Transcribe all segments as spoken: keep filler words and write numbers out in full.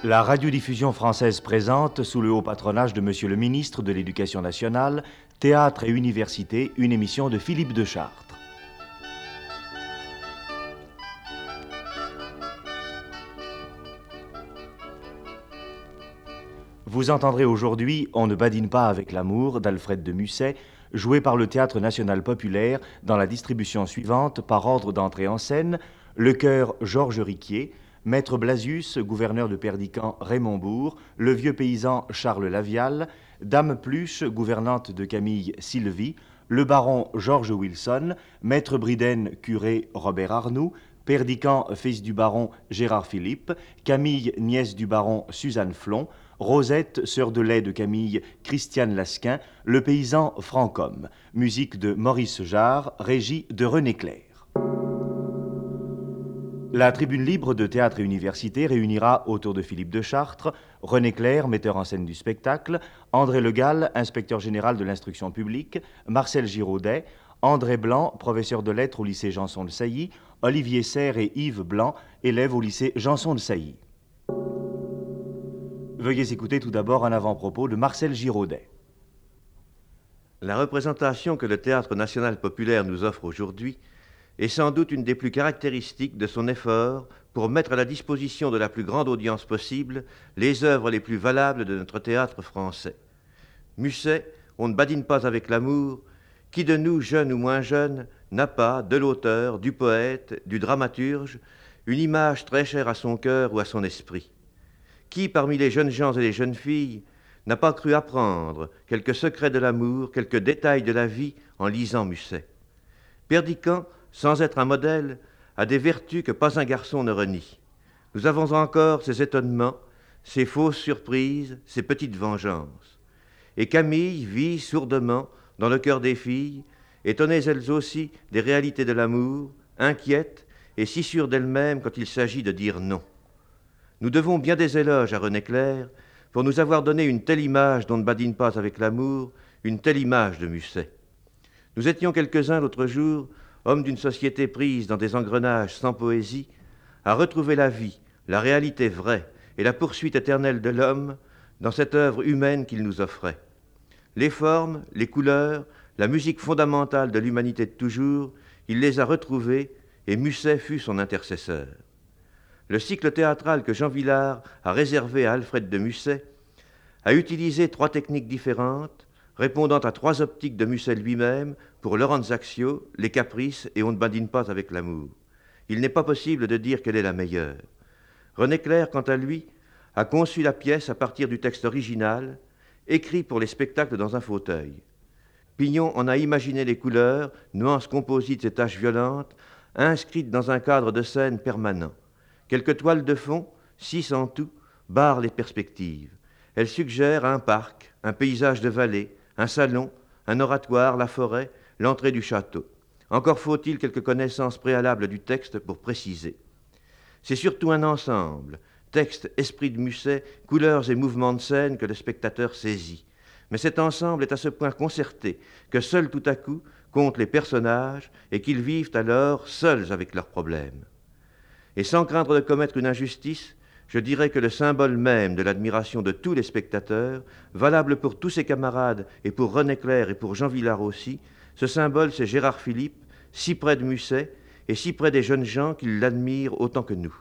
La radiodiffusion française présente, sous le haut patronage de Monsieur le ministre de l'Éducation nationale, Théâtre et Université, une émission de Philippe de Chartres. Vous entendrez aujourd'hui On ne badine pas avec l'amour d'Alfred de Musset, joué par le Théâtre national populaire dans la distribution suivante par ordre d'entrée en scène: le chœur Georges Riquier, Maître Blasius, gouverneur de Perdican Raymondbourg, le vieux paysan Charles Lavial, Dame Pluche, gouvernante de Camille Sylvie, le baron Georges Wilson, Maître Briden, curé Robert Arnoux, Perdican, fils du baron Gérard Philippe, Camille, nièce du baron Suzanne Flon, Rosette, sœur de lait de Camille Christiane Lasquin, le paysan Francom. Musique de Maurice Jarre, régie de René Clair. La tribune libre de Théâtre et Université réunira autour de Philippe de Chartres René Clair, metteur en scène du spectacle, André Le Gall, inspecteur général de l'instruction publique, Marcel Giraudet, André Blanc, professeur de lettres au lycée Janson de Sailly, Olivier Serre et Yves Blanc, élèves au lycée Janson de Sailly. Veuillez écouter tout d'abord un avant-propos de Marcel Giraudet. La représentation que le Théâtre national populaire nous offre aujourd'hui est sans doute une des plus caractéristiques de son effort pour mettre à la disposition de la plus grande audience possible les œuvres les plus valables de notre théâtre français. Musset, On ne badine pas avec l'amour. Qui de nous, jeunes ou moins jeunes, n'a pas, de l'auteur, du poète, du dramaturge, une image très chère à son cœur ou à son esprit? Qui, parmi les jeunes gens et les jeunes filles, n'a pas cru apprendre quelques secrets de l'amour, quelques détails de la vie en lisant Musset? Perdican, sans être un modèle, a des vertus que pas un garçon ne renie. Nous avons encore ces étonnements, ces fausses surprises, ces petites vengeances. Et Camille vit sourdement dans le cœur des filles, étonnées elles aussi des réalités de l'amour, inquiètes et si sûres d'elles-mêmes quand il s'agit de dire non. Nous devons bien des éloges à René Clair pour nous avoir donné une telle image d'On ne badine pas avec l'amour, une telle image de Musset. Nous étions quelques-uns l'autre jour, hommes d'une société prise dans des engrenages sans poésie, à retrouver la vie, la réalité vraie et la poursuite éternelle de l'homme dans cette œuvre humaine qu'il nous offrait. Les formes, les couleurs, la musique fondamentale de l'humanité de toujours, il les a retrouvées et Musset fut son intercesseur. Le cycle théâtral que Jean Vilar a réservé à Alfred de Musset a utilisé trois techniques différentes, répondant à trois optiques de Musset lui-même pour Lorenzaccio, Les Caprices et On ne badine pas avec l'amour. Il n'est pas possible de dire quelle est la meilleure. René Clair, quant à lui, a conçu la pièce à partir du texte original, écrit pour les spectacles dans un fauteuil. Pignon en a imaginé les couleurs, nuances composites et taches violentes, inscrites dans un cadre de scène permanent. Quelques toiles de fond, six en tout, barrent les perspectives. Elles suggèrent un parc, un paysage de vallée, un salon, un oratoire, la forêt, l'entrée du château. Encore faut-il quelques connaissances préalables du texte pour préciser. C'est surtout un ensemble, texte, esprit de Musset, couleurs et mouvements de scène que le spectateur saisit. Mais cet ensemble est à ce point concerté que seuls tout à coup comptent les personnages et qu'ils vivent alors seuls avec leurs problèmes. Et sans craindre de commettre une injustice, je dirais que le symbole même de l'admiration de tous les spectateurs, valable pour tous ses camarades et pour René Clair et pour Jean Vilar aussi, ce symbole c'est Gérard Philippe, si près de Musset et si près des jeunes gens qui l'admirent autant que nous.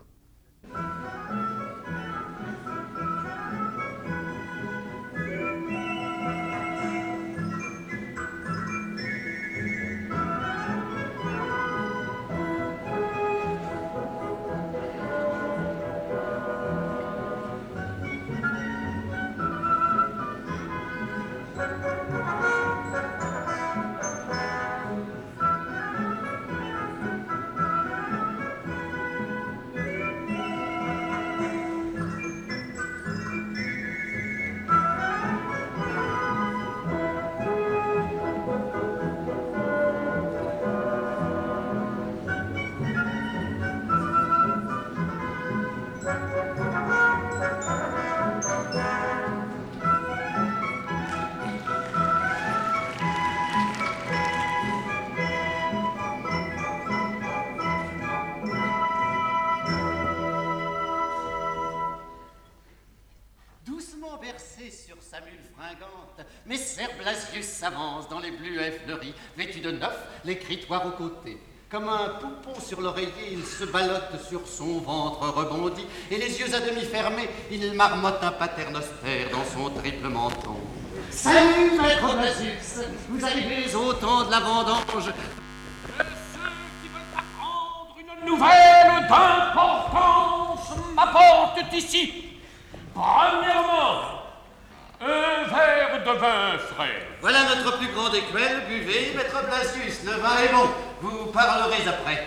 commissaire Blasius s'avance dans les bluets fleuris, vêtu de neuf, l'écritoire aux côtés. Comme un poupon sur l'oreiller, il se ballotte sur son ventre rebondi, et les yeux à demi fermés, il marmotte un paternoster dans son triple menton. Salut, maître Blasius, vous arrivez au temps de la vendange. Que ceux qui veulent apprendre une nouvelle d'importance m'apportent ici. Premièrement, un verre de vin frais. Voilà notre plus grande écuelle, buvez, maître Blasius, le vin est bon, vous parlerez après.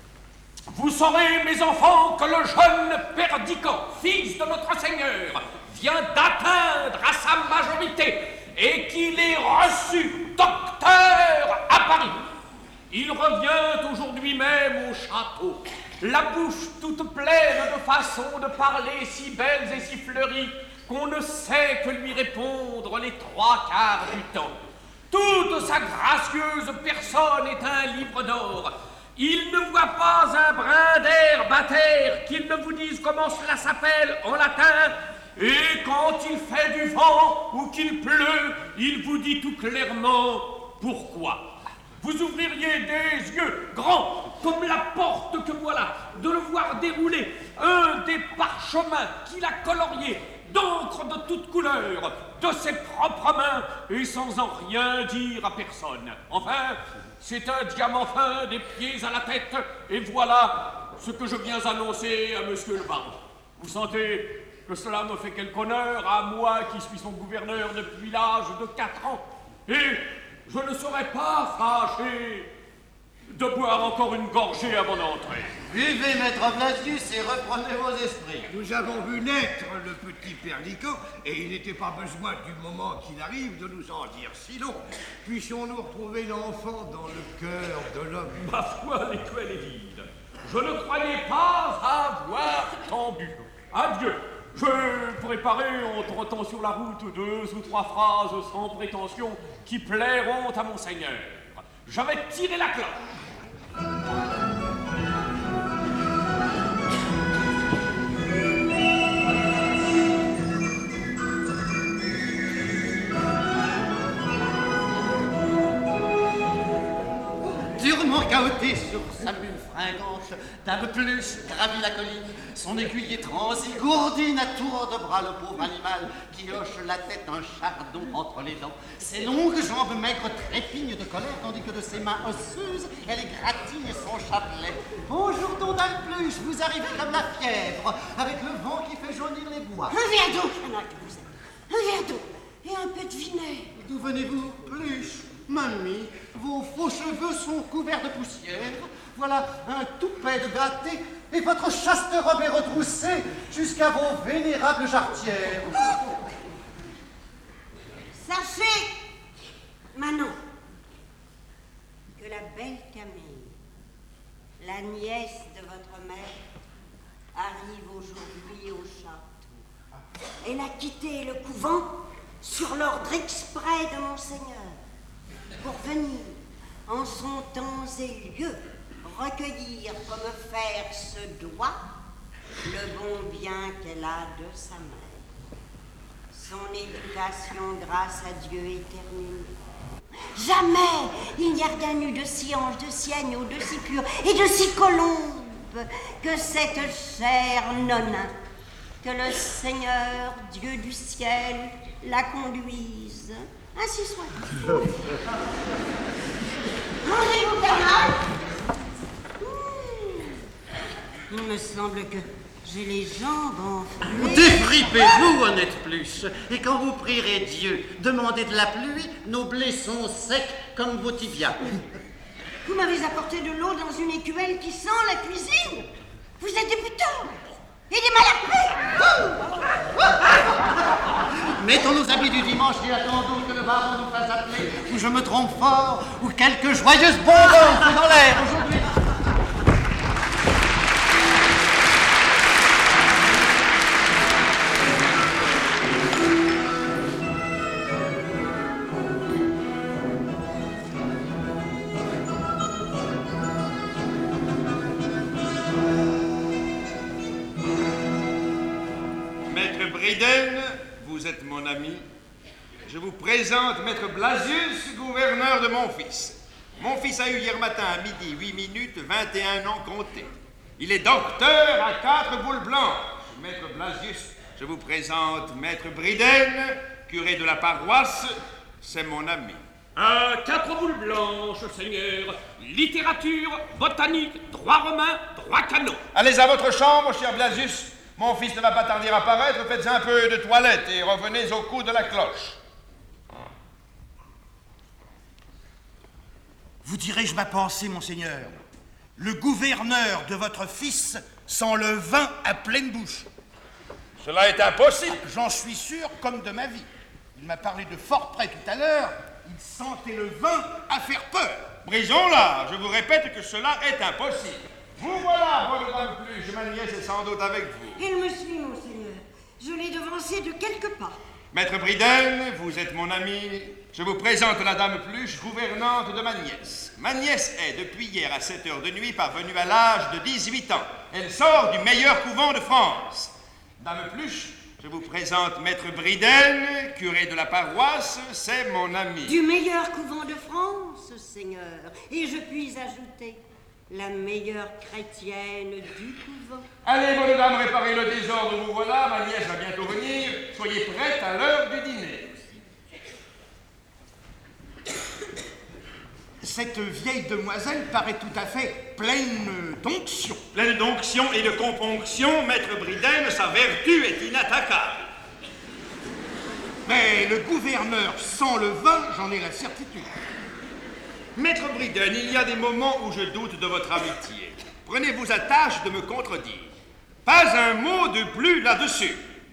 Vous saurez, mes enfants, que le jeune Perdican, fils de notre Seigneur, vient d'atteindre à sa majorité et qu'il est reçu docteur à Paris. Il revient aujourd'hui même au château, la bouche toute pleine de façons de parler si belles et si fleuries qu'on ne sait que lui répondre les trois quarts du temps. Toute sa gracieuse personne est un livre d'or. Il ne voit pas un brin d'herbe à terre qu'il ne vous dise comment cela s'appelle en latin. Et quand il fait du vent ou qu'il pleut, il vous dit tout clairement pourquoi. Vous ouvririez des yeux grands comme la porte que voilà, de le voir dérouler un des parchemins qu'il a coloriés d'encre de toutes couleurs, de ses propres mains et sans en rien dire à personne. Enfin, c'est un diamant fin des pieds à la tête, et voilà ce que je viens annoncer à monsieur le baron. Vous sentez que cela me fait quelque honneur à moi qui suis son gouverneur depuis l'âge de quatre ans, et je ne serais pas fâché de boire encore une gorgée avant d'entrer. Buvez, maître Blasius, et reprenez vos esprits. Nous avons vu naître le petit Perdican, et il n'était pas besoin du moment qu'il arrive de nous en dire si long. Puissions-nous retrouver l'enfant dans le cœur de l'homme. Ma foi, l'écuelle est vide. Je ne croyais pas avoir tant bu. Adieu. Je pourrais parer entre-temps sur la route deux ou trois phrases sans prétention qui plairont à mon seigneur. Je vais tirer la cloche. Durement cahoté sur sa mule fringante, d'un peu plus gravit la colline, son aiguille transi, gourdine à tour de bras le pauvre animal qui hoche la tête un chardon entre les dents. Ses longues jambes maigres trépignent de colère, tandis que de ses mains osseuses, elle égratigne son chapelet. Bonjour, don d'Alpluche, vous arrivez comme la fièvre, avec le vent qui fait jaunir les bois. Un verre d'eau, canard que vous êtes. Un verre d'eau et un peu de vinaigre. D'où venez-vous, Pluche? Mamie, vos faux cheveux sont couverts de poussière. Voilà un toupet de gâté, et votre chaste robe est retroussée jusqu'à vos vénérables jarretières. Sachez, Manon, que la belle Camille, la nièce de votre mère, arrive aujourd'hui au château. Elle a quitté le couvent sur l'ordre exprès de Monseigneur pour venir, en son temps et lieu, recueillir comme faire se doit le bon bien qu'elle a de sa mère. Son éducation, grâce à Dieu, est terminée. Jamais il n'y a rien eu de si ange, de si agneau, de si pur et de si colombe que cette chère nonna. Que le Seigneur, Dieu du ciel, la conduise. Ainsi soit. Mangez-vous, canard. Il me semble que j'ai les jambes enflées. Défripez-vous, honnête Pluche, et quand vous prierez Dieu, demandez de la pluie, nos blés sont secs comme vos tibias. Vous m'avez apporté de l'eau dans une écuelle qui sent la cuisine. Vous êtes débutant. Et des malappris. Mettons nos habits du dimanche et attendons que le baron nous fasse appeler, ou je me trompe fort, ou quelques joyeuses bonbons sont dans l'air aujourd'hui. Maître Briden, vous êtes mon ami. Je je vous présente Maître Blasius, gouverneur de mon fils. Mon fils a eu hier matin à midi huit minutes, vingt et un ans comptés. Il est docteur à quatre boules blanches. Maître Blasius, je vous présente Maître Briden, curé de la paroisse, c'est mon ami. À quatre boules blanches, Seigneur. Littérature, botanique, droit romain, droit canon. Allez à votre chambre, cher Blasius. Mon fils ne va pas tarder à paraître. Faites un peu de toilette et revenez au coup de la cloche. Vous dirai-je ma pensée, monseigneur? Le gouverneur de votre fils sent le vin à pleine bouche. Cela est impossible. J'en suis sûr comme de ma vie. Il m'a parlé de fort près tout à l'heure. Il sentait le vin à faire peur. Brisons-la. Je vous répète que cela est impossible. Vous voilà, moi, madame Pluche. Ma nièce est sans doute avec vous. Elle me suit, monseigneur. Je l'ai devancée de quelques pas. Maître Briden, vous êtes mon ami. Je vous présente la dame Pluche, gouvernante de ma nièce. Ma nièce est, depuis hier à sept heures de nuit, parvenue à l'âge de dix-huit ans. Elle sort du meilleur couvent de France. Dame Pluche, je vous présente Maître Briden, curé de la paroisse, c'est mon ami. Du meilleur couvent de France, Seigneur. Et je puis ajouter, la meilleure chrétienne du couvent. Allez, bonne dame, réparez le désordre, vous voilà. Ma nièce va bientôt venir. Soyez prête à l'heure du dîner. Cette vieille demoiselle paraît tout à fait pleine d'onction. Pleine d'onction et de componction, Maître Briden, sa vertu est inattaquable. Mais le gouverneur sent le vin, j'en ai la certitude. Maître Briden, il y a des moments où je doute de votre amitié. Prenez-vous à tâche de me contredire. Pas un mot de plus là-dessus.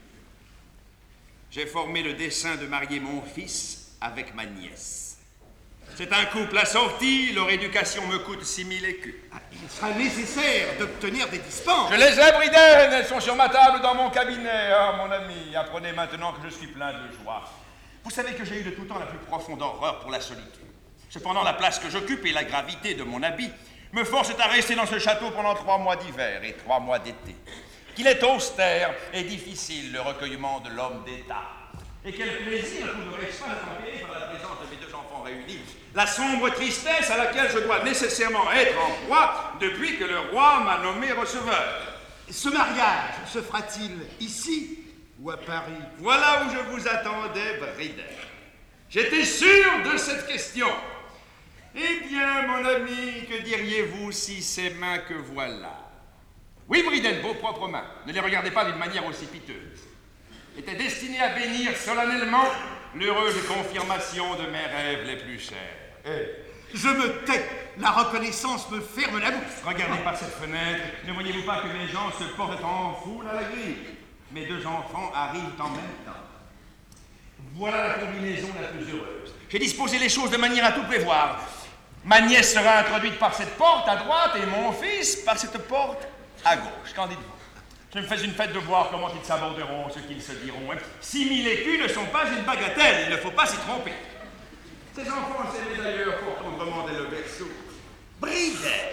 J'ai formé le dessein de marier mon fils avec ma nièce. C'est un couple assorti, leur éducation me coûte six mille écus. Ah, il sera nécessaire d'obtenir des dispenses. Je les ai, Briden, elles sont sur ma table dans mon cabinet. Ah, mon ami, apprenez maintenant que je suis plein de joie. Vous savez que j'ai eu de tout temps la plus profonde horreur pour la solitude. Cependant, la place que j'occupe et la gravité de mon habit me forcent à rester dans ce château pendant trois mois d'hiver et trois mois d'été. Qu'il est austère et difficile le recueillement de l'homme d'État. Et quel plaisir trouverais-je pas d'accompagner par la présence de mes deux enfants réunis la sombre tristesse à laquelle je dois nécessairement être en proie depuis que le roi m'a nommé receveur. Ce mariage se fera-t-il ici ou à Paris? Voilà où je vous attendais, Briden. J'étais sûr de cette question. Eh bien, mon ami, que diriez-vous si ces mains que voilà? Oui, Briden, vos propres mains, ne les regardez pas d'une manière aussi piteuse, étaient destinées à bénir solennellement l'heureuse confirmation de mes rêves les plus chers. Eh, je me tais, la reconnaissance me ferme la bouche. Regardez par cette fenêtre, ne voyez-vous pas que les gens se portent en foule à la grille? Mes deux enfants arrivent en même temps. Voilà la combinaison la plus heureuse. J'ai disposé les choses de manière à tout prévoir. Ma nièce sera introduite par cette porte à droite et mon fils par cette porte à gauche. Qu'en dites-vous? Je me fais une fête de voir comment ils s'aborderont, ce qu'ils se diront. Six mille écus ne sont pas une bagatelle, il ne faut pas s'y tromper. Ces enfants s'aimaient d'ailleurs fort tendrement dès le berceau. Briden,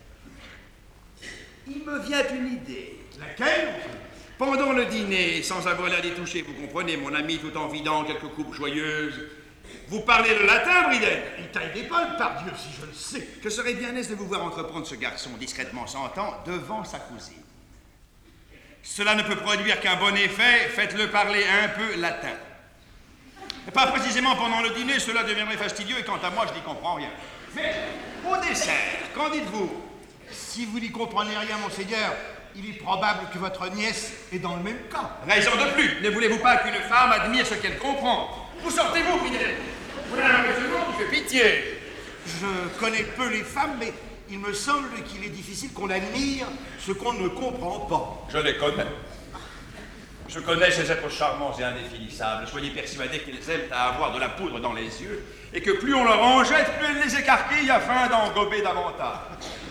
il me vient une idée. Laquelle? Pendant le dîner, sans avoir l'air d'y toucher, vous comprenez, mon ami, tout en vidant quelques coupes joyeuses, vous parlez le latin, Briden? Il taille des balles, pardieu, si je le sais. Je serais bien aise de vous voir entreprendre ce garçon discrètement sentant devant sa cousine. Cela ne peut produire qu'un bon effet, faites-le parler un peu latin. Pas précisément pendant le dîner, cela deviendrait fastidieux et quant à moi, je n'y comprends rien. Mais au dessert, qu'en dites-vous? Si vous n'y comprenez rien, monseigneur, il est probable que votre nièce est dans le même cas. Raison de plus. Ne voulez-vous pas qu'une femme admire ce qu'elle comprend? Vous sortez-vous, Briden? Vous avez un raisonnement qui fait pitié. Je connais peu les femmes, mais il me semble qu'il est difficile qu'on admire ce qu'on ne comprend pas. Je les connais. Je connais ces êtres charmants et indéfinissables. Soyez persuadés qu'ils aiment à avoir de la poudre dans les yeux et que plus on leur en jette, plus elles les écarquillent afin d'en gober davantage.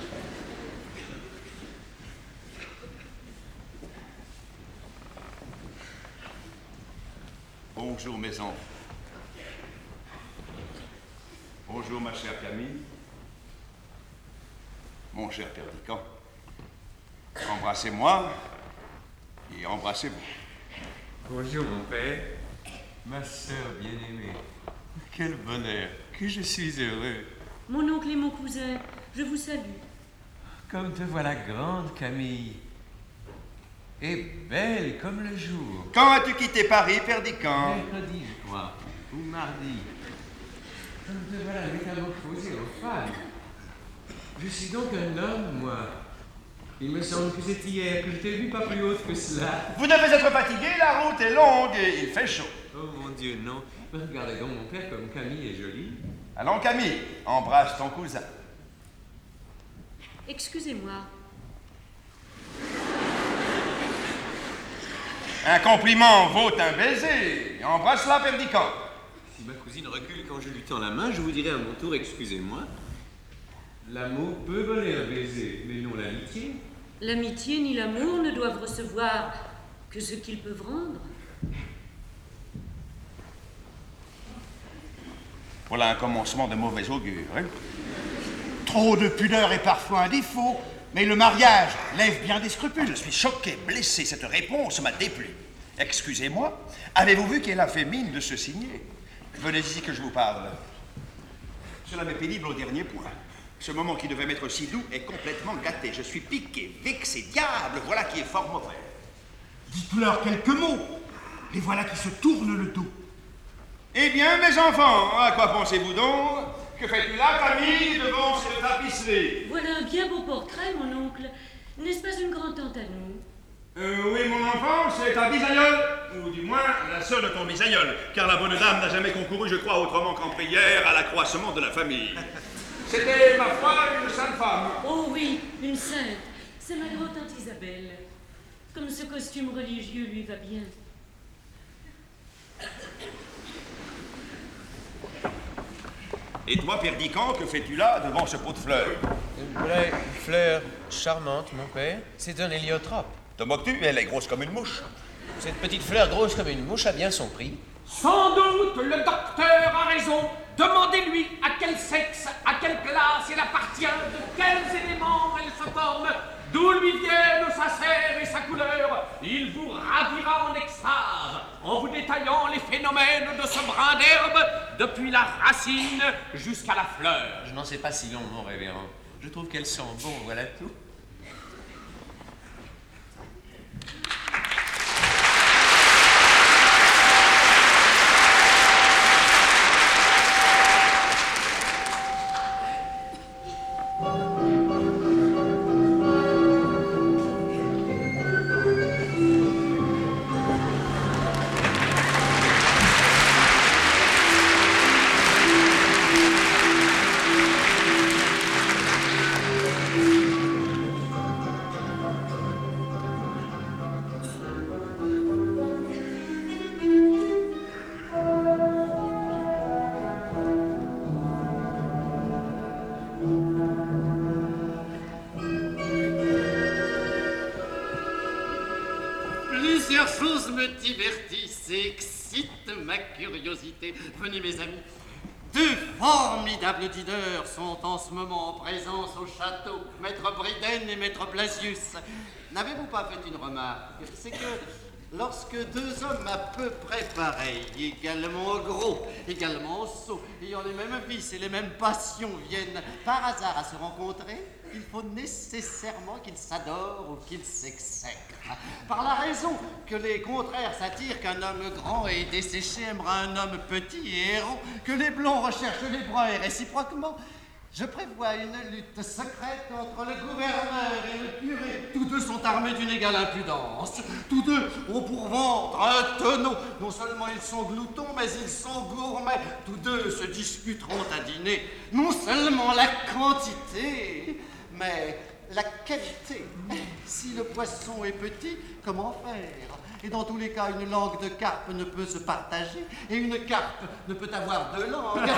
Bonjour, mes enfants. Bonjour, ma chère Camille. Mon cher Perdican. Embrassez-moi et embrassez-vous. Bonjour, mon père. Ma sœur bien-aimée, quel bonheur, que je suis heureux. Mon oncle et mon cousin, je vous salue. Comme te voilà grande, Camille. Et belle comme le jour. Quand as-tu quitté Paris, Perdican? Mercredi, je crois, ou mardi. Comme te voilà métamorphosé en femme. Je suis donc un homme, moi. Il me semble que c'est hier que je t'ai vu pas plus haute que cela. Vous devez être fatigué, la route est longue et il fait chaud. Oh mon Dieu, non. Regardez donc mon père comme Camille est jolie. Allons, Camille, embrasse ton cousin. Excusez-moi. Un compliment vaut un baiser. Embrasse-la, Perdican. Si ma cousine recule quand je lui tends la main, je vous dirai à mon tour, excusez-moi. L'amour peut voler un baiser, mais non l'amitié. L'amitié ni l'amour ne doivent recevoir que ce qu'ils peuvent rendre. Voilà un commencement de mauvais augure, hein? Trop de pudeur est parfois un défaut, mais le mariage lève bien des scrupules. Je suis choqué, blessé, cette réponse m'a déplu. Excusez-moi, avez-vous vu qu'elle a fait mine de se signer? Venez ici que je vous parle. Cela m'est pénible au dernier point. Ce moment qui devait m'être si doux est complètement gâté. Je suis piqué, vexé, diable, voilà qui est fort mauvais. Dites-leur quelques mots. Les voilà qui se tournent le dos. Eh bien, mes enfants, à quoi pensez-vous donc? Que fais-tu là, Camille, devant cette tapisserie? Voilà un bien beau portrait, mon oncle. N'est-ce pas une grand-tante à nous? Euh, oui, mon enfant, c'est ta bisaïeule, ou du moins la sœur de ton bisaïeul, car la bonne dame n'a jamais concouru, je crois, autrement qu'en prière, à l'accroissement de la famille. C'était, ma foi, une sainte femme. Oh oui, une sainte. C'est ma grand-tante Isabelle. Comme ce costume religieux lui va bien. Et toi, Perdican, que fais-tu là, devant ce pot de fleurs? Voilà une fleur charmante, mon père. C'est un héliotrope. Te moques-tu? Elle est grosse comme une mouche. Cette petite fleur grosse comme une mouche a bien son prix. Sans doute, le docteur a raison. Demandez-lui à quel sexe, à quelle classe elle appartient, de quels éléments elle se forme, d'où lui viennent sa serre et sa couleur. Il vous ravira en extase en vous détaillant les phénomènes de ce brin d'herbe depuis la racine jusqu'à la fleur. Je n'en sais pas si long, mon révérend. Je trouve qu'elle sent bon, voilà tout. Plusieurs choses me divertissent et excitent ma curiosité. Venez, mes amis. Deux formidables dîneurs sont en ce moment en présence au château, Maître Briden et Maître Blasius. N'avez-vous pas fait une remarque? C'est que lorsque deux hommes à peu près pareils, également gros, également sots, ayant les mêmes vices et les mêmes passions, viennent par hasard à se rencontrer, il faut nécessairement qu'ils s'adorent ou qu'ils s'exècrent. Par la raison que les contraires s'attirent, qu'un homme grand et desséché aimera un homme petit et errant, que les blonds recherchent les bruns et réciproquement. Je prévois une lutte secrète entre le gouverneur et le curé. Tous deux sont armés d'une égale impudence. Tous deux ont pour ventre un tonneau. Non seulement ils sont gloutons, mais ils sont gourmets. Tous deux se disputeront à dîner. Non seulement la quantité, mais la qualité. Si le poisson est petit, comment faire? Et dans tous les cas, une langue de carpe ne peut se partager, et une carpe ne peut avoir deux langues.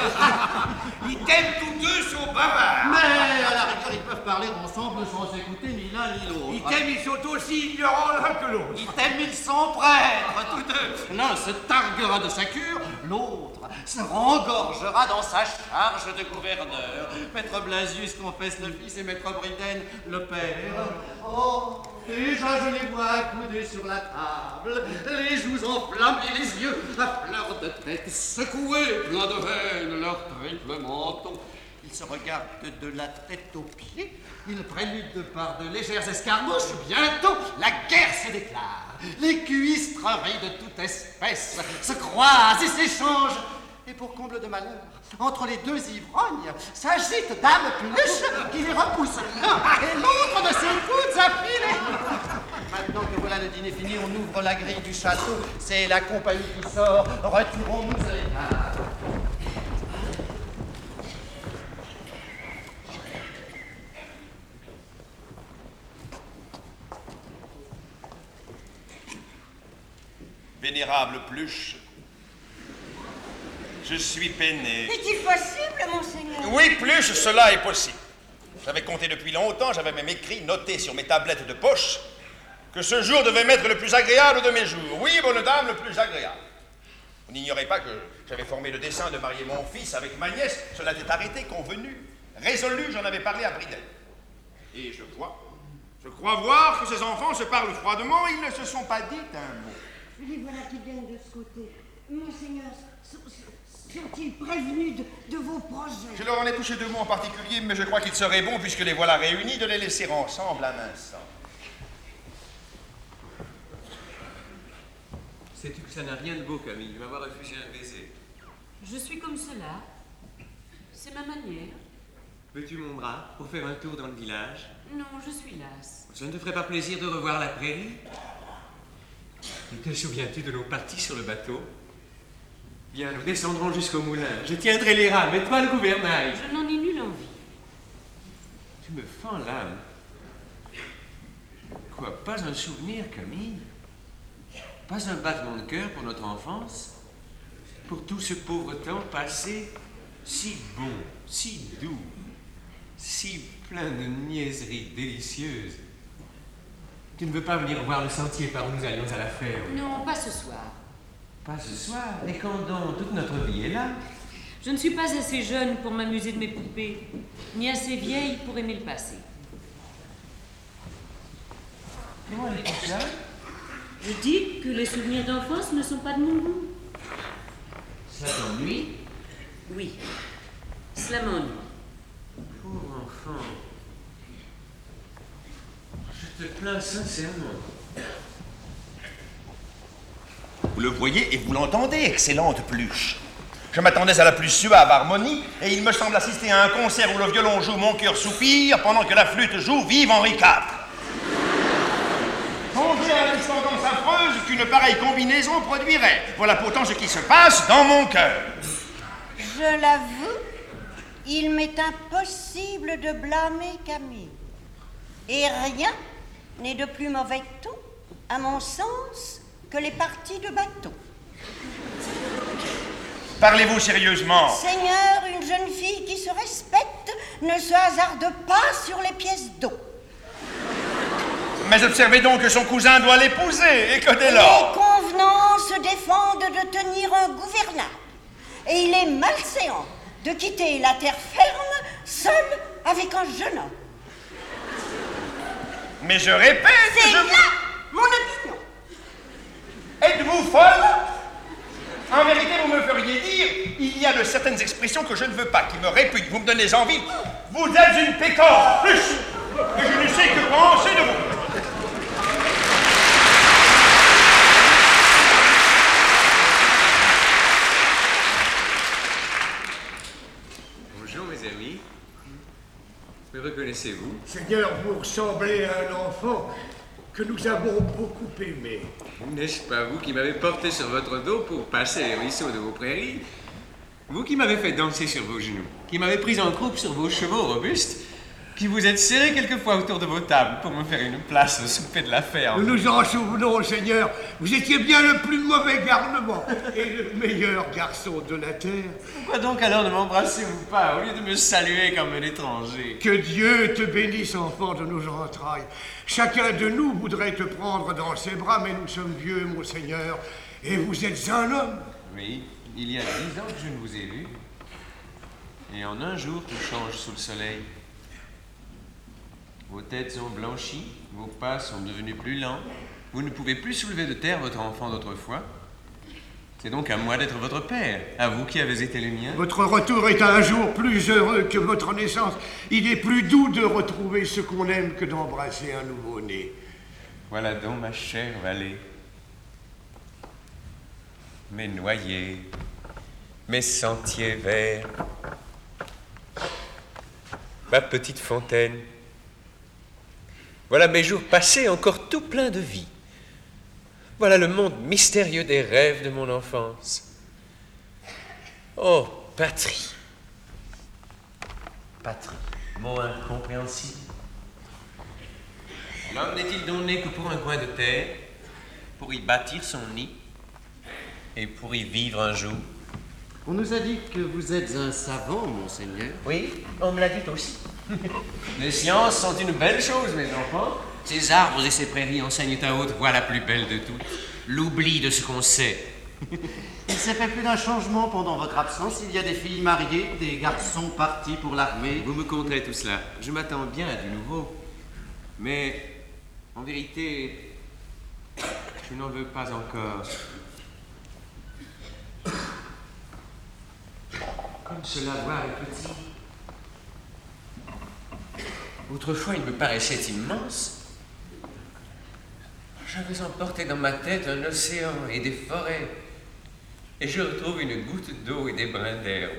Ils t'aiment tous deux, sont bavards. Mais à la rigueur, ils peuvent parler ensemble sans s'écouter ni l'un ni l'autre. Ils t'aiment, ils sont aussi ignorants l'un que l'autre. Ils t'aiment, ils sont prêtres, tous deux. L'un se targuera de sa cure, l'autre se rengorgera dans sa charge de gouverneur. Maître Blasius confesse le fils et Maître Briden le père. Oh, Déjà je les vois accoudés sur la table, les joues enflammées, les yeux à fleur de tête, secoués, pleins de haine, leur triple menton. Ils se regardent de la tête aux pieds, ils préludent par de légères escarmouches. Bientôt, la guerre se déclare. Les cuistreries de toute espèce se croisent et s'échangent. Et pour comble de malheur, entre les deux ivrognes, s'agite Dame Pluche qui les repousse l'un et l'autre de ses coudes affilés. Maintenant que voilà le dîner fini, on ouvre la grille du château. C'est la compagnie qui sort. Retirons-nous à l'écart. Vénérable Pluche, je suis peiné. Est-il possible, monseigneur? Oui, Pluche, cela est possible. J'avais compté depuis longtemps, j'avais même écrit, noté sur mes tablettes de poche, que ce jour devait m'être le plus agréable de mes jours. Oui, bonne dame, le plus agréable. Vous n'ignorez pas que j'avais formé le dessein de marier mon fils avec ma nièce. Cela était arrêté, convenu, résolu, j'en avais parlé à Bridel. Et je vois, je crois voir que ces enfants se parlent froidement, ils ne se sont pas dit un mot. Les voilà qui viennent de ce côté. Monseigneur, sont-ils prévenus de, de vos projets? Je leur en ai touché deux mots en particulier, mais je crois qu'il serait bon, puisque les voilà réunis, de les laisser ensemble un instant. Sais-tu que ça n'a rien de beau, Camille, de m'avoir refusé un baiser? Je suis comme cela. C'est ma manière. Veux-tu mon bras pour faire un tour dans le village? Non, je suis lasse. Ça ne te ferait pas plaisir de revoir la prairie? Te souviens-tu de nos parties sur le bateau? Bien, nous descendrons jusqu'au moulin. Je tiendrai les rames, et toi le gouvernail. Je n'en ai nulle envie. Tu me fends l'âme. Quoi, pas un souvenir, Camille? Pas un battement de cœur pour notre enfance? Pour tout ce pauvre temps passé, si bon, si doux, si plein de niaiseries délicieuses. Tu ne veux pas venir voir le sentier par où nous allions à la ferme? Non, pas ce soir. Pas ce soir? Et quand donc? Toute notre vie est là. Je ne suis pas assez jeune pour m'amuser de mes poupées, ni assez vieille pour aimer le passé. Comment est-ce ça? Je dis que les souvenirs d'enfance ne sont pas de mon goût. Cela t'ennuie? Oui, cela m'ennuie. Pauvre enfant. Je te plains sincèrement. Vous le voyez et vous l'entendez, excellente Pluche. Je m'attendais à la plus suave harmonie, et il me semble assister à un concert où le violon joue Mon cœur soupire, pendant que la flûte joue Vive Henri quatre. Songez à la distance affreuse qu'une pareille combinaison produirait. Voilà pourtant ce qui se passe dans mon cœur. Je l'avoue, il m'est impossible de blâmer Camille. Et rien n'est de plus mauvais ton, à mon sens, que les parties de bateau. Parlez-vous sérieusement? Seigneur, une jeune fille qui se respecte ne se hasarde pas sur les pièces d'eau. Mais observez donc que son cousin doit l'épouser, et que dès lors... Les convenants se défendent de tenir un gouvernail. Et il est malséant de quitter la terre ferme seul avec un jeune homme. Mais je répète... C'est je... là mon opinion. Êtes-vous folle? En vérité, vous me feriez dire, il y a de certaines expressions que je ne veux pas, qui me répugnent. Vous me donnez envie. Vous êtes une pécore, plus, et je ne sais que penser de vous. Bonjour, mes amis. Me reconnaissez-vous? Seigneur, vous ressemblez à un enfant que nous avons beaucoup aimé. N'est-ce pas vous qui m'avez porté sur votre dos pour passer les ruisseaux de vos prairies? Vous qui m'avez fait danser sur vos genoux, qui m'avez pris en croupe sur vos chevaux robustes, qui vous êtes serré quelquefois autour de vos tables pour me faire une place au souper de la ferme. Nous nous en souvenons, Seigneur. Vous étiez bien le plus mauvais garnement et le meilleur garçon de la terre. Pourquoi donc alors ne m'embrassez-vous pas au lieu de me saluer comme un étranger? Que Dieu te bénisse, enfant de nos entrailles. Chacun de nous voudrait te prendre dans ses bras, mais nous sommes vieux, mon Seigneur, et vous êtes un homme. Oui, il y a dix ans que je ne vous ai vu. Et en un jour, tout change sous le soleil. Vos têtes ont blanchi, Vos pas sont devenus plus lents. Vous ne pouvez plus soulever de terre votre enfant d'autrefois. C'est donc à moi d'être votre père, à vous qui avez été le mien. Votre retour est un jour plus heureux que votre naissance. Il est plus doux de retrouver ce qu'on aime que d'embrasser un nouveau-né. Voilà donc ma chère vallée. Mes noyers, mes sentiers verts, ma petite fontaine. Voilà mes jours passés encore tout pleins de vie. Voilà le monde mystérieux des rêves de mon enfance. Oh, patrie. Patrie, mot incompréhensible. L'homme n'est-il donc né que pour un coin de terre, pour y bâtir son nid, et pour y vivre un jour? On nous a dit que vous êtes un savant, monseigneur. Oui, on me l'a dit aussi. Les sciences sont une belle chose, mes enfants. Ces arbres et ces prairies enseignent à haute voix la plus belle de toutes, l'oubli de ce qu'on sait. Il s'est fait plus d'un changement pendant votre absence. Il y a des filles mariées, des garçons partis pour l'armée. Vous me conterez tout cela. Je m'attends bien à du nouveau. Mais, en vérité, je n'en veux pas encore. Comme ce lavoir est petit. Autrefois, il me paraissait immense. J'avais emporté dans ma tête un océan et des forêts. Et je retrouve une goutte d'eau et des brins d'herbe.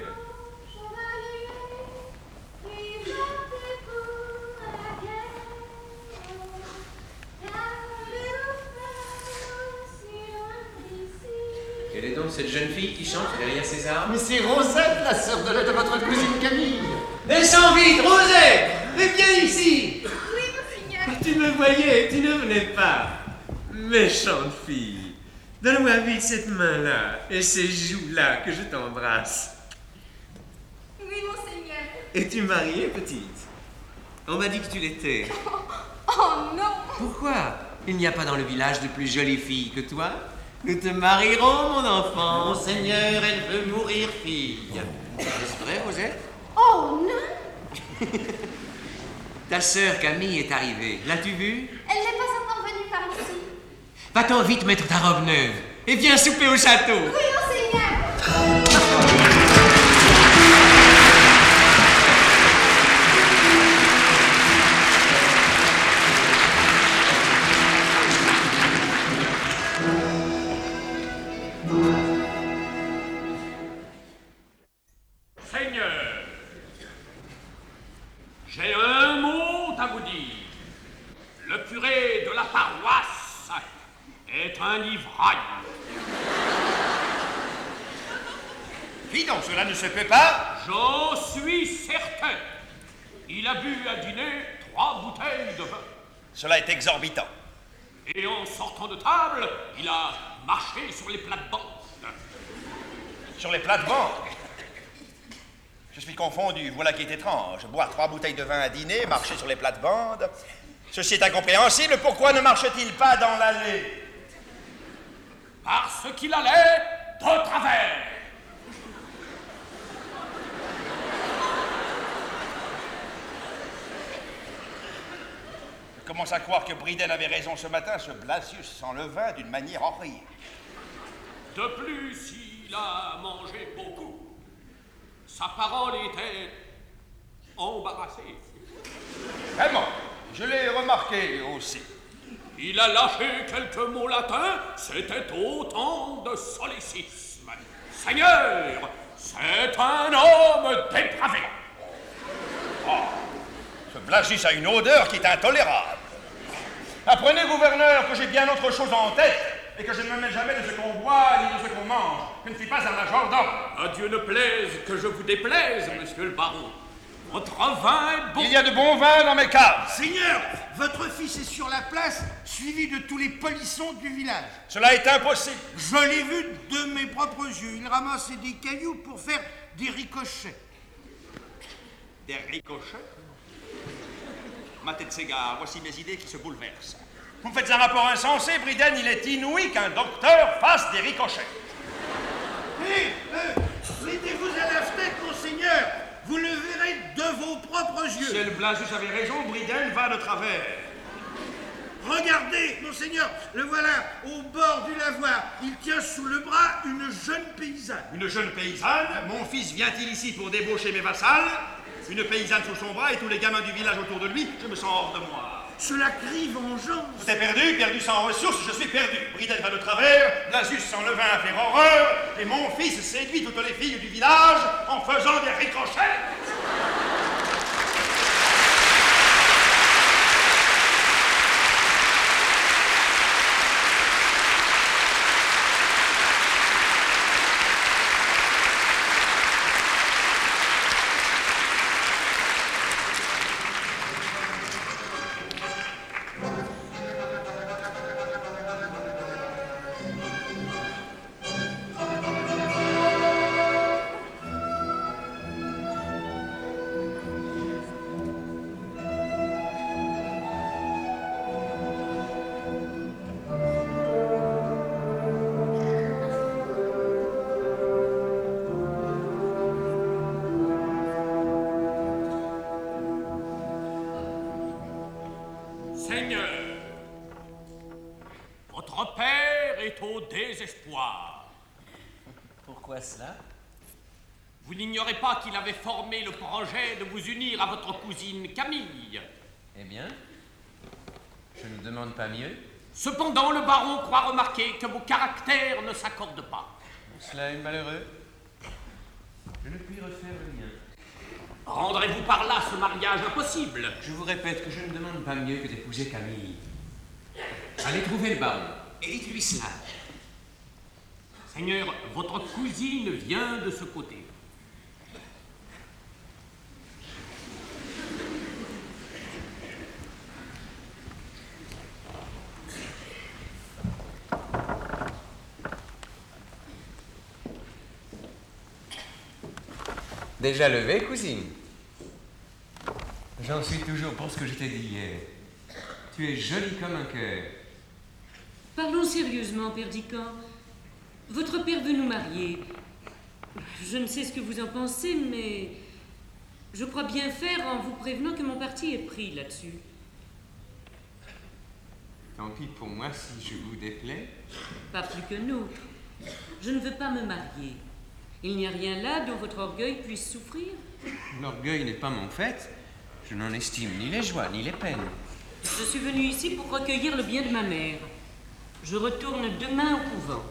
Quelle est donc cette jeune fille qui chante derrière ces arbres? Mais c'est Rosette, la sœur de, de votre cousine Camille. Descends vite, Rosette! Viens ici! Oui, monseigneur. Tu me voyais, tu ne venais pas. Méchante fille, donne-moi vite cette main-là et ces joues-là que je t'embrasse. Oui, monseigneur. Es-tu mariée, petite? On m'a dit que tu l'étais. Oh, oh non! Pourquoi? Il n'y a pas dans le village de plus jolie fille que toi? Nous te marierons, mon enfant. Monseigneur, elle veut mourir fille. Est-ce vrai, Rosette? Oh non! Ta sœur Camille est arrivée. L'as-tu vue? Elle n'est pas encore venue par ici. Va-t'en vite mettre ta robe neuve et viens souper au château. Oui, monseigneur. Seigneur, j'ai un mot à vous dire. Le curé de la paroisse est un ivrogne. Dis donc, cela ne se peut pas. J'en suis certain. Il a bu à dîner trois bouteilles de vin. Cela est exorbitant. Et en sortant de table, il a marché sur les plates-bandes. Sur les plates-bandes? Je suis confondu, voilà qui est étrange. Boire trois bouteilles de vin à dîner, marcher sur les plates-bandes. Ceci est incompréhensible, pourquoi ne marche-t-il pas dans l'allée? Parce qu'il allait de travers. Je commence à croire que Briden avait raison ce matin, ce Blasius s'enleva d'une manière horrible. De plus, il a mangé beaucoup. Sa parole était embarrassée. Vraiment, je l'ai remarqué aussi. Il a lâché quelques mots latins, c'était autant de solécisme. Seigneur, c'est un homme dépravé. Oh, ce Blasius a une odeur qui est intolérable. Apprenez, gouverneur, que j'ai bien autre chose en tête et que je ne me mêle jamais de ce qu'on boit ni de ce qu'on mange. Je ne suis pas un majordome. À Dieu ne plaise que je vous déplaise, monsieur le baron. Votre vin est bon. Il y a de bons vins dans mes caves. Seigneur, votre fils est sur la place, suivi de tous les polissons du village. Cela est impossible. Je l'ai vu de mes propres yeux. Il ramassait des cailloux pour faire des ricochets. Des ricochets? Ma tête s'égare, voici mes idées qui se bouleversent. Vous me faites un rapport insensé, Briden, il est inouï qu'un docteur fasse des ricochets. Hé, euh, mettez-vous à la fenêtre, monseigneur. Vous le verrez de vos propres yeux. Si le Blasius avait raison, Briden va de travers. regardez, monseigneur, le voilà au bord du lavoir. Il tient sous le bras une jeune paysanne. Une jeune paysanne? Mon fils vient-il ici pour débaucher mes vassals? Une paysanne sous son bras et tous les gamins du village autour de lui, je me sens hors de moi. Cela crie vengeance. Tout est perdu, perdu sans ressources, je suis perdu. Bridel va de travers, Blasus sans levain à faire horreur, et mon fils séduit toutes les filles du village en faisant des ricochets. Seigneur, votre père est au désespoir. Pourquoi cela? Vous n'ignorez pas qu'il avait formé le projet de vous unir à votre cousine Camille. Eh bien, je ne demande pas mieux. Cependant, le baron croit remarquer que vos caractères ne s'accordent pas. Cela est malheureux. Je ne puis refaire le mien. Rendrez-vous par là ce mariage impossible? Je vous répète que je ne demande pas mieux que d'épouser Camille. Allez trouver le baron et dites-lui cela. Seigneur, votre cousine vient de ce côté. Déjà levé, cousine? J'en suis toujours pour ce que je t'ai dit hier. Tu es jolie comme un cœur. Parlons sérieusement, Père Dican. Votre père veut nous marier. Je ne sais ce que vous en pensez, mais je crois bien faire en vous prévenant que mon parti est pris là-dessus. Tant pis pour moi si je vous déplais. Pas plus que nôtre. Je ne veux pas me marier. Il n'y a rien là dont votre orgueil puisse souffrir. L'orgueil n'est pas mon fait. Je n'en estime ni les joies ni les peines. Je suis venu ici pour recueillir le bien de ma mère. Je retourne demain au couvent.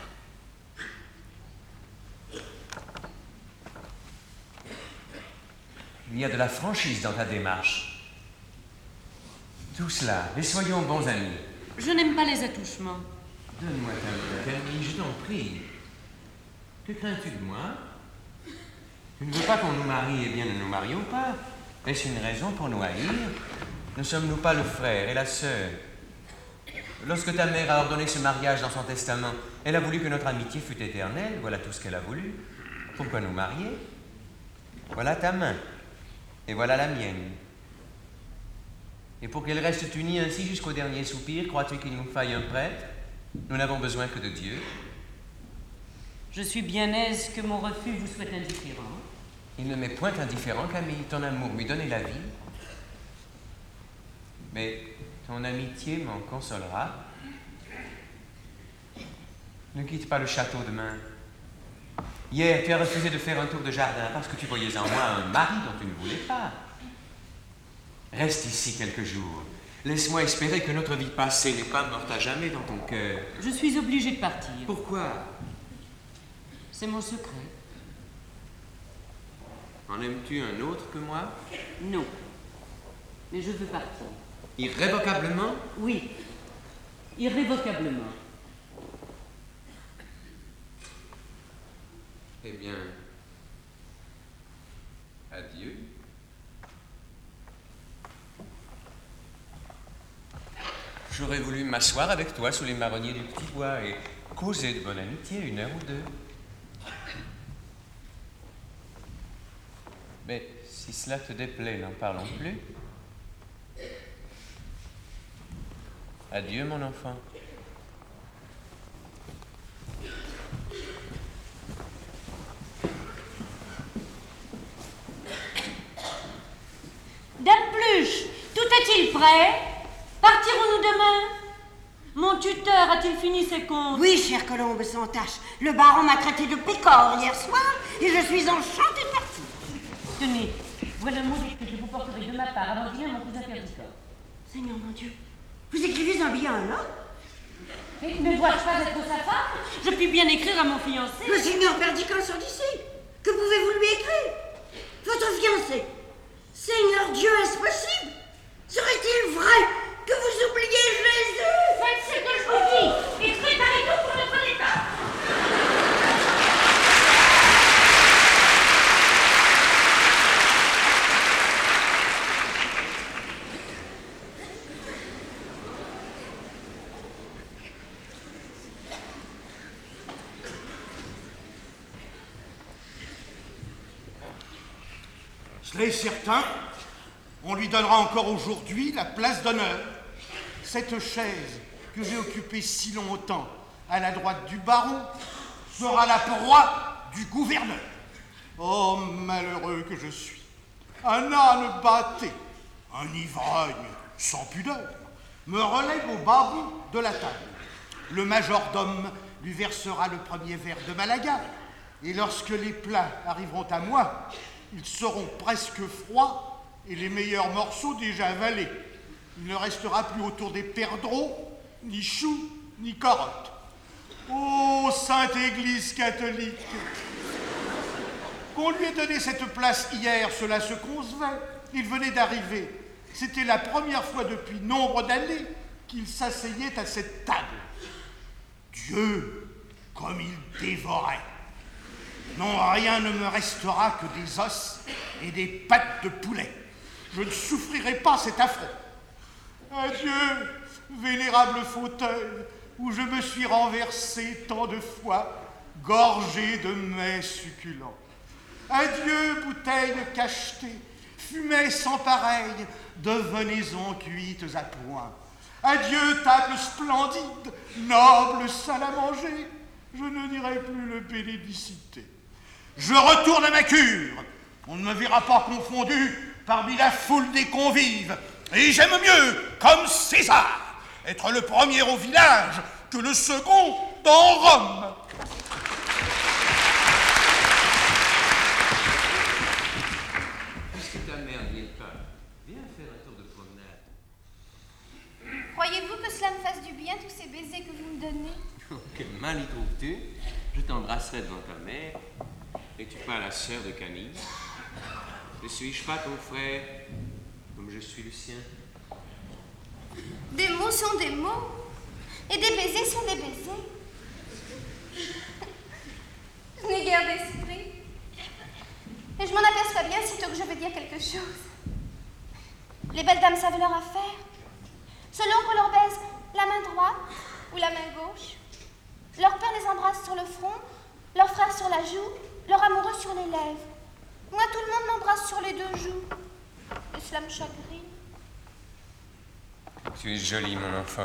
Il y a de la franchise dans ta démarche. Tout cela, et soyons bons amis. Je n'aime pas les attouchements. Donne-moi ta main, Camille, je t'en prie. Que crains-tu de moi? Tu ne veux pas qu'on nous marie, eh bien ne nous marions pas. Est-ce une raison pour nous haïr? Ne sommes-nous pas le frère et la sœur? Lorsque ta mère a ordonné ce mariage dans son testament, elle a voulu que notre amitié fût éternelle, voilà tout ce qu'elle a voulu. Pourquoi nous marier? Voilà ta main, et voilà la mienne. Et pour qu'elle reste unie ainsi jusqu'au dernier soupir, crois-tu qu'il nous faille un prêtre? Nous n'avons besoin que de Dieu. Je suis bien aise que mon refus vous soit indifférent. Il ne m'est point indifférent, Camille. Ton amour m'eût donné la vie. Mais ton amitié m'en consolera. Ne quitte pas le château demain. Hier, tu as refusé de faire un tour de jardin parce que tu voyais en moi un mari dont tu ne voulais pas. Reste ici quelques jours. Laisse-moi espérer que notre vie passée n'est pas morte à jamais dans ton cœur. Je suis obligée de partir. Pourquoi? C'est mon secret. En aimes-tu un autre que moi? Non. Mais je veux partir. Irrévocablement? Oui. Irrévocablement. Eh bien, adieu. J'aurais voulu m'asseoir avec toi sous les marronniers du petit bois et causer de bonne amitié une heure ou deux. Mais si cela te déplaît, n'en parlons plus. Adieu, mon enfant. Dame Pluche, tout est-il prêt? Partirons-nous demain? Mon tuteur a-t-il fini ses comptes? Oui, chère Colombe, sans tâche. Le baron m'a traité de pécore hier soir et je suis enchantée de partir. Tenez, voilà le mot que je vous porterai de ma part avant dîner à mon cousin Perdicor. Seigneur mon Dieu, vous écrivez un billet à un homme? Et ne dois-je pas être sa femme? Je puis bien écrire à mon fiancé. Le seigneur Perdicor sort d'ici. Que pouvez-vous lui écrire? Votre fiancé. Seigneur Dieu, est-ce possible? Serait-il vrai que vous oubliez Jésus? Faites ce que je vous dis et préparez-nous pour notre départ. Cela est certain, on lui donnera encore aujourd'hui la place d'honneur. Cette chaise que j'ai occupée si longtemps à la droite du baron sera la proie du gouverneur. Oh, malheureux que je suis, un âne batté, un ivrogne sans pudeur, me relègue au bas bout de la table. Le majordome lui versera le premier verre de Malaga, et lorsque les plats arriveront à moi, ils seront presque froids et les meilleurs morceaux déjà avalés. Il ne restera plus autour des perdreaux, ni choux, ni carottes. Ô Sainte Église catholique! Qu'on lui ait donné cette place hier, cela se concevait. Il venait d'arriver. C'était la première fois depuis nombre d'années qu'il s'asseyait à cette table. Dieu, comme il dévorait. Non, rien ne me restera que des os et des pattes de poulet. Je ne souffrirai pas cet affront. Adieu, vénérable fauteuil, où je me suis renversé tant de fois, gorgé de mets succulents. Adieu, bouteille cachetée, fumée sans pareil, de venaison cuites à point. Adieu, table splendide, noble salle à manger, je ne dirai plus le bénédicité. Je retourne à ma cure. On ne me verra pas confondu parmi la foule des convives. Et j'aime mieux, comme César, être le premier au village que le second dans Rome. Puisque ta mère n'y est pas, viens faire un tour de promenade. Croyez-vous que cela me fasse du bien, tous ces baisers que vous me donnez? Quel mal y trouves-tu? Je t'embrasserai devant ta mère. Es-tu pas la sœur de Camille? Ne suis-je pas ton frère, comme je suis le sien? Des mots sont des mots, et des baisers sont des baisers. Je n'ai guère d'esprit, et je m'en aperçois bien sitôt que je veux dire quelque chose. Les belles dames savent leur affaire, selon qu'on leur baise la main droite ou la main gauche. Leur père les embrasse sur le front, leur frère sur la joue, leur amoureux sur les lèvres. Moi, tout le monde m'embrasse sur les deux joues. Et cela me chagrine. Tu es jolie, mon enfant.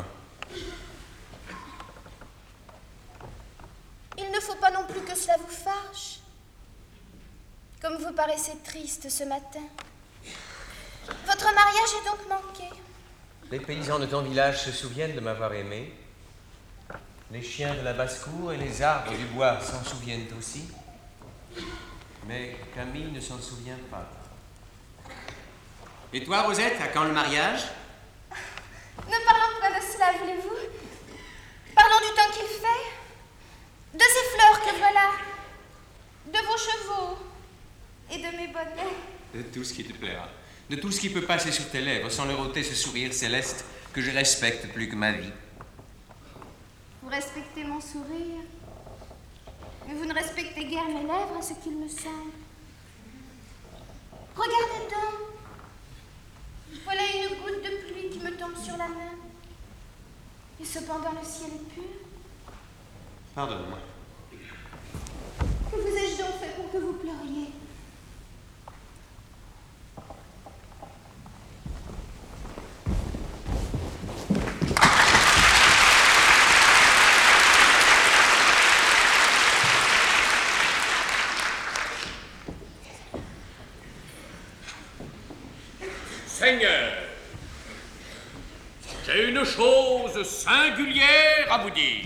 Il ne faut pas non plus que cela vous fâche. Comme vous paraissez triste ce matin. Votre mariage est donc manqué. Les paysans de ton village se souviennent de m'avoir aimé. Les chiens de la basse-cour et les arbres du bois s'en souviennent aussi. Mais Camille ne s'en souvient pas. Et toi, Rosette, à quand le mariage? Ne parlons pas de cela, voulez-vous? Parlons du temps qu'il fait, de ces fleurs que voilà, de vos chevaux et de mes bonnets. De tout ce qui te plaira. De tout ce qui peut passer sur tes lèvres sans leur ôter ce sourire céleste que je respecte plus que ma vie. Vous respectez mon sourire, mais vous ne respectez guère mes lèvres à ce qu'il me semble. Regardez donc. Voilà une goutte de pluie qui me tombe sur la main. Et cependant le ciel est pur. Pardonne-moi. Que vous ai-je donc fait pour que vous pleuriez? Seigneur, j'ai une chose singulière à vous dire.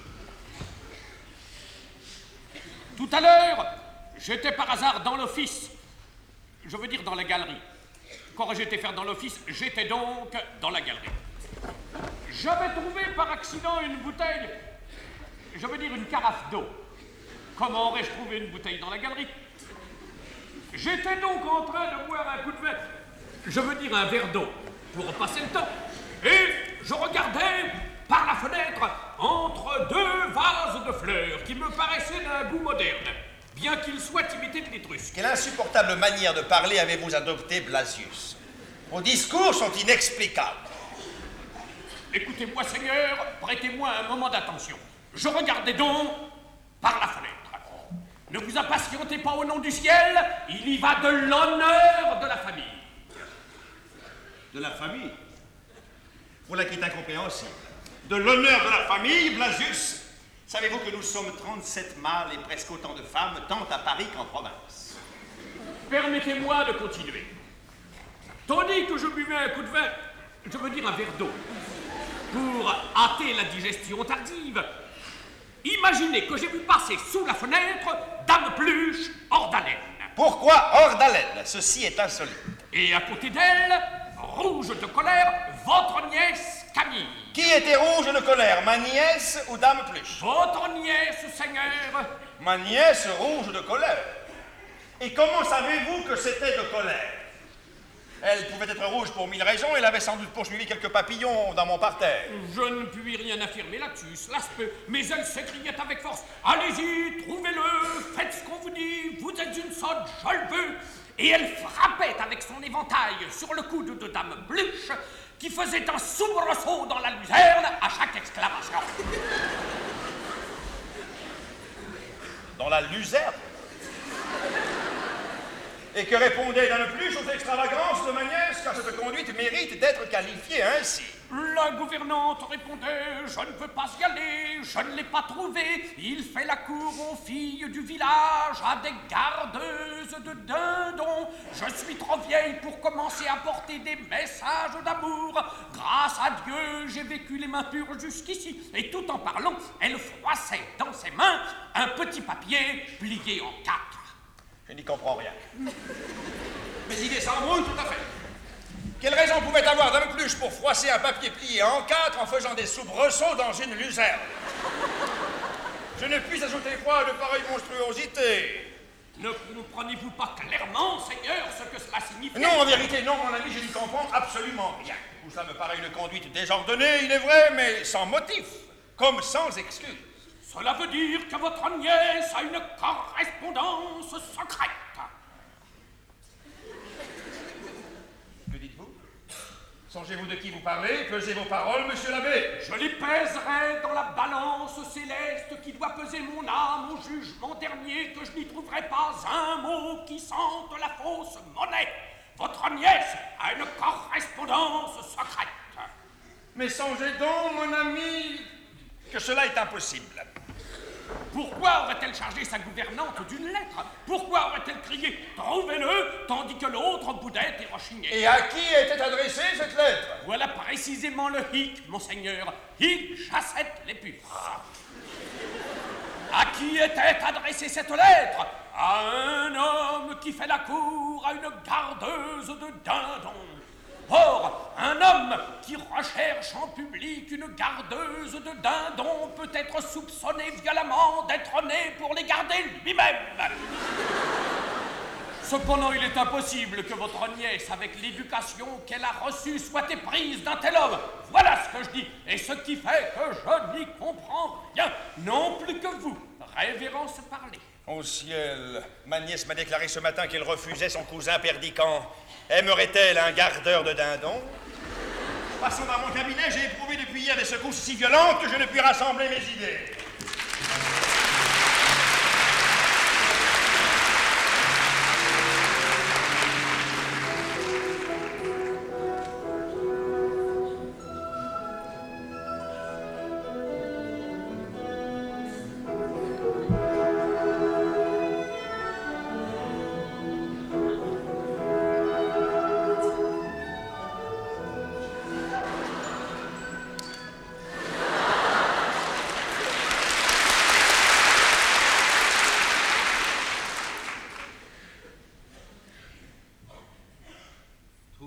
Tout à l'heure, j'étais par hasard dans l'office. Je veux dire dans la galerie. Quand j'étais faire dans l'office, j'étais donc dans la galerie. J'avais trouvé par accident une bouteille, je veux dire une carafe d'eau. Comment aurais-je trouvé une bouteille dans la galerie? J'étais donc en train de boire un coup de vin, je veux dire un verre d'eau, pour passer le temps. Et je regardais par la fenêtre entre deux vases de fleurs qui me paraissaient d'un goût moderne, bien qu'ils soient imités de l'étrusque. Quelle insupportable manière de parler avez-vous adopté, Blasius? Vos discours sont inexplicables. Écoutez-moi, Seigneur, prêtez-moi un moment d'attention. Je regardais donc par la fenêtre. Ne vous impatientez pas au nom du ciel, il y va de l'honneur de la famille. De la famille? Voilà qui est incompréhensible. De l'honneur de la famille, Blasius? Savez-vous que nous sommes trente-sept mâles et presque autant de femmes, tant à Paris qu'en province? Permettez-moi de continuer. Tandis que je buvais un coup de vin, je veux dire un verre d'eau, pour hâter la digestion tardive, imaginez que j'ai vu passer sous la fenêtre Dame Pluche hors d'haleine. Pourquoi hors d'haleine? Ceci est insolite. Et à côté d'elle, rouge de colère, votre nièce Camille. Qui était rouge de colère, ma nièce ou Dame Pluche? Votre nièce, Seigneur. Ma nièce rouge de colère? Et comment savez-vous que c'était de colère? Elle pouvait être rouge pour mille raisons, elle avait sans doute poursuivi quelques papillons dans mon parterre. Je ne puis rien affirmer là-dessus, cela se peut, mais elle s'écriait avec force. Allez-y, trouvez-le, faites ce qu'on vous dit, vous êtes une sotte, je le veux. Et elle frappait avec son éventail sur le coude de Dame Pluche, qui faisait un soubresaut dans la luzerne à chaque exclamation. Dans la luzerne? Et que répondait Dame Pluche aux extravagances de ma nièce, car cette conduite mérite d'être qualifiée ainsi? La gouvernante répondait, je ne peux pas y aller, je ne l'ai pas trouvé. Il fait la cour aux filles du village, à des gardeuses de dindons. Je suis trop vieille pour commencer à porter des messages d'amour. Grâce à Dieu, j'ai vécu les mains pures jusqu'ici. Et tout en parlant, elle froissait dans ses mains un petit papier plié en quatre. Je n'y comprends rien. Mais il est sans bruit, tout à fait. Quelle raison pouvait avoir Dame Pluche pour froisser un papier plié en quatre en faisant des soubresauts dans une luzerne? Je ne puis ajouter quoi à de pareilles monstruosités. Ne comprenez-vous pas clairement, Seigneur, ce que cela signifie? Non, en vérité, non, mon ami, je n'y comprends absolument rien. Tout cela me paraît une conduite désordonnée, il est vrai, mais sans motif, comme sans excuse. Cela veut dire que votre nièce a une correspondance secrète. Que dites-vous? Songez-vous de qui vous parlez? Pesez vos paroles, monsieur l'abbé. Je les pèserai dans la balance céleste qui doit peser mon âme au jugement dernier, que je n'y trouverai pas un mot qui sente la fausse monnaie. Votre nièce a une correspondance secrète. Mais songez donc, mon ami, que cela est impossible. Pourquoi aurait-elle chargé sa gouvernante d'une lettre? Pourquoi aurait-elle crié « Trouvez-le » tandis que l'autre boudait et rechignait? Et à qui était adressée cette lettre? Voilà précisément le hic, monseigneur. Hic chassette les puces. À qui était adressée cette lettre? À un homme qui fait la cour à une gardeuse de dindons. Or, un homme qui recherche en public une gardeuse de dindons peut être soupçonné violemment d'être né pour les garder lui-même. Cependant, il est impossible que votre nièce, avec l'éducation qu'elle a reçue, soit éprise d'un tel homme. Voilà ce que je dis, et ce qui fait que je n'y comprends rien, non plus que vous, révérence parler. Au ciel, ma nièce m'a déclaré ce matin qu'elle refusait son cousin Perdican. Aimerait-elle un gardeur de dindons? Passons dans mon cabinet, j'ai éprouvé depuis hier des secousses si violentes que je ne puis rassembler mes idées.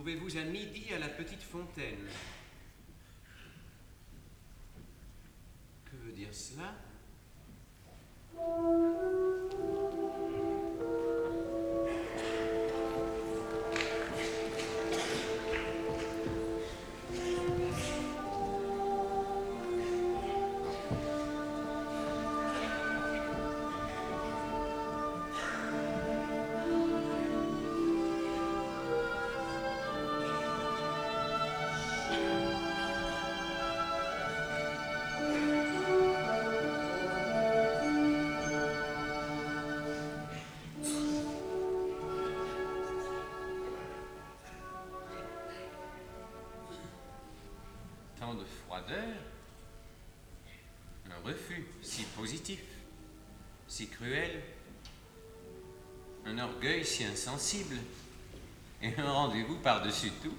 Trouvez-vous à midi à la petite fontaine. Que veut dire cela? De froideur, un refus si positif, si cruel, un orgueil si insensible, et un rendez-vous par-dessus tout.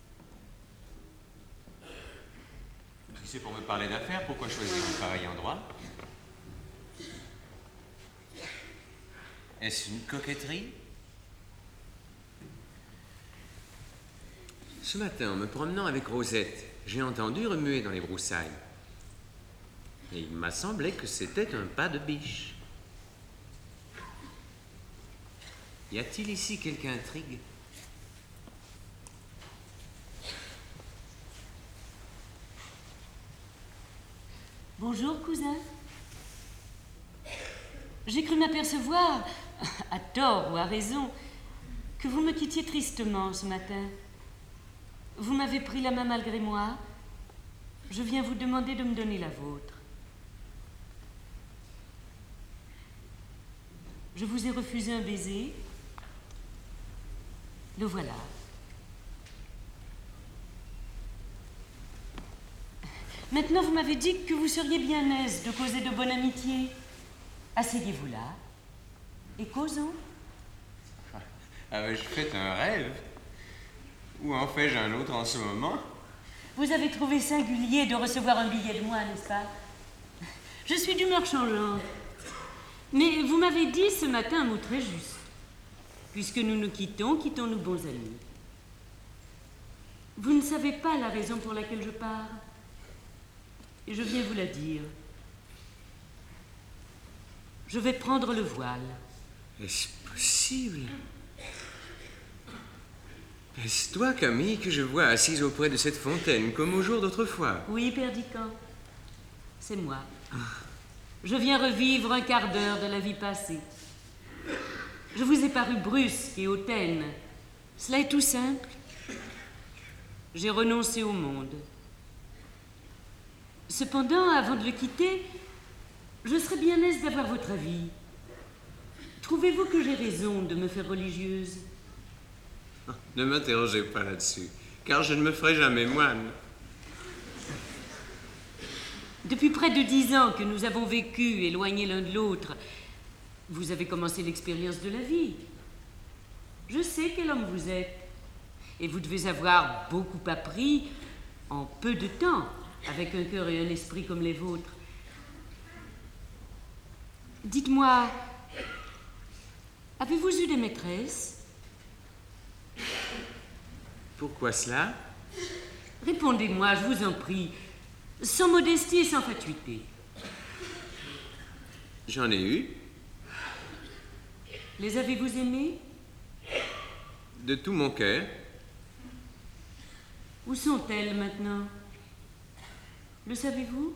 Si c'est pour me parler d'affaires, pourquoi choisir un pareil endroit? Est-ce une coquetterie? Ce matin, en me promenant avec Rosette, j'ai entendu remuer dans les broussailles. Et il m'a semblé que c'était un pas de biche. Y a-t-il ici quelque intrigue? Bonjour, cousin. J'ai cru m'apercevoir, à tort ou à raison, que vous me quittiez tristement ce matin. Vous m'avez pris la main malgré moi. Je viens vous demander de me donner la vôtre. Je vous ai refusé un baiser. Le voilà. Maintenant, vous m'avez dit que vous seriez bien aise de causer de bonne amitié. Asseyez-vous là et causons. Avais-je fait un rêve? Ou en fais-je un autre en ce moment? Vous avez trouvé singulier de recevoir un billet de moi, n'est-ce pas? Je suis d'humeur changeante. Mais vous m'avez dit ce matin un mot très juste. Puisque nous nous quittons, quittons-nous bons amis. Vous ne savez pas la raison pour laquelle je pars. Et je viens vous la dire. Je vais prendre le voile. Est-ce possible? Est-ce toi, Camille, que je vois assise auprès de cette fontaine, comme au jour d'autrefois? Oui, Père Dican. C'est moi. Je viens revivre un quart d'heure de la vie passée. Je vous ai paru brusque et hautaine. Cela est tout simple. J'ai renoncé au monde. Cependant, avant de le quitter, je serais bien aise d'avoir votre avis. Trouvez-vous que j'ai raison de me faire religieuse? Ne m'interrogez pas là-dessus, car je ne me ferai jamais moine. Depuis près de dix ans que nous avons vécu éloignés l'un de l'autre, vous avez commencé l'expérience de la vie. Je sais quel homme vous êtes, et vous devez avoir beaucoup appris en peu de temps, avec un cœur et un esprit comme les vôtres. Dites-moi, avez-vous eu des maîtresses? Pourquoi cela? Répondez-moi, je vous en prie, sans modestie et sans fatuité. J'en ai eu. Les avez-vous aimées? De tout mon cœur. Où sont-elles maintenant? Le savez-vous?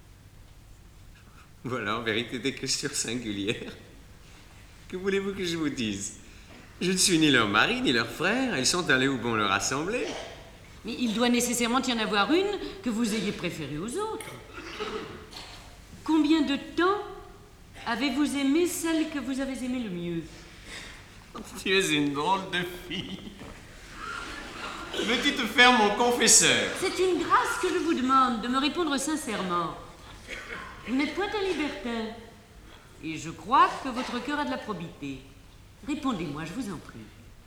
Voilà en vérité des questions singulières. Que voulez-vous que je vous dise? Je ne suis ni leur mari, ni leur frère. Elles sont allées où bon leur assembler. Mais il doit nécessairement y en avoir une que vous ayez préférée aux autres. Combien de temps avez-vous aimé celle que vous avez aimée le mieux? Tu es une drôle de fille. Veux-tu te faire mon confesseur? C'est une grâce que je vous demande de me répondre sincèrement. Vous n'êtes point un libertin. Et je crois que votre cœur a de la probité. Répondez-moi, je vous en prie.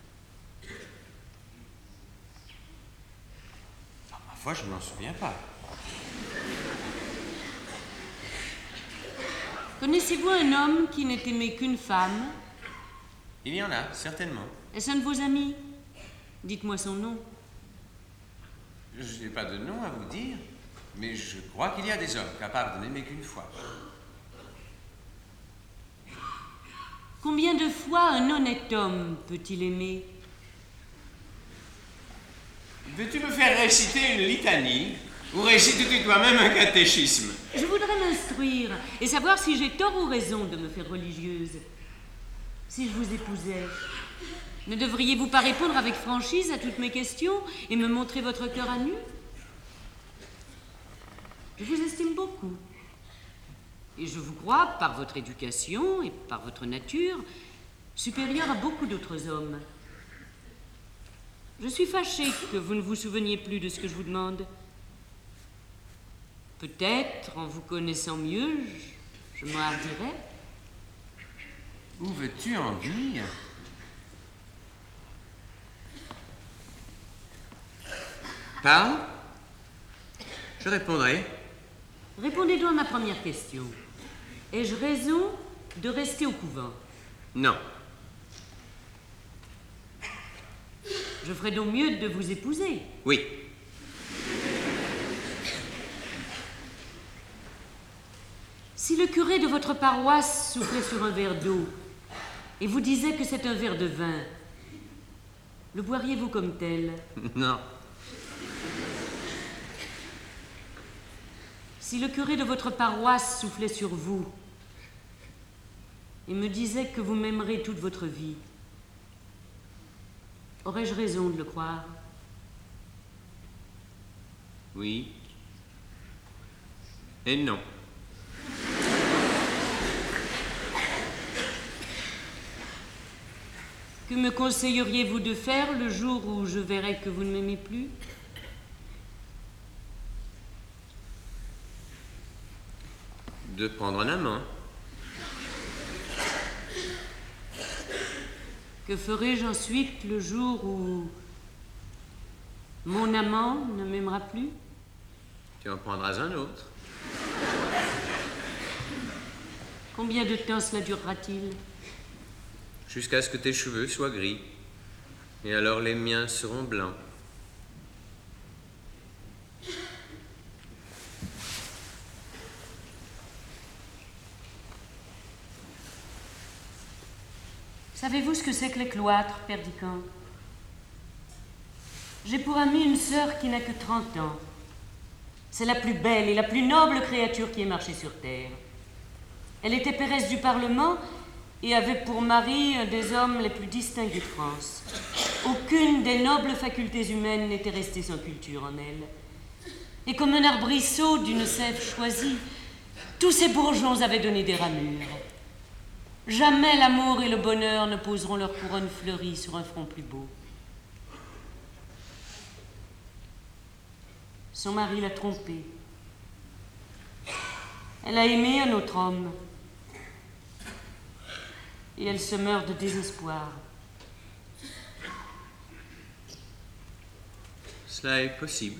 Ah, ma foi, je ne m'en souviens pas. Connaissez-vous un homme qui n'ait aimé qu'une femme? Il y en a, certainement. Est-ce un de vos amis? Dites-moi son nom. Je n'ai pas de nom à vous dire, mais je crois qu'il y a des hommes capables de n'aimer qu'une fois. Combien de fois un honnête homme peut-il aimer? Veux-tu me faire réciter une litanie ou récites-tu toi-même un catéchisme? Je voudrais m'instruire et savoir si j'ai tort ou raison de me faire religieuse. Si je vous épousais, ne devriez-vous pas répondre avec franchise à toutes mes questions et me montrer votre cœur à nu? Je vous estime beaucoup. Et je vous crois, par votre éducation et par votre nature, supérieur à beaucoup d'autres hommes. Je suis fâchée que vous ne vous souveniez plus de ce que je vous demande. Peut-être, en vous connaissant mieux, je, je m'en hardirais. Où veux-tu en venir? Parle. Je répondrai. Répondez donc à ma première question. Ai-je raison de rester au couvent? Non. Je ferais donc mieux de vous épouser. Oui. Si le curé de votre paroisse soufflait sur un verre d'eau et vous disait que c'est un verre de vin, le boiriez-vous comme tel? Non. Si le curé de votre paroisse soufflait sur vous et me disait que vous m'aimerez toute votre vie, aurais-je raison de le croire? Oui. Et non. Que me conseilleriez-vous de faire le jour où je verrai que vous ne m'aimez plus? De prendre un amant. Que ferai-je ensuite le jour où mon amant ne m'aimera plus? Tu en prendras un autre. Combien de temps cela durera-t-il? Jusqu'à ce que tes cheveux soient gris. Et alors les miens seront blancs. Savez-vous ce que c'est que les cloîtres, Père Dican? J'ai pour amie une sœur qui n'a que trente ans. C'est la plus belle et la plus noble créature qui ait marché sur terre. Elle était pairesse du Parlement et avait pour mari un des hommes les plus distingués de France. Aucune des nobles facultés humaines n'était restée sans culture en elle. Et comme un arbrisseau d'une sève choisie, tous ces bourgeons avaient donné des ramures. Jamais l'amour et le bonheur ne poseront leur couronne fleurie sur un front plus beau. Son mari l'a trompée. Elle a aimé un autre homme. Et elle se meurt de désespoir. Cela est possible.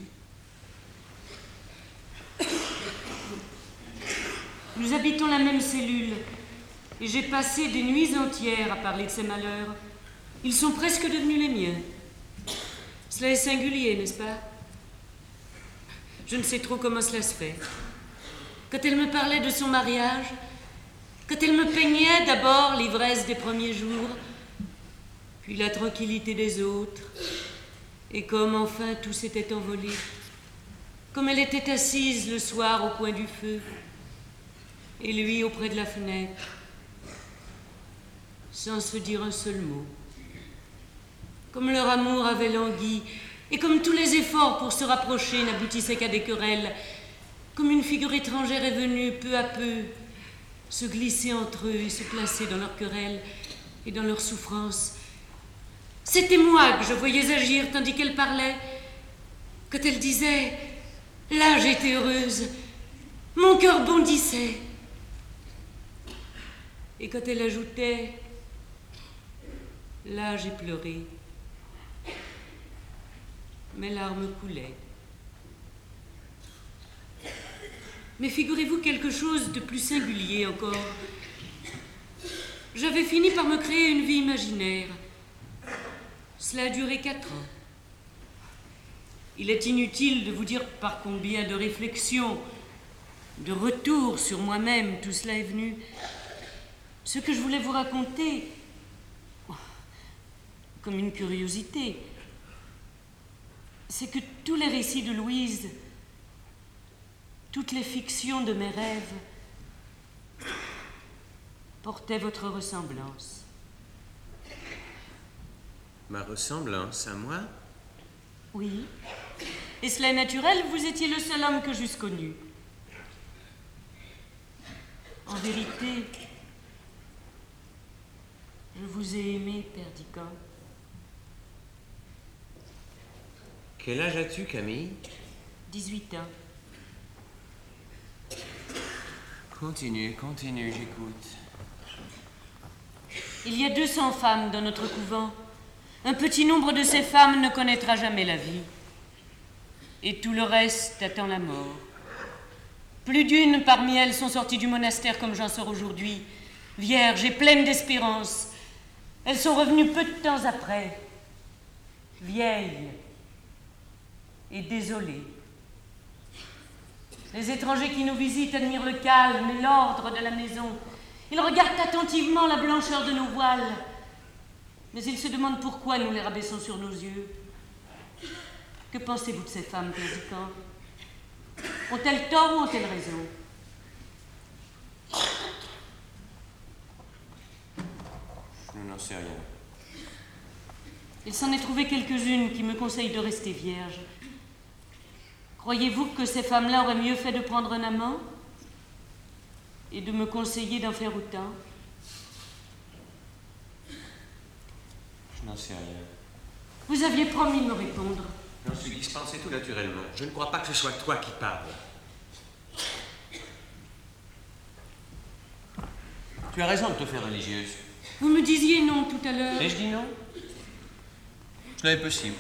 Nous habitons la même cellule. Et j'ai passé des nuits entières à parler de ces malheurs. Ils sont presque devenus les miens. Cela est singulier, n'est-ce pas? Je ne sais trop comment cela se fait. Quand elle me parlait de son mariage, quand elle me peignait d'abord l'ivresse des premiers jours, puis la tranquillité des autres, et comme enfin tout s'était envolé, comme elle était assise le soir au coin du feu, et lui auprès de la fenêtre, sans se dire un seul mot. Comme leur amour avait langui, et comme tous les efforts pour se rapprocher n'aboutissaient qu'à des querelles, comme une figure étrangère est venue, peu à peu, se glisser entre eux et se placer dans leurs querelles et dans leurs souffrances. C'était moi que je voyais agir tandis qu'elle parlait. Quand elle disait « Là, j'étais heureuse », mon cœur bondissait. Et quand elle ajoutait « Là, j'ai pleuré », mes larmes coulaient. Mais figurez-vous quelque chose de plus singulier encore. J'avais fini par me créer une vie imaginaire. Cela a duré quatre ans. Il est inutile de vous dire par combien de réflexions, de retours sur moi-même tout cela est venu. Ce que je voulais vous raconter, comme une curiosité, c'est que tous les récits de Louise, toutes les fictions de mes rêves, portaient votre ressemblance. Ma ressemblance à moi? Oui. Et cela est naturel, vous étiez le seul homme que j'eusse connu. En vérité, je vous ai aimé, Perdiccas. Quel âge as-tu, Camille? dix-huit ans. Continue, continue, j'écoute. Il y a deux cents femmes dans notre couvent. Un petit nombre de ces femmes ne connaîtra jamais la vie. Et tout le reste attend la mort. Plus d'une parmi elles sont sorties du monastère comme j'en sors aujourd'hui, vierges et pleines d'espérance. Elles sont revenues peu de temps après, vieilles et désolées. Les étrangers qui nous visitent admirent le calme et l'ordre de la maison. Ils regardent attentivement la blancheur de nos voiles. Mais ils se demandent pourquoi nous les rabaissons sur nos yeux. Que pensez-vous de ces femmes, Perdiccas? Ont-elles tort ou ont-elles raison? Je n'en sais rien. Il s'en est trouvé quelques-unes qui me conseillent de rester vierge. Croyez-vous que ces femmes-là auraient mieux fait de prendre un amant et de me conseiller d'en faire autant? Je n'en sais rien. Vous aviez promis de me répondre. J'en suis dispensé tout naturellement. Je ne crois pas que ce soit toi qui parles. Tu as raison de te faire religieuse. Vous me disiez non tout à l'heure. Et je dis non? Cela est possible.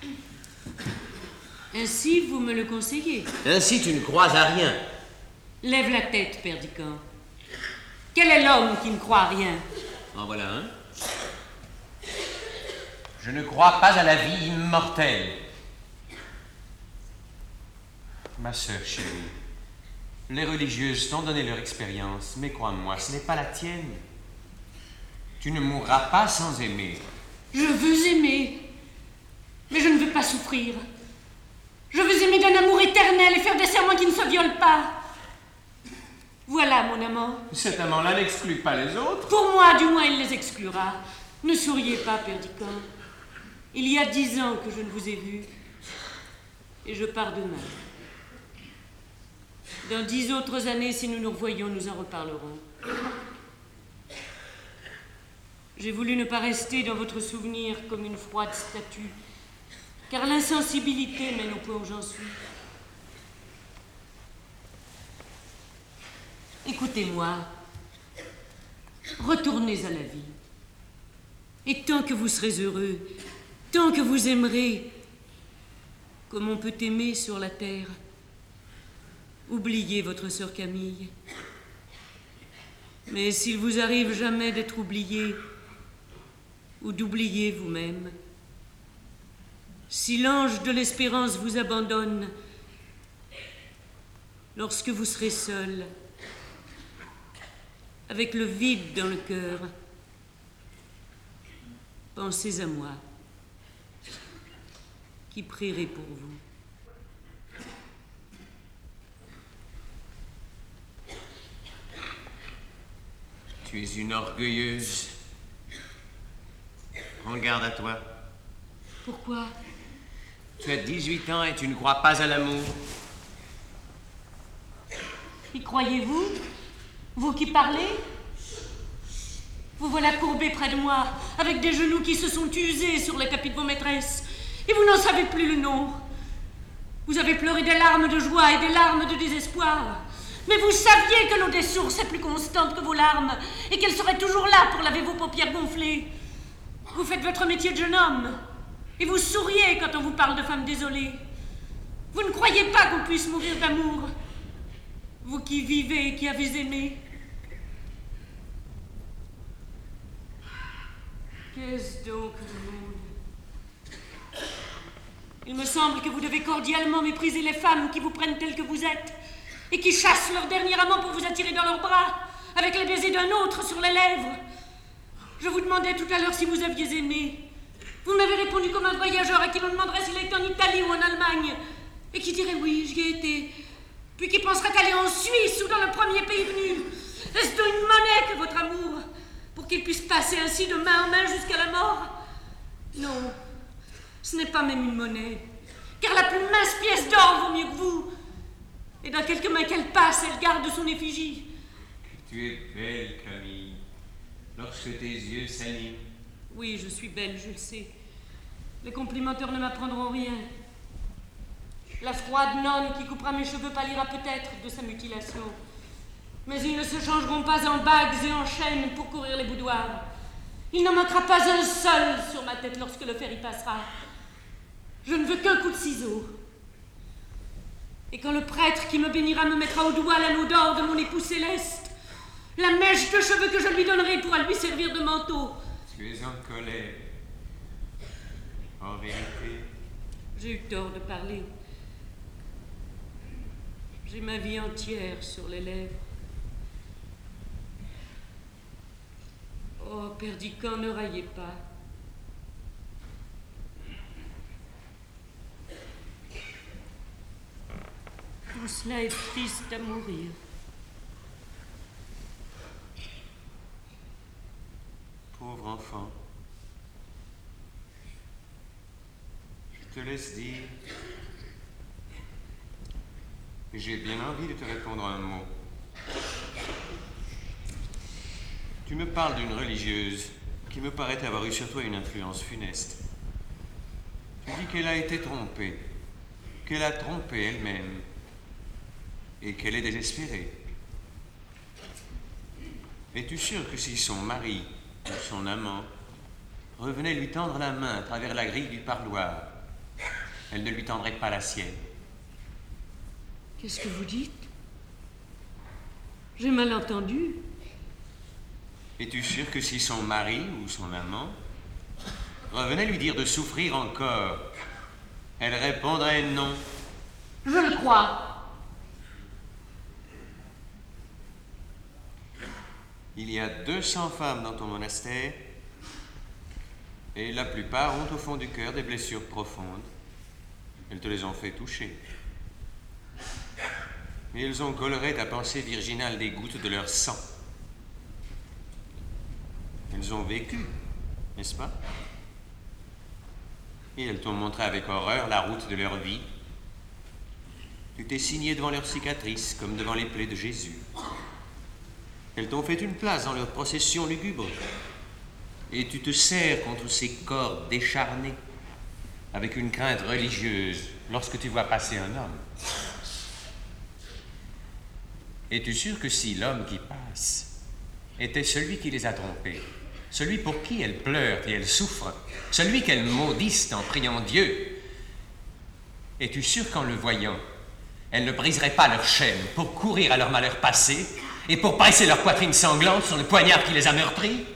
Ainsi, vous me le conseillez. Ainsi, tu ne crois à rien. Lève la tête, Perdiccas. Quel est l'homme qui ne croit à rien? En voilà un. Je ne crois pas à la vie immortelle. Ma sœur chérie, les religieuses t'ont donné leur expérience, mais crois-moi, ce n'est pas la tienne. Tu ne mourras pas sans aimer. Je veux aimer, mais je ne veux pas souffrir. Je veux aimer d'un amour éternel et faire des serments qui ne se violent pas. Voilà mon amant. Cet amant-là n'exclut pas les autres. Pour moi, du moins, il les exclura. Ne souriez pas, Perdiccas. Il y a dix ans que je ne vous ai vu, et je pars demain. Dans dix autres années, si nous nous revoyons, nous en reparlerons. J'ai voulu ne pas rester dans votre souvenir comme une froide statue, car l'insensibilité mène au point où j'en suis. Écoutez-moi, retournez à la vie. Et tant que vous serez heureux, tant que vous aimerez, comme on peut aimer sur la terre, oubliez votre sœur Camille. Mais s'il vous arrive jamais d'être oublié, ou d'oublier vous-même, si l'ange de l'espérance vous abandonne, lorsque vous serez seul, avec le vide dans le cœur, pensez à moi, qui prierai pour vous. Tu es une orgueilleuse. Prends garde à toi. Pourquoi? Tu as dix-huit ans et tu ne crois pas à l'amour. Y croyez-vous? Vous qui parlez? Vous voilà courbé près de moi, avec des genoux qui se sont usés sur les tapis de vos maîtresses, et vous n'en savez plus le nom. Vous avez pleuré des larmes de joie et des larmes de désespoir. Mais vous saviez que l'eau des sources est plus constante que vos larmes, et qu'elle serait toujours là pour laver vos paupières gonflées. Vous faites votre métier de jeune homme, et vous souriez quand on vous parle de femme désolée. Vous ne croyez pas qu'on puisse mourir d'amour, vous qui vivez et qui avez aimé. Qu'est-ce donc le monde? Il me semble que vous devez cordialement mépriser les femmes qui vous prennent telles que vous êtes et qui chassent leur dernier amant pour vous attirer dans leurs bras avec les baisers d'un autre sur les lèvres. Je vous demandais tout à l'heure si vous aviez aimé. Vous m'avez répondu comme un voyageur à qui l'on demanderait s'il est en Italie ou en Allemagne et qui dirait oui, j'y ai été, puis qui penserait aller en Suisse ou dans le premier pays venu. Est-ce donc une monnaie que votre amour, pour qu'il puisse passer ainsi de main en main jusqu'à la mort? Non, ce n'est pas même une monnaie, car la plus mince pièce d'or vaut mieux que vous. Et dans quelques mains qu'elle passe, elle garde son effigie. Tu es belle, Camille, lorsque tes yeux s'animent. Oui, je suis belle, je le sais. Les complimenteurs ne m'apprendront rien. La froide nonne qui coupera mes cheveux pâlira peut-être de sa mutilation. Mais ils ne se changeront pas en bagues et en chaînes pour courir les boudoirs. Il n'en manquera pas un seul sur ma tête lorsque le fer y passera. Je ne veux qu'un coup de ciseau. Et quand le prêtre qui me bénira me mettra au doigt l'anneau d'or de mon époux céleste, la mèche de cheveux que je lui donnerai pourra lui servir de manteau. Tu es en colère. En vérité. J'ai eu tort de parler. J'ai ma vie entière sur les lèvres. Oh, Perdiccand, ne raillez pas. Tout cela est triste à mourir. Pauvre enfant. Je te laisse dire. Et j'ai bien envie de te répondre un mot. Tu me parles d'une religieuse qui me paraît avoir eu sur toi une influence funeste. Tu dis qu'elle a été trompée, qu'elle a trompé elle-même et qu'elle est désespérée. Es-tu sûr que si son mari ou son amant revenait lui tendre la main à travers la grille du parloir, elle ne lui tendrait pas la sienne? Qu'est-ce que vous dites? J'ai mal entendu. Es-tu sûr que si son mari ou son amant revenait lui dire de souffrir encore, elle répondrait non? Je le crois. Il y a deux cents femmes dans ton monastère et la plupart ont au fond du cœur des blessures profondes. Elles te les ont fait toucher. Et elles ont coloré ta pensée virginale des gouttes de leur sang. Elles ont vécu, n'est-ce pas? Et elles t'ont montré avec horreur la route de leur vie. Tu t'es signé devant leurs cicatrices, comme devant les plaies de Jésus. Elles t'ont fait une place dans leur procession lugubre. Et tu te serres contre ces corps décharnés, avec une crainte religieuse, lorsque tu vois passer un homme. Es-tu sûr que si l'homme qui passe était celui qui les a trompés, celui pour qui elles pleurent et elles souffrent, celui qu'elles maudissent en priant Dieu, es-tu sûr qu'en le voyant, elles ne briseraient pas leur chaîne pour courir à leur malheur passé et pour presser leur poitrine sanglante sur le poignard qui les a meurtris?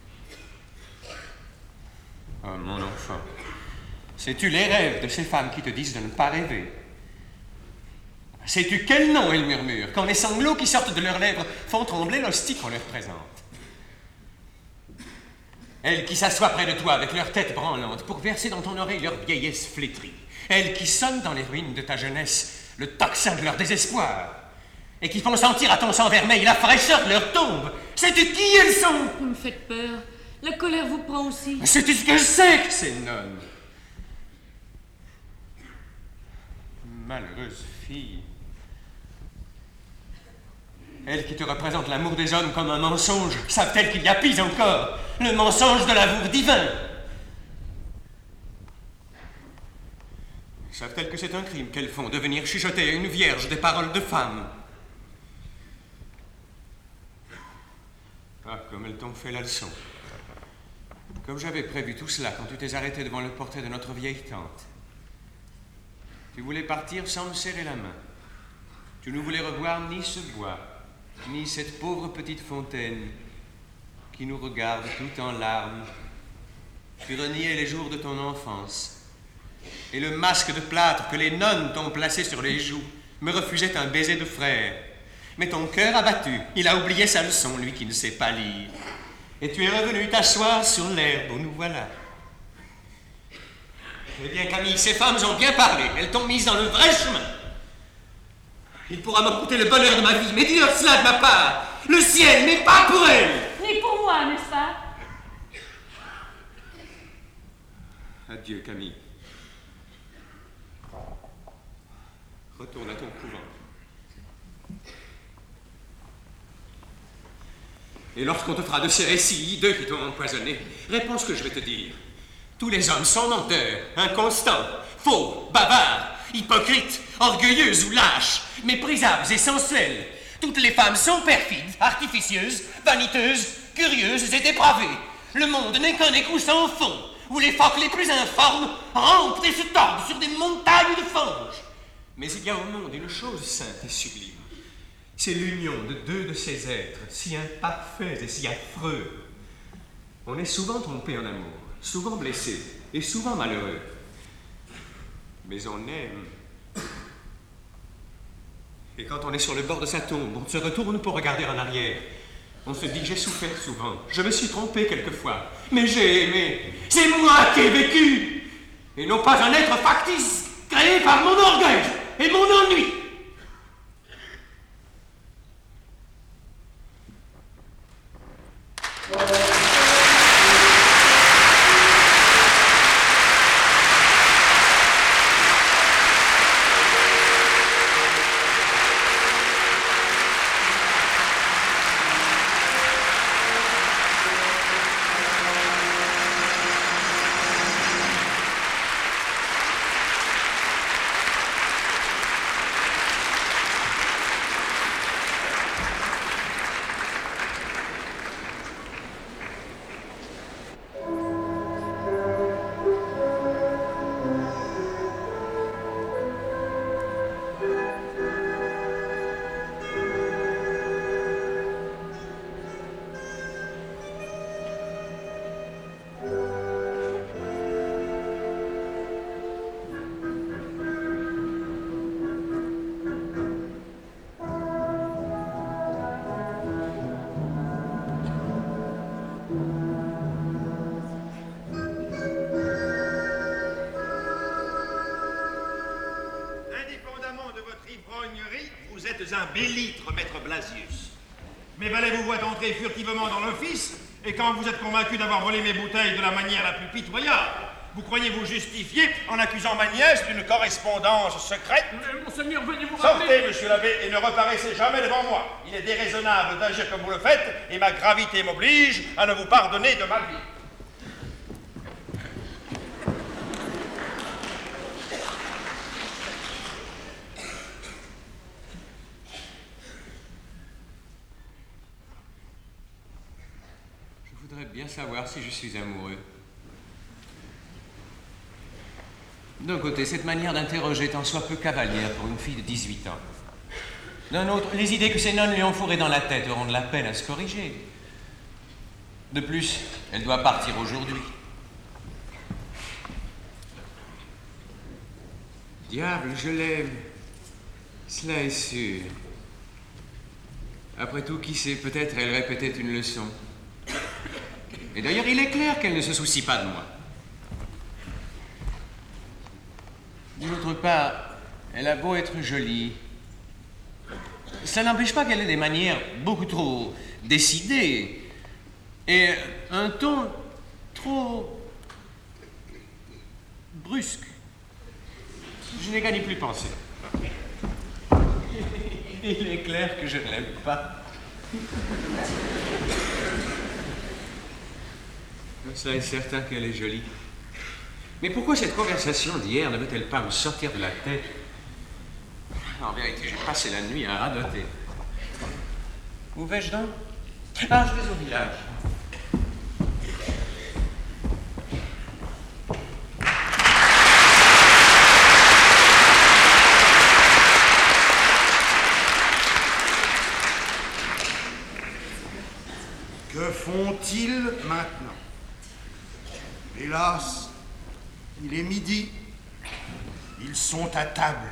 Oh, mon enfant, sais-tu les rêves de ces femmes qui te disent de ne pas rêver? Sais-tu quel nom elles murmurent quand les sanglots qui sortent de leurs lèvres font trembler l'hostie qu'on leur présente? Elles qui s'assoient près de toi avec leur tête branlante pour verser dans ton oreille leur vieillesse flétrie. Elles qui sonnent dans les ruines de ta jeunesse le tocsin de leur désespoir. Et qui font sentir à ton sang vermeil la fraîcheur de leur tombe. Sais-tu qui elles sont? Vous me faites peur. La colère vous prend aussi. Sais-tu ce que c'est que ces nonnes? Malheureuse fille. Elles qui te représentent l'amour des hommes comme un mensonge, savent-elles qu'il y a pis encore, le mensonge de l'amour divin? Savent-elles que c'est un crime qu'elles font de venir chuchoter à une vierge des paroles de femme? Ah, comme elles t'ont fait la leçon. Comme j'avais prévu tout cela quand tu t'es arrêté devant le portrait de notre vieille tante. Tu voulais partir sans me serrer la main. Tu ne voulais revoir ni ce bois, ni cette pauvre petite fontaine qui nous regarde tout en larmes. Tu reniais les jours de ton enfance. et le masque de plâtre que les nonnes t'ont placé sur les joues me refusait un baiser de frère. Mais ton cœur abattu, il a oublié sa leçon, lui qui ne sait pas lire. Et tu es revenu t'asseoir sur l'herbe où nous voilà. Eh bien, Camille, ces femmes ont bien parlé. Elles t'ont mise dans le vrai chemin. Il pourra me coûter le bonheur de ma vie, mais dis-leur cela de ma part. Le ciel n'est pas pour elles. Ni pour moi, n'est-ce pas? Adieu, Camille. Retourne à ton couvent. Et lorsqu'on te fera de ces récits hideux qui t'ont empoisonné, réponds ce que je vais te dire. Tous les hommes sont menteurs, inconstants, faux, bavards, hypocrites, orgueilleux ou lâches, méprisables et sensuels. Toutes les femmes sont perfides, artificieuses, vaniteuses, curieuses et dépravées. Le monde n'est qu'un égout sans fond, où les phoques les plus informes rampent et se tordent sur des montagnes de fange. Mais il y a au monde une chose sainte et sublime. C'est l'union de deux de ces êtres, si imparfaits et si affreux. On est souvent trompé en amour, souvent blessé et souvent malheureux. Mais on aime. Et quand on est sur le bord de sa tombe, on se retourne pour regarder en arrière. On se dit, j'ai souffert souvent, je me suis trompé quelquefois, mais j'ai aimé. C'est moi qui ai vécu, et non pas un être factice, créé par mon orgueil et mon ennui. Un bélitre, maître Blasius. Mes valets vous voient entrer furtivement dans l'office, et quand vous êtes convaincu d'avoir volé mes bouteilles de la manière la plus pitoyable, vous croyez vous justifier en accusant ma nièce d'une correspondance secrète. Mais, monseigneur, veuillez vous rappeler... Sortez, monsieur l'abbé, et ne reparaissez jamais devant moi. Il est déraisonnable d'agir comme vous le faites, et ma gravité m'oblige à ne vous pardonner de ma vie. Je voudrais bien savoir si je suis amoureux. D'un côté, cette manière d'interroger est en soi peu cavalière pour une fille de dix-huit ans. D'un autre, les idées que ces nonnes lui ont fourrées dans la tête auront de la peine à se corriger. De plus, elle doit partir aujourd'hui. Diable, je l'aime. Cela est sûr. Après tout, qui sait, peut-être elle répétait une leçon. Et d'ailleurs, il est clair qu'elle ne se soucie pas de moi. D'une autre part, elle a beau être jolie. Ça n'empêche pas qu'elle ait des manières beaucoup trop décidées et un ton trop brusque. Je n'ai qu'à n'y plus penser. Il est clair que je ne l'aime pas. Ça est certain qu'elle est jolie. Mais pourquoi cette conversation d'hier ne veut-elle pas me sortir de la tête? En vérité, j'ai passé la nuit à radoter. Où vais-je donc? Ah, je vais au village. Que font-ils maintenant? Hélas, il est midi, Ils sont à table.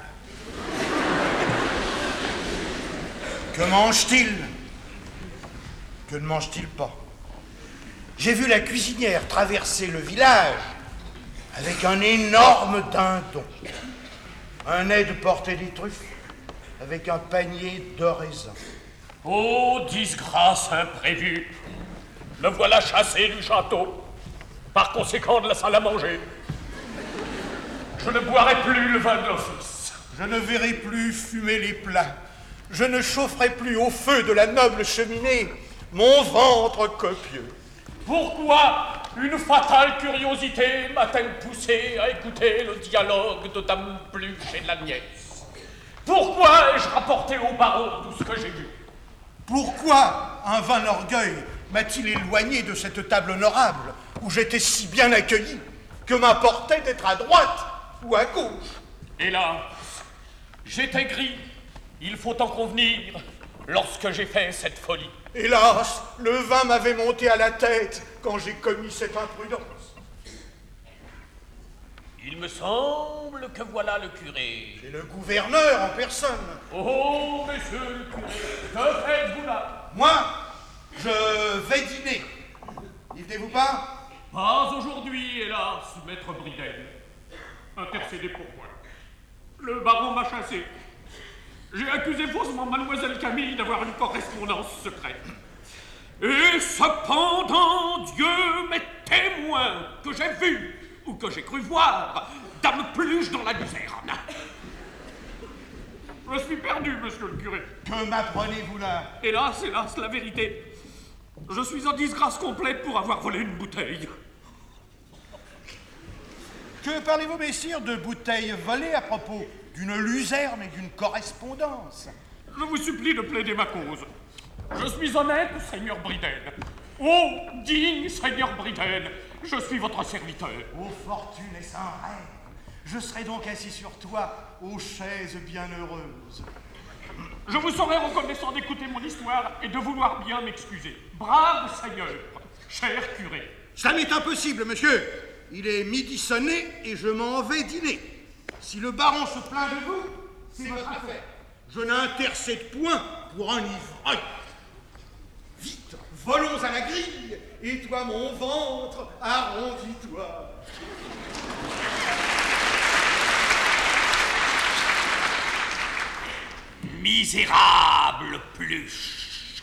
Que mangent-ils? Que ne mangent-ils pas? J'ai vu la cuisinière traverser le village avec un énorme dindon, un aide portait des truffes avec un panier de raisins. Oh, disgrâce imprévue! Me voilà chassé du château, par conséquent de la salle à manger. Je ne boirai plus le vin de l'office. Je ne verrai plus fumer les plats. Je ne chaufferai plus au feu de la noble cheminée mon ventre copieux. Pourquoi une fatale curiosité m'a-t-elle poussé à écouter le dialogue de Dame Pluche et de la nièce? Pourquoi ai-je rapporté au baron tout ce que j'ai vu? Pourquoi un vain orgueil m'a-t-il éloigné de cette table honorable où j'étais si bien accueilli que m'importait d'être à droite ou à gauche? Hélas, j'étais gris, il faut en convenir, lorsque j'ai fait cette folie. Hélas, le vin m'avait monté à la tête quand j'ai commis cette imprudence. Il me semble que voilà le curé. C'est le gouverneur en personne. Oh, monsieur le curé, que faites-vous là? Moi, je vais dîner. N'y venez-vous pas? Pas aujourd'hui, hélas, maître Bridel. Intercédez pour moi. Le baron m'a chassé. J'ai accusé faussement mademoiselle Camille d'avoir une correspondance secrète. Et cependant, Dieu m'est témoin que j'ai vu, ou que j'ai cru voir, Dame Pluche dans la luzerne. Je suis perdu, monsieur le curé. Que m'apprenez-vous là? Hélas, hélas, la vérité. Je suis en disgrâce complète pour avoir volé une bouteille. Que parlez-vous, messire, de bouteilles volées à propos d'une luzerne et d'une correspondance? Je vous supplie de plaider ma cause. Je suis honnête, seigneur Bridel. Oh, digne seigneur Bridel, je suis votre serviteur. Ô fortune et sans rêve, je serai donc assis sur toi aux chaises bienheureuses. Je vous serai reconnaissant d'écouter mon histoire et de vouloir bien m'excuser. Brave seigneur, cher curé. Ça m'est impossible, monsieur. Il est midi sonné et je m'en vais dîner. Si le baron se plaint de vous, c'est votre affaire. Je n'intercède point pour un ivrogne. Vite, volons à la grille, et toi, mon ventre, arrondis-toi. Misérable Pluche.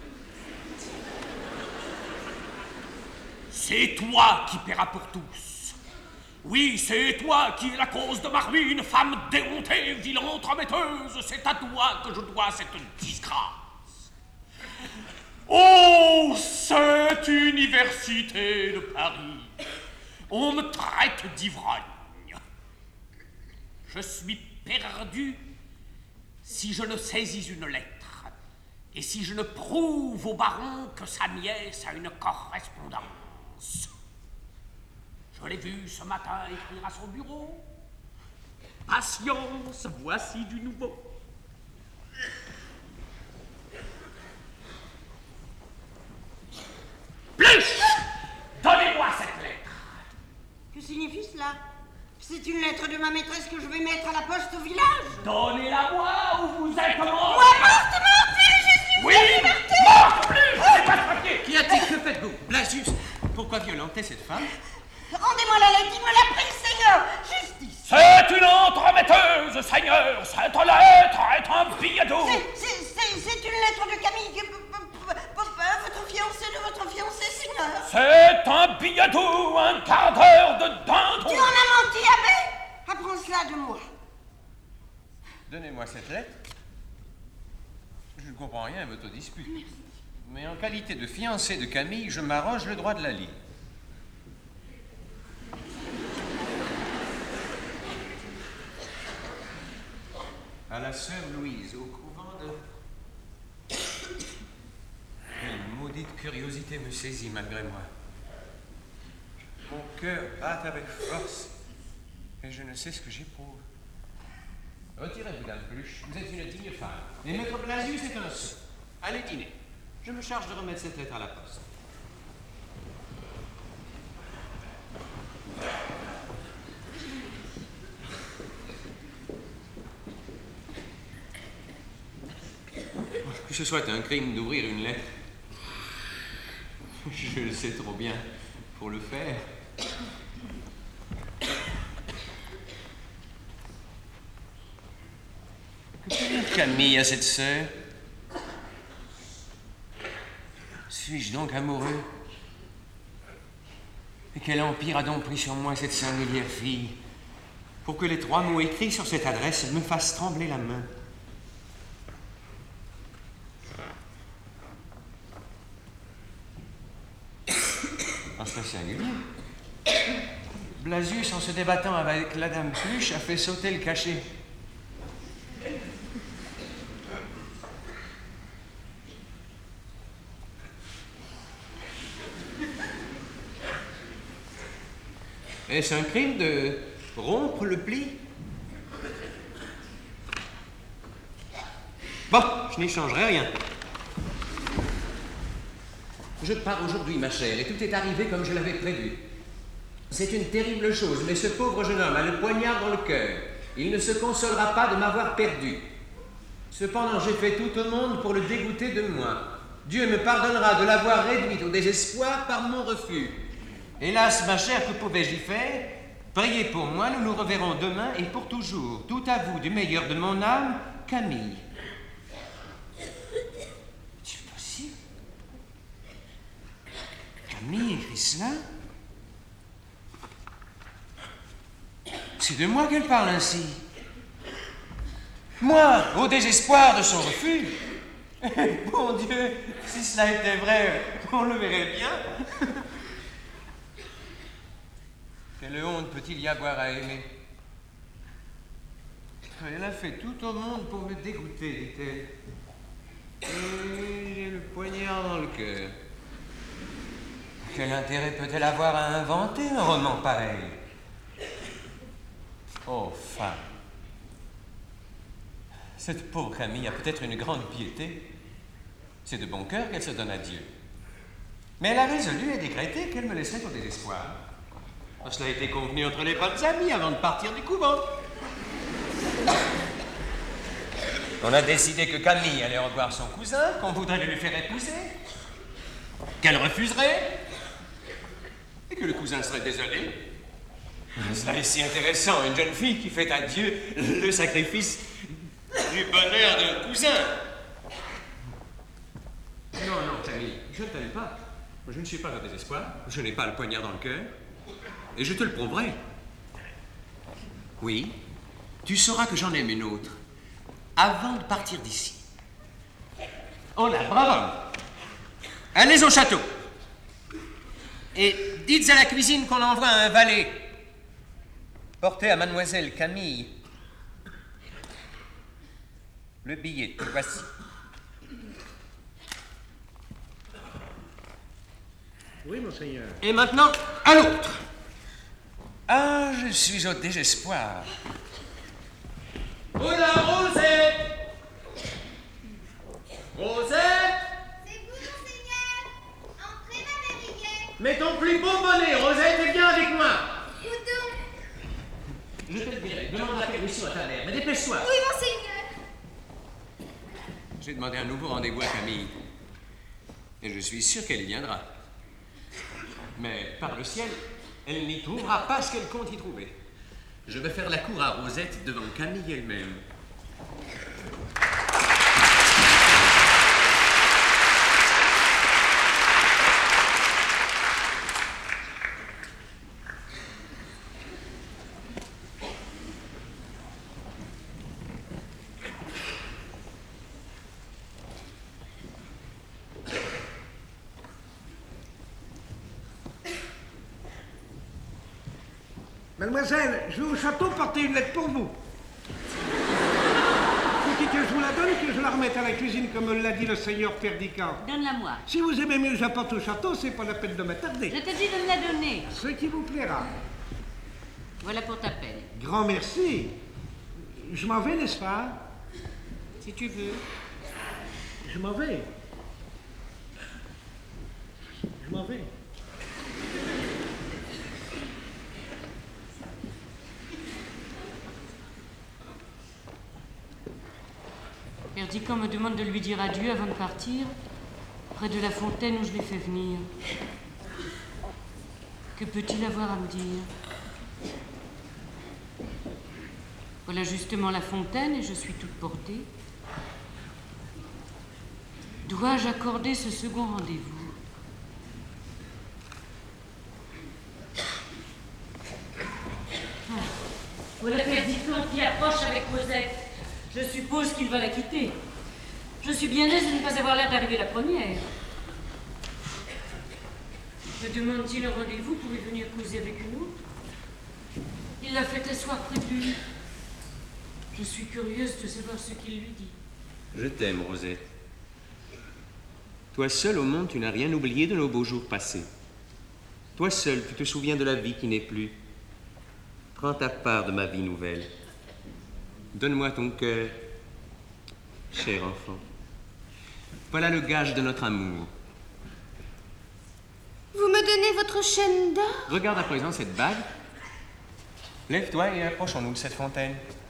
C'est toi qui paieras pour tous. Oui, c'est toi qui es la cause de ma ruine, femme déhontée, vilaine entremetteuse. C'est à toi que je dois cette disgrâce. Oh, cette université de Paris, on me traite d'ivrogne. Je suis perdu si je ne saisis une lettre et si je ne prouve au baron que sa nièce a une correspondance. Je l'ai vu ce matin écrire à son bureau. Patience, voici du nouveau. Pluche! Donnez-moi cette lettre. Que signifie cela? C'est une lettre de ma maîtresse que je vais mettre à la poste au village. Donnez-la moi ou vous êtes mort. Moi, morte, morte, je suis oui, morte, Pluche, c'est pas ce papier. Qu'y a-t-il? Que faites-vous? Blasus, pourquoi violenter cette femme? Rendez-moi la lettre, il me l'a pris, Seigneur. Justice. C'est une entremetteuse, Seigneur. Cette lettre est un billet d'eau. C'est une lettre de Camille, que, votre fiancé de votre fiancé, Seigneur. C'est un billet d'eau, un quart d'heure de dindon. Tu en as menti, abbé. Apprends cela de moi. Donnez-moi cette lettre. Je ne comprends rien à votre dispute. Merci. Mais en qualité de fiancé de Camille, je m'arroge le droit de la lire. À la sœur Louise, au couvent de... Une maudite curiosité me saisit malgré moi. Mon cœur bat avec force et je ne sais ce que j'éprouve. Retirez-vous, Dame Pluche, vous êtes une digne femme. Et Maître Blasius est un sot. Allez dîner. Je me charge de remettre cette lettre à la poste. ce soit un crime d'ouvrir une lettre. Je le sais trop bien pour le faire. Que peut dire Camille à cette sœur? Suis-je donc amoureux? Et quel empire a donc pris sur moi cette singulière fille pour que les trois mots écrits sur cette adresse me fassent trembler la main? Ah, c'est singulier. Blasius, en se débattant avec la dame Pluche, a fait sauter le cachet. Est-ce un crime de rompre le pli? Bon, je n'y changerai rien. Je pars aujourd'hui, ma chère, et tout est arrivé comme je l'avais prévu. C'est une terrible chose, mais ce pauvre jeune homme a le poignard dans le cœur. Il ne se consolera pas de m'avoir perdu. Cependant, j'ai fait tout au monde pour le dégoûter de moi. Dieu me pardonnera de l'avoir réduit au désespoir par mon refus. Hélas, ma chère, que pouvais-je y faire? Priez pour moi, nous nous reverrons demain et pour toujours. Tout à vous, du meilleur de mon âme, Camille. C'est possible? Camille écrit cela? C'est de moi qu'elle parle ainsi. Moi, au désespoir de son refus. Mon Dieu, si cela était vrai, on le verrait bien. Quelle honte peut-il y avoir à aimer? Elle a fait tout au monde pour me dégoûter, dit-elle. Et j'ai le poignard dans le cœur. Quel intérêt peut-elle avoir à inventer un roman pareil? Oh, femme. Cette pauvre Camille a peut-être une grande piété. C'est de bon cœur qu'elle se donne à Dieu. Mais elle a résolu et décrété qu'elle me laisserait au désespoir. Cela a été convenu entre les bonnes amies avant de partir du couvent. On a décidé que Camille allait revoir son cousin, qu'on voudrait lui faire épouser, qu'elle refuserait, et que le cousin serait désolé. Cela est si intéressant, une jeune fille qui fait à Dieu le sacrifice du bonheur d'un cousin. Non, non, Camille, je ne t'aime pas. Je ne suis pas au désespoir, je n'ai pas le poignard dans le cœur. Et je te le prouverai. Oui, tu sauras que j'en aime une autre, avant de partir d'ici. Oh là, bravo! Allez au château. Et dites à la cuisine qu'on envoie un valet. Portez à mademoiselle Camille le billet, voici. Oui, monseigneur. Et maintenant, à l'autre. Ah, je suis au désespoir. Oh là, Rosette! Rosette! C'est vous, monseigneur. Entrez, ma mériguette. Mets ton plus beau bonnet, Rosette, et viens avec moi. Où donc? Je te le dirai. Demande la permission à ta mère, mais dépêche-toi. Oui, monseigneur. J'ai demandé un nouveau rendez-vous à Camille. Et je suis sûr qu'elle y viendra. Mais, par le ciel, elle n'y trouvera pas ce qu'elle compte y trouver. Je vais faire la cour à Rosette devant Camille elle-même. Mademoiselle, je vais au château porter une lettre pour vous. Faut-il que je vous la donne ou que je la remette à la cuisine comme l'a dit le seigneur Perdican? Donne-la-moi. Si vous aimez mieux que j'apporte au château, c'est pas la peine de m'attarder. Je te dis de me la donner. Ce qui vous plaira. Voilà pour ta peine. Grand merci. Je m'en vais, n'est-ce pas? Si tu veux. Je m'en vais. Je m'en vais. Perdican me demande de lui dire adieu avant de partir, près de la fontaine où je l'ai fait venir. Que peut-il avoir à me dire? Voilà justement la fontaine et je suis toute portée. Dois-je accorder ce second rendez-vous? Ah, voilà Perdican qui approche avec Rosette. Je suppose qu'il va la quitter. Je suis bien aise de ne pas avoir l'air d'arriver la première. Me demande-t-il un rendez-vous pour y venir causer avec une autre? Il l'a fait asseoir près de lui. Je suis curieuse de savoir ce qu'il lui dit. Je t'aime, Rosette. Toi seul au monde, tu n'as rien oublié de nos beaux jours passés. Toi seul, tu te souviens de la vie qui n'est plus. Prends ta part de ma vie nouvelle. Donne-moi ton cœur, cher enfant. Voilà le gage de notre amour. Vous me donnez votre chaîne d'or? Regarde à présent cette bague. Lève-toi et approchons-nous de cette fontaine.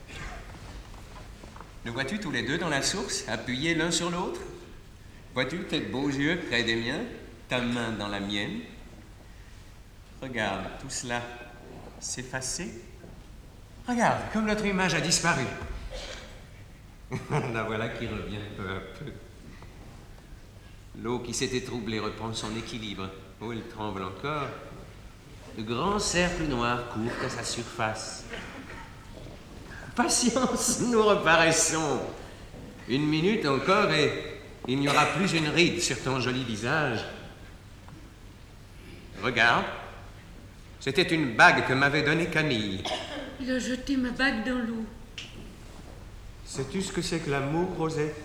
Nous vois-tu tous les deux dans la source, appuyés l'un sur l'autre? Vois-tu tes beaux yeux près des miens, ta main dans la mienne? Regarde, tout cela s'effacer. Regarde, comme notre image a disparu. La voilà qui revient peu à peu. L'eau qui s'était troublée reprend son équilibre. Oh, il tremble encore. De grands cercles noirs courent à sa surface. Patience, nous reparaissons. Une minute encore et il n'y aura plus une ride sur ton joli visage. Regarde, c'était une bague que m'avait donnée Camille. Il a jeté ma bague dans l'eau. Sais-tu ce que c'est que l'amour, Rosette?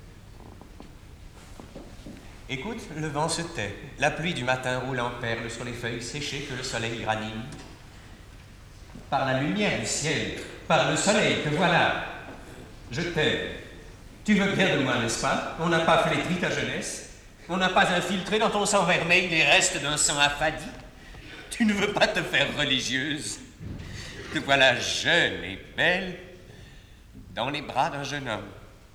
Écoute, le vent se tait. La pluie du matin roule en perles sur les feuilles séchées que le soleil ranime. Par la lumière du ciel, par le soleil que voilà, je t'aime. Tu veux bien de moi, n'est-ce pas? On n'a pas flétri ta jeunesse. On n'a pas infiltré dans ton sang vermeil les restes d'un sang affadi. Tu ne veux pas te faire religieuse. Te voilà jeune et belle dans les bras d'un jeune homme.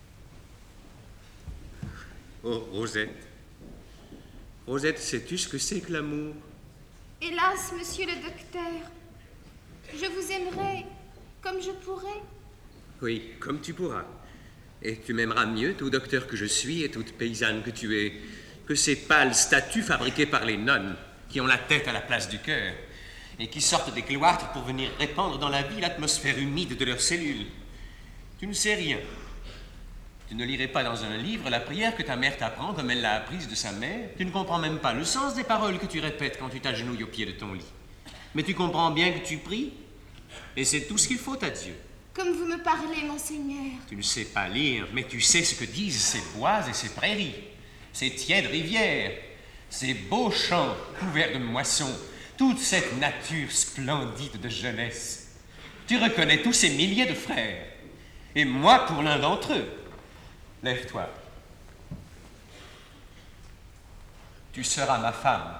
Oh, Rosette. Rosette, sais-tu ce que c'est que l'amour? Hélas, monsieur le docteur, je vous aimerai comme je pourrai. Oui, comme tu pourras. Et tu m'aimeras mieux, tout docteur que je suis et toute paysanne que tu es, que ces pâles statues fabriquées par les nonnes qui ont la tête à la place du cœur et qui sortent des cloîtres pour venir répandre dans la vie l'atmosphère humide de leurs cellules. Tu ne sais rien. Tu ne lirais pas dans un livre la prière que ta mère t'apprend comme elle l'a apprise de sa mère. Tu ne comprends même pas le sens des paroles que tu répètes quand tu t'agenouilles au pied de ton lit. Mais tu comprends bien que tu pries, et c'est tout ce qu'il faut à Dieu. Comme vous me parlez, monseigneur. Tu ne sais pas lire, mais tu sais ce que disent ces bois et ces prairies, ces tièdes rivières, ces beaux champs couverts de moissons, toute cette nature splendide de jeunesse. Tu reconnais tous ces milliers de frères, et moi pour l'un d'entre eux. Lève-toi. Tu seras ma femme.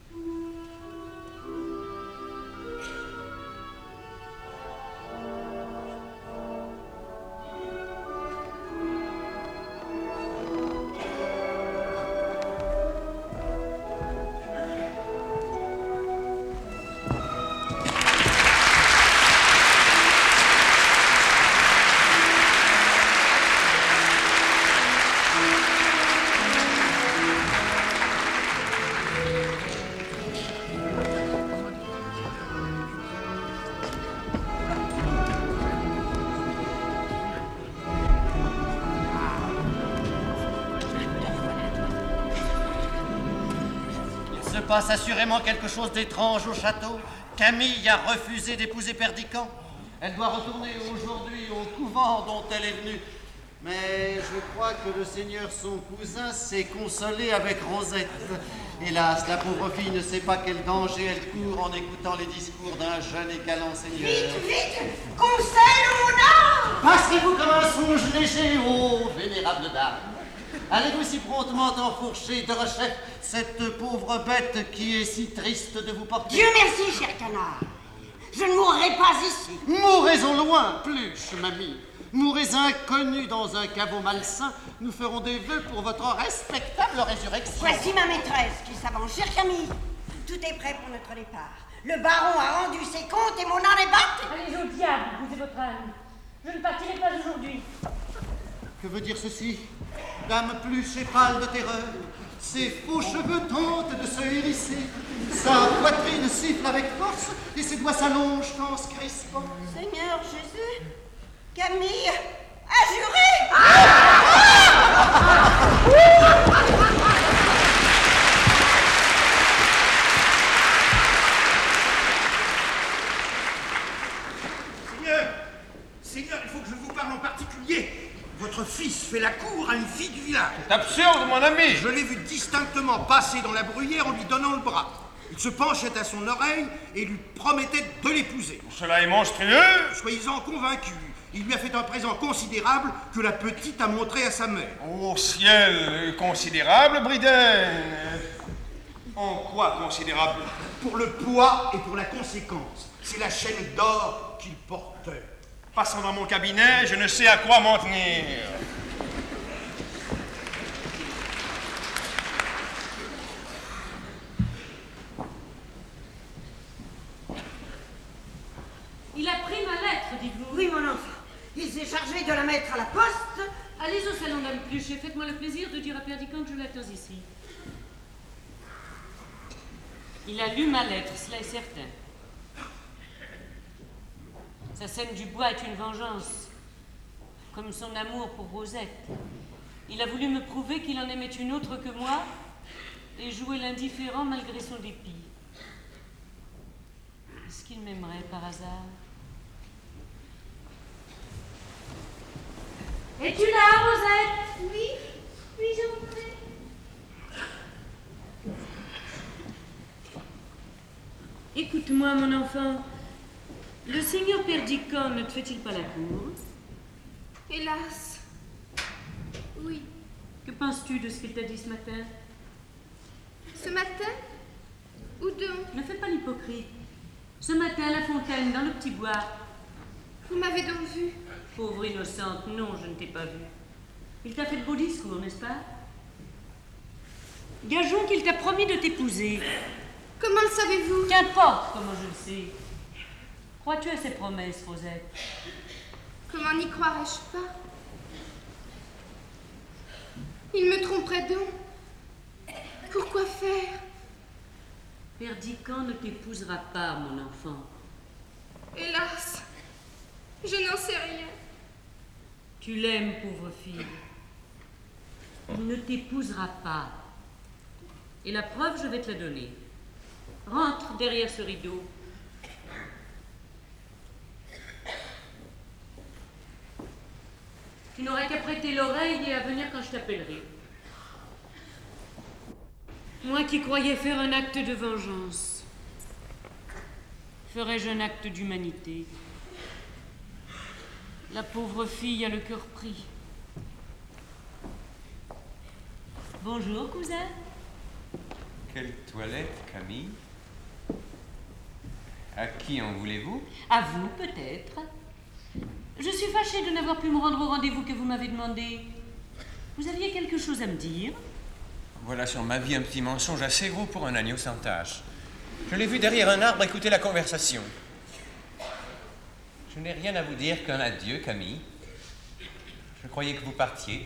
Il se passe assurément quelque chose d'étrange au château. Camille a refusé d'épouser Perdican. Elle doit retourner aujourd'hui au couvent dont elle est venue. Mais je crois que le seigneur, son cousin, s'est consolé avec Rosette. Hélas, la pauvre fille ne sait pas quel danger elle court en écoutant les discours d'un jeune et galant seigneur. Vite, vite, conseil ou non? Passerez-vous comme un songe léger, ô vénérable dame? Allez-vous si promptement enfourcher de rechef cette pauvre bête qui est si triste de vous porter? Dieu merci, cher canard. Je ne mourrai pas ici. Mourrez au loin, Pluche, mamie. mourrez inconnus dans un caveau malsain, nous ferons des vœux pour votre respectable résurrection. Voici ma maîtresse qui s'avance. Chère Camille, tout est prêt pour notre départ. Le baron a rendu ses comptes et mon âne est battu. Allez au diable, vous et votre âne. Je ne partirai pas aujourd'hui. Que veut dire ceci? Dame plus et pâle de terreur, ses faux cheveux tentent de se hérisser, sa poitrine siffle avec force et ses doigts s'allongent en se crispant. Seigneur Jésus, Camille a juré. Ah Seigneur, Seigneur, il faut que je vous parle en particulier. Votre fils fait la cour à une fille du village. C'est absurde, mon ami. Je l'ai vu distinctement passer dans la bruyère en lui donnant le bras. Il se penchait à son oreille et lui promettait de l'épouser. Cela est monstrueux. Soyez-en convaincus. Il lui a fait un présent considérable que la petite a montré à sa mère. Ô ciel, considérable, Briden. En quoi considérable? Pour le poids et pour la conséquence. C'est la chaîne d'or qu'il portait. Passons dans mon cabinet, je ne sais à quoi m'en tenir. Il a pris ma lettre, dites-vous. Oui, mon enfant. Il s'est chargé de la mettre à la poste. Allez au salon d'Alpluche et faites-moi le plaisir de dire à Perdican que je l'attends ici. Il a lu ma lettre, cela est certain. Sa scène du bois est une vengeance, comme son amour pour Rosette. Il a voulu me prouver qu'il en aimait une autre que moi et jouer l'indifférent malgré son dépit. Est-ce qu'il m'aimerait par hasard? Es-tu là, Rosette? Oui, oui, je vous prie. Écoute-moi, mon enfant. Le seigneur Perdican ne te fait-il pas la cour? Hélas. Oui. Que penses-tu de ce qu'il t'a dit ce matin? Ce matin? Où donc? Ne fais pas l'hypocrite. Ce matin à la fontaine, dans le petit bois. Vous m'avez donc vu? Pauvre innocente, non, je ne t'ai pas vue. Il t'a fait de beaux discours, n'est-ce pas? Gageons qu'il t'a promis de t'épouser. Comment le savez-vous? Qu'importe comment je le sais. Crois-tu à ces promesses, Rosette? Comment n'y croirais-je pas? Il me tromperait donc. Pourquoi faire? Perdican ne t'épousera pas, mon enfant. Hélas, je n'en sais rien. Tu l'aimes, pauvre fille. Il ne t'épousera pas. Et la preuve, je vais te la donner. Rentre derrière ce rideau. Tu n'aurais qu'à prêter l'oreille et à venir quand je t'appellerai. Moi qui croyais faire un acte de vengeance, ferais-je un acte d'humanité? La pauvre fille a le cœur pris. Bonjour, cousin. Quelle toilette, Camille? À qui en voulez-vous? À vous, peut-être. Je suis fâchée de n'avoir pu me rendre au rendez-vous que vous m'avez demandé. Vous aviez quelque chose à me dire? Voilà sur ma vie un petit mensonge assez gros pour un agneau sans tache. Je l'ai vu derrière un arbre écouter la conversation. Je n'ai rien à vous dire qu'un adieu, Camille. Je croyais que vous partiez.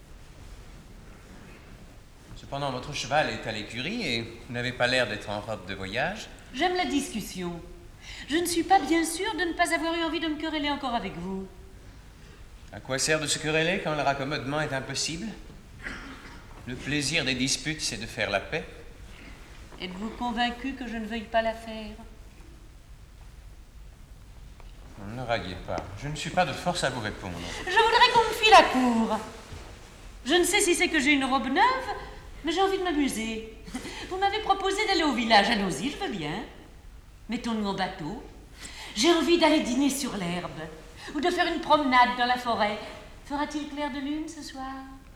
Cependant, votre cheval est à l'écurie et vous n'avez pas l'air d'être en robe de voyage. J'aime la discussion. Je ne suis pas bien sûre de ne pas avoir eu envie de me quereller encore avec vous. À quoi sert de se quereller quand le raccommodement est impossible? Le plaisir des disputes, c'est de faire la paix. Êtes-vous convaincu que je ne veuille pas la faire? Ne raguez pas. Je ne suis pas de force à vous répondre. Je voudrais qu'on me fît la cour. Je ne sais si c'est que j'ai une robe neuve, mais j'ai envie de m'amuser. Vous m'avez proposé d'aller au village. Allons-y, je veux bien. Mettons-nous en bateau. J'ai envie d'aller dîner sur l'herbe ou de faire une promenade dans la forêt. Fera-t-il clair de lune ce soir?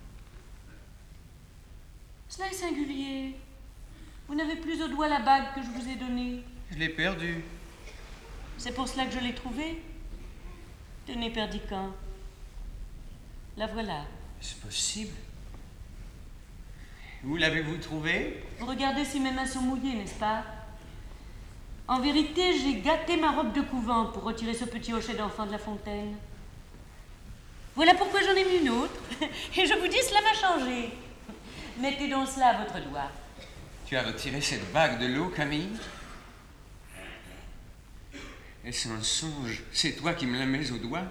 Cela est singulier. Vous n'avez plus au doigt la bague que je vous ai donnée. Je l'ai perdue. C'est pour cela que je l'ai trouvée. Tenez, Perdican. La voilà. C'est possible. Où l'avez-vous trouvée? Vous regardez si mes mains sont mouillées, n'est-ce pas? En vérité, j'ai gâté ma robe de couvent pour retirer ce petit hochet d'enfant de la fontaine. Voilà pourquoi j'en ai mis une autre. Et je vous dis, cela m'a changé. Mettez donc cela à votre doigt. Tu as retiré cette bague de l'eau, Camille? Est-ce un songe? C'est toi qui me la mets au doigt?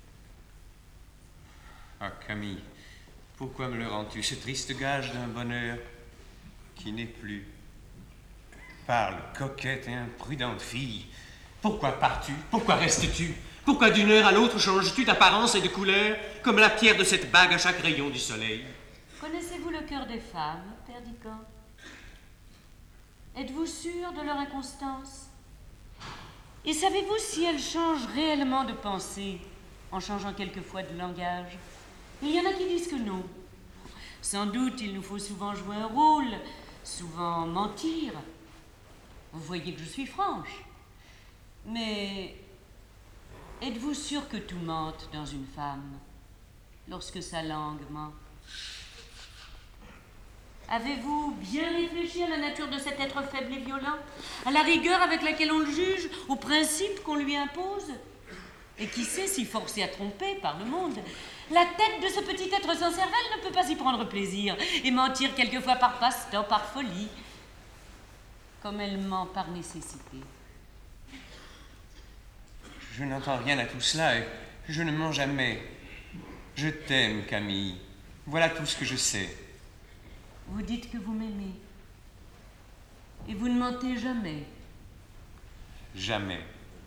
Ah, Camille, pourquoi me le rends-tu, ce triste gage d'un bonheur qui n'est plus? Parle, coquette et imprudente fille. Pourquoi pars-tu? Pourquoi restes-tu? Pourquoi d'une heure à l'autre changes-tu d'apparence et de couleur, comme la pierre de cette bague à chaque rayon du soleil? Connaissez-vous le cœur des femmes, Père Dican? Êtes-vous sûr de leur inconstance? Et savez-vous si elles changent réellement de pensée, en changeant quelquefois de langage? Il y en a qui disent que non. Sans doute, il nous faut souvent jouer un rôle, souvent mentir. Vous voyez que je suis franche. Mais êtes-vous sûr que tout mente dans une femme, lorsque sa langue ment? Avez-vous bien réfléchi à la nature de cet être faible et violent, à la rigueur avec laquelle on le juge, aux principes qu'on lui impose? Et qui sait si forcé à tromper par le monde, la tête de ce petit être sans cervelle ne peut pas y prendre plaisir et mentir quelquefois par passe-temps, par folie, comme elle ment par nécessité. Je n'entends rien à tout cela et je ne mens jamais. Je t'aime, Camille. Voilà tout ce que je sais. Vous dites que vous m'aimez. Et vous ne mentez jamais. Jamais.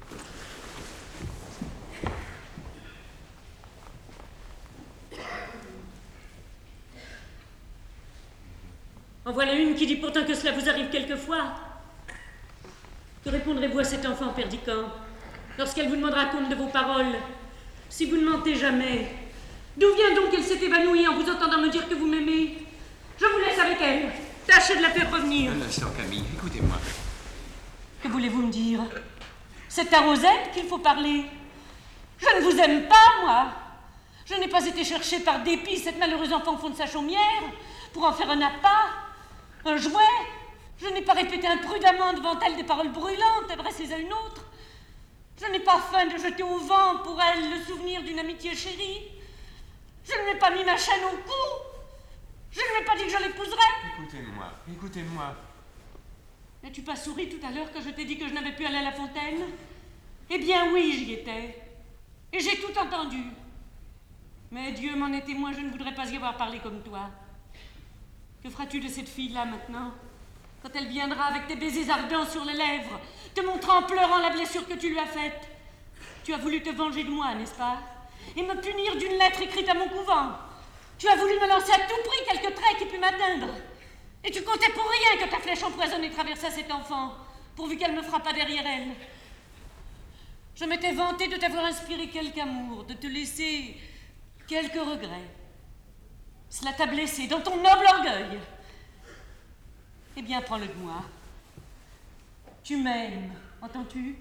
En voilà une qui dit pourtant que cela vous arrive quelquefois. Que répondrez-vous à cet enfant, Père Dican, lorsqu'elle vous demandera compte de vos paroles, si vous ne mentez jamais? D'où vient donc qu'elle s'est évanouie en vous entendant me dire que vous m'aimez? Je vous laisse avec elle. Tâchez de la faire revenir. Un instant, Camille, écoutez-moi. Que voulez-vous me dire? C'est à Rosette qu'il faut parler. Je ne vous aime pas, moi. Je n'ai pas été chercher par dépit cette malheureuse enfant au fond de sa chaumière pour en faire un appât, un jouet. Je n'ai pas répété imprudemment devant elle des paroles brûlantes adressées à une autre. Je n'ai pas faim de jeter au vent pour elle le souvenir d'une amitié chérie. Je ne lui ai pas mis ma chaîne au cou. Je ne lui ai pas dit que je l'épouserais. Écoutez-moi, écoutez-moi. N'as-tu pas souri tout à l'heure quand je t'ai dit que je n'avais pu aller à la fontaine? Eh bien oui, j'y étais. Et j'ai tout entendu. Mais Dieu m'en est témoin, je ne voudrais pas y avoir parlé comme toi. Que feras-tu de cette fille-là maintenant, quand elle viendra avec tes baisers ardents sur les lèvres, te montrant en pleurant la blessure que tu lui as faite? Tu as voulu te venger de moi, n'est-ce pas? Et me punir d'une lettre écrite à mon couvent. Tu as voulu me lancer à tout prix quelques traits qui puissent m'atteindre. Et tu comptais pour rien que ta flèche empoisonnée traversât cet enfant, pourvu qu'elle me frappât derrière elle. Je m'étais vantée de t'avoir inspiré quelque amour, de te laisser quelques regrets. Cela t'a blessé dans ton noble orgueil. Eh bien, prends-le de moi. Tu m'aimes, entends-tu?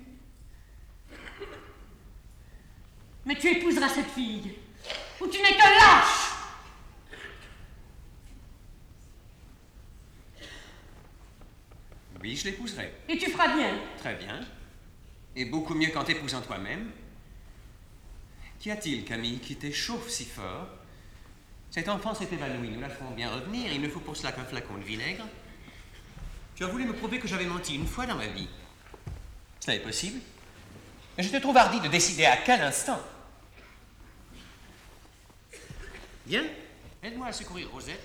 Mais tu épouseras cette fille, ou tu n'es qu'un lâche! Oui, je l'épouserai. Et tu feras bien. Très bien. Et beaucoup mieux qu'en t'épousant toi-même. Qu'y a-t-il, Camille, qui t'échauffe si fort? Cet enfant s'est évanoui, nous la ferons bien revenir. Il ne faut pour cela qu'un flacon de vinaigre. Tu as voulu me prouver que j'avais menti une fois dans ma vie. Cela est possible. Mais je te trouve hardi de décider à quel instant. Viens, aide-moi à secourir Rosette.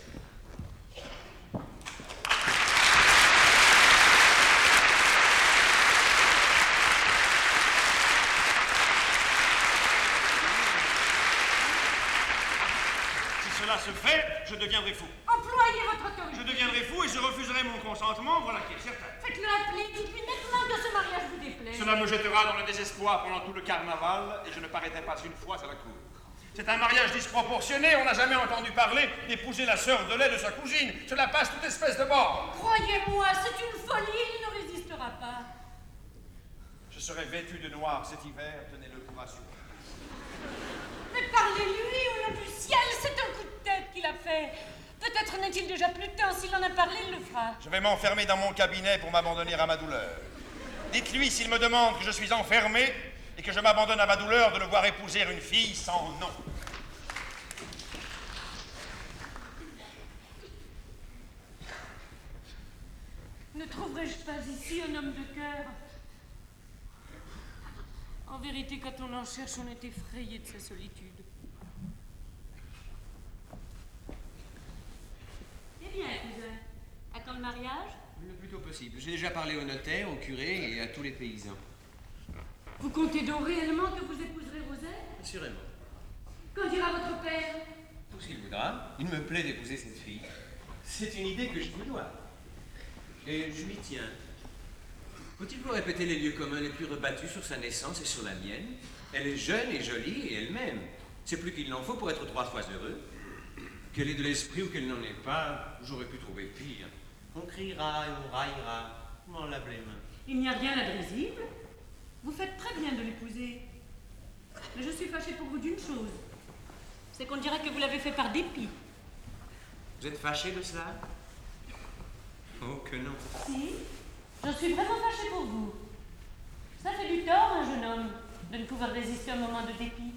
Cela se fait, je deviendrai fou. Employez votre autorité. Je deviendrai fou et je refuserai mon consentement, voilà qui est certain. Faites-le appeler, dites-lui nettement que ce mariage vous déplaît. Cela me jettera dans le désespoir pendant tout le carnaval et je ne paraîtrai pas une fois à la cour. C'est un mariage disproportionné, on n'a jamais entendu parler d'épouser la sœur de lait de sa cousine. Cela passe toute espèce de bord. Croyez-moi, c'est une folie, il ne résistera pas. Je serai vêtu de noir cet hiver, tenez-le pour assuré. Mais parlez-lui au nom du ciel, plaît. Peut-être n'est-il déjà plus temps. S'il en a parlé, il le fera. Je vais m'enfermer dans mon cabinet pour m'abandonner à ma douleur. Dites-lui, s'il me demande que je suis enfermé et que je m'abandonne à ma douleur, de le voir épouser une fille sans nom. Ne trouverai-je pas ici un homme de cœur? En vérité, quand on en cherche, on est effrayé de sa solitude. Eh bien, cousin, à quand le mariage? Le plus tôt possible. J'ai déjà parlé au notaire, au curé et à tous les paysans. Vous comptez donc réellement que vous épouserez Rosette? Assurément. Qu'en dira votre père? Tout ce qu'il voudra. Il me plaît d'épouser cette fille. C'est une idée que je lui dois. Et je lui tiens. Faut-il vous répéter les lieux communs les plus rebattus sur sa naissance et sur la mienne? Elle est jeune et jolie et elle-même. C'est plus qu'il n'en faut pour être trois fois heureux. Qu'elle ait de l'esprit ou qu'elle n'en ait pas, j'aurais pu trouver pire. On criera et on raillera. On m'en lave les mains. Il n'y a rien là de risible. Vous faites très bien de l'épouser. Mais je suis fâchée pour vous d'une chose. C'est qu'on dirait que vous l'avez fait par dépit. Vous êtes fâché de cela? Oh, que non. Si, je suis vraiment fâchée pour vous. Ça fait du tort, un jeune homme, de ne pouvoir résister à un moment de dépit.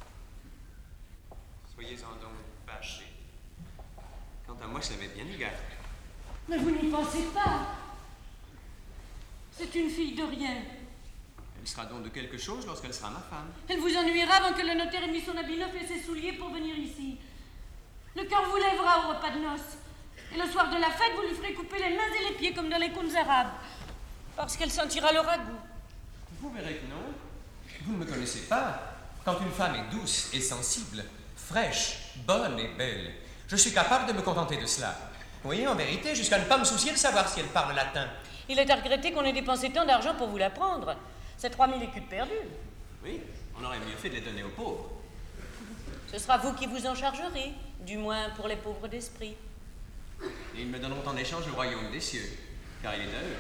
Soyez-en donc fâché. Quant à moi, ça m'est bien égal. Mais vous n'y pensez pas. C'est une fille de rien. Elle sera donc de quelque chose lorsqu'elle sera ma femme. Elle vous ennuiera avant que le notaire ait mis son habit neuf et ses souliers pour venir ici. Le cœur vous lèvera au repas de noces. Et le soir de la fête, vous lui ferez couper les mains et les pieds comme dans les contes arabes. Parce qu'elle sentira le ragoût. Vous verrez que non. Vous ne me connaissez pas. Quand une femme est douce et sensible, fraîche, bonne et belle, je suis capable de me contenter de cela. Oui, en vérité, jusqu'à ne pas me soucier de savoir si elle parle latin. Il est à regretter qu'on ait dépensé tant d'argent pour vous l'apprendre. C'est trois mille écus de perdus. Oui, on aurait mieux fait de les donner aux pauvres. Ce sera vous qui vous en chargerez, du moins pour les pauvres d'esprit. Et ils me donneront en échange le royaume des cieux, car il est à eux.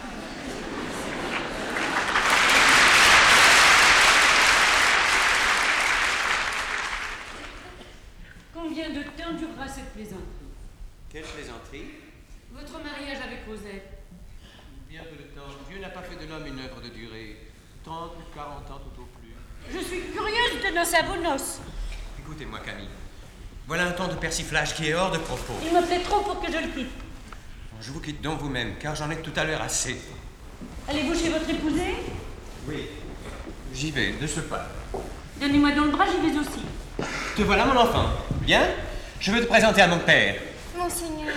Combien de temps durera cette plaisanterie? Quelle plaisanterie? Votre mariage avec Rosette. Bien peu de temps. Dieu n'a pas fait de l'homme une œuvre de durée. Trente ou quarante ans tout au plus. Je suis curieuse de noces à vos noces. Écoutez-moi, Camille. Voilà un ton de persiflage qui est hors de propos. Il me plaît trop pour que je le quitte. Je vous quitte donc vous-même, car j'en ai tout à l'heure assez. Allez-vous chez votre épousée? Oui. J'y vais, de ce pas. Donnez-moi donc le bras, j'y vais aussi. Te voilà, mon enfant. Bien? Je veux te présenter à mon père. Monseigneur,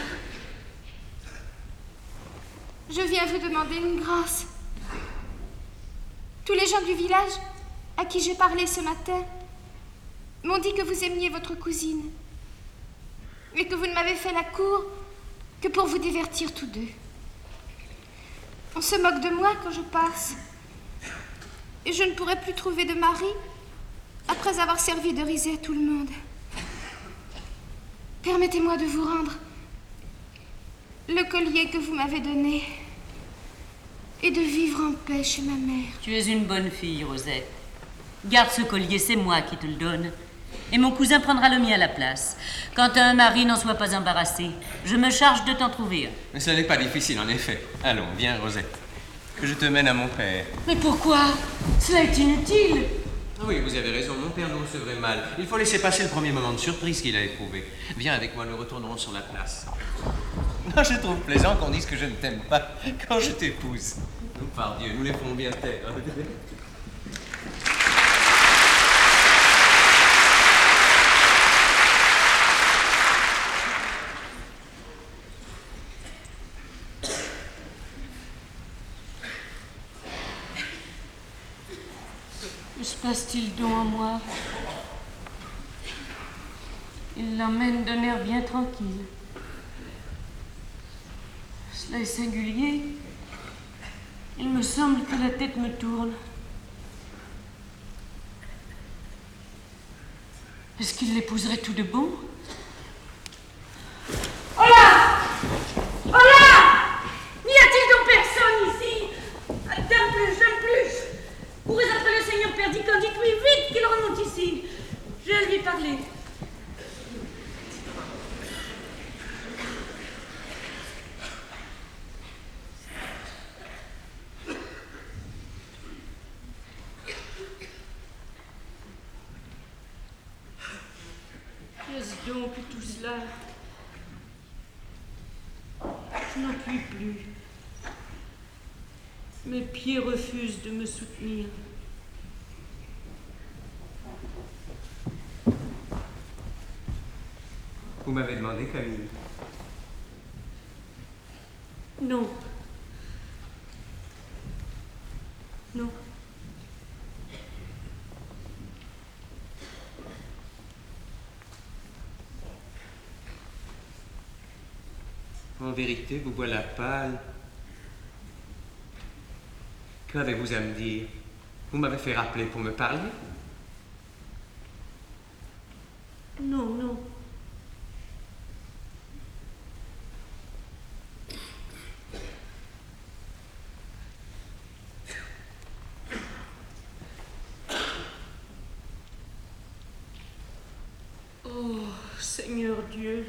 je viens vous demander une grâce. Tous les gens du village à qui j'ai parlé ce matin m'ont dit que vous aimiez votre cousine et que vous ne m'avez fait la cour que pour vous divertir tous deux. On se moque de moi quand je passe et je ne pourrai plus trouver de mari après avoir servi de risée à tout le monde. Permettez-moi de vous rendre le collier que vous m'avez donné et de vivre en paix chez ma mère. Tu es une bonne fille, Rosette. Garde ce collier, c'est moi qui te le donne. Et mon cousin prendra le mien à la place. Quand un mari n'en soit pas embarrassé, je me charge de t'en trouver un. Mais ce n'est pas difficile, en effet. Allons, viens, Rosette. Que je te mène à mon père. Mais pourquoi? Cela est inutile. Ah oui, vous avez raison, mon père nous recevrait mal. Il faut laisser passer le premier moment de surprise qu'il a éprouvé. Viens avec moi, nous retournerons sur la place. Non, je trouve plaisant qu'on dise que je ne t'aime pas quand je t'épouse. Nous, par Dieu, nous les ferons bien taire. Que se passe-t-il donc en moi? Il l'emmène d'un air bien tranquille. Cela est singulier. Il me semble que la tête me tourne. Est-ce qu'il l'épouserait tout de bon? Hola! Hola! N'y a-t-il donc personne ici? Dame plus, dame plus! Courez après le seigneur Perdican, dites-lui vite qu'il remonte ici. Je vais lui parler. Qu'est-ce donc que tout cela? Je n'en puis plus. Mes pieds refusent de me soutenir. Vous m'avez demandé, Camille? Non. Non. En vérité, vous voilà pâle. Qu'avez-vous à me dire? Vous m'avez fait rappeler pour me parler? Non, non. Oh, Seigneur Dieu.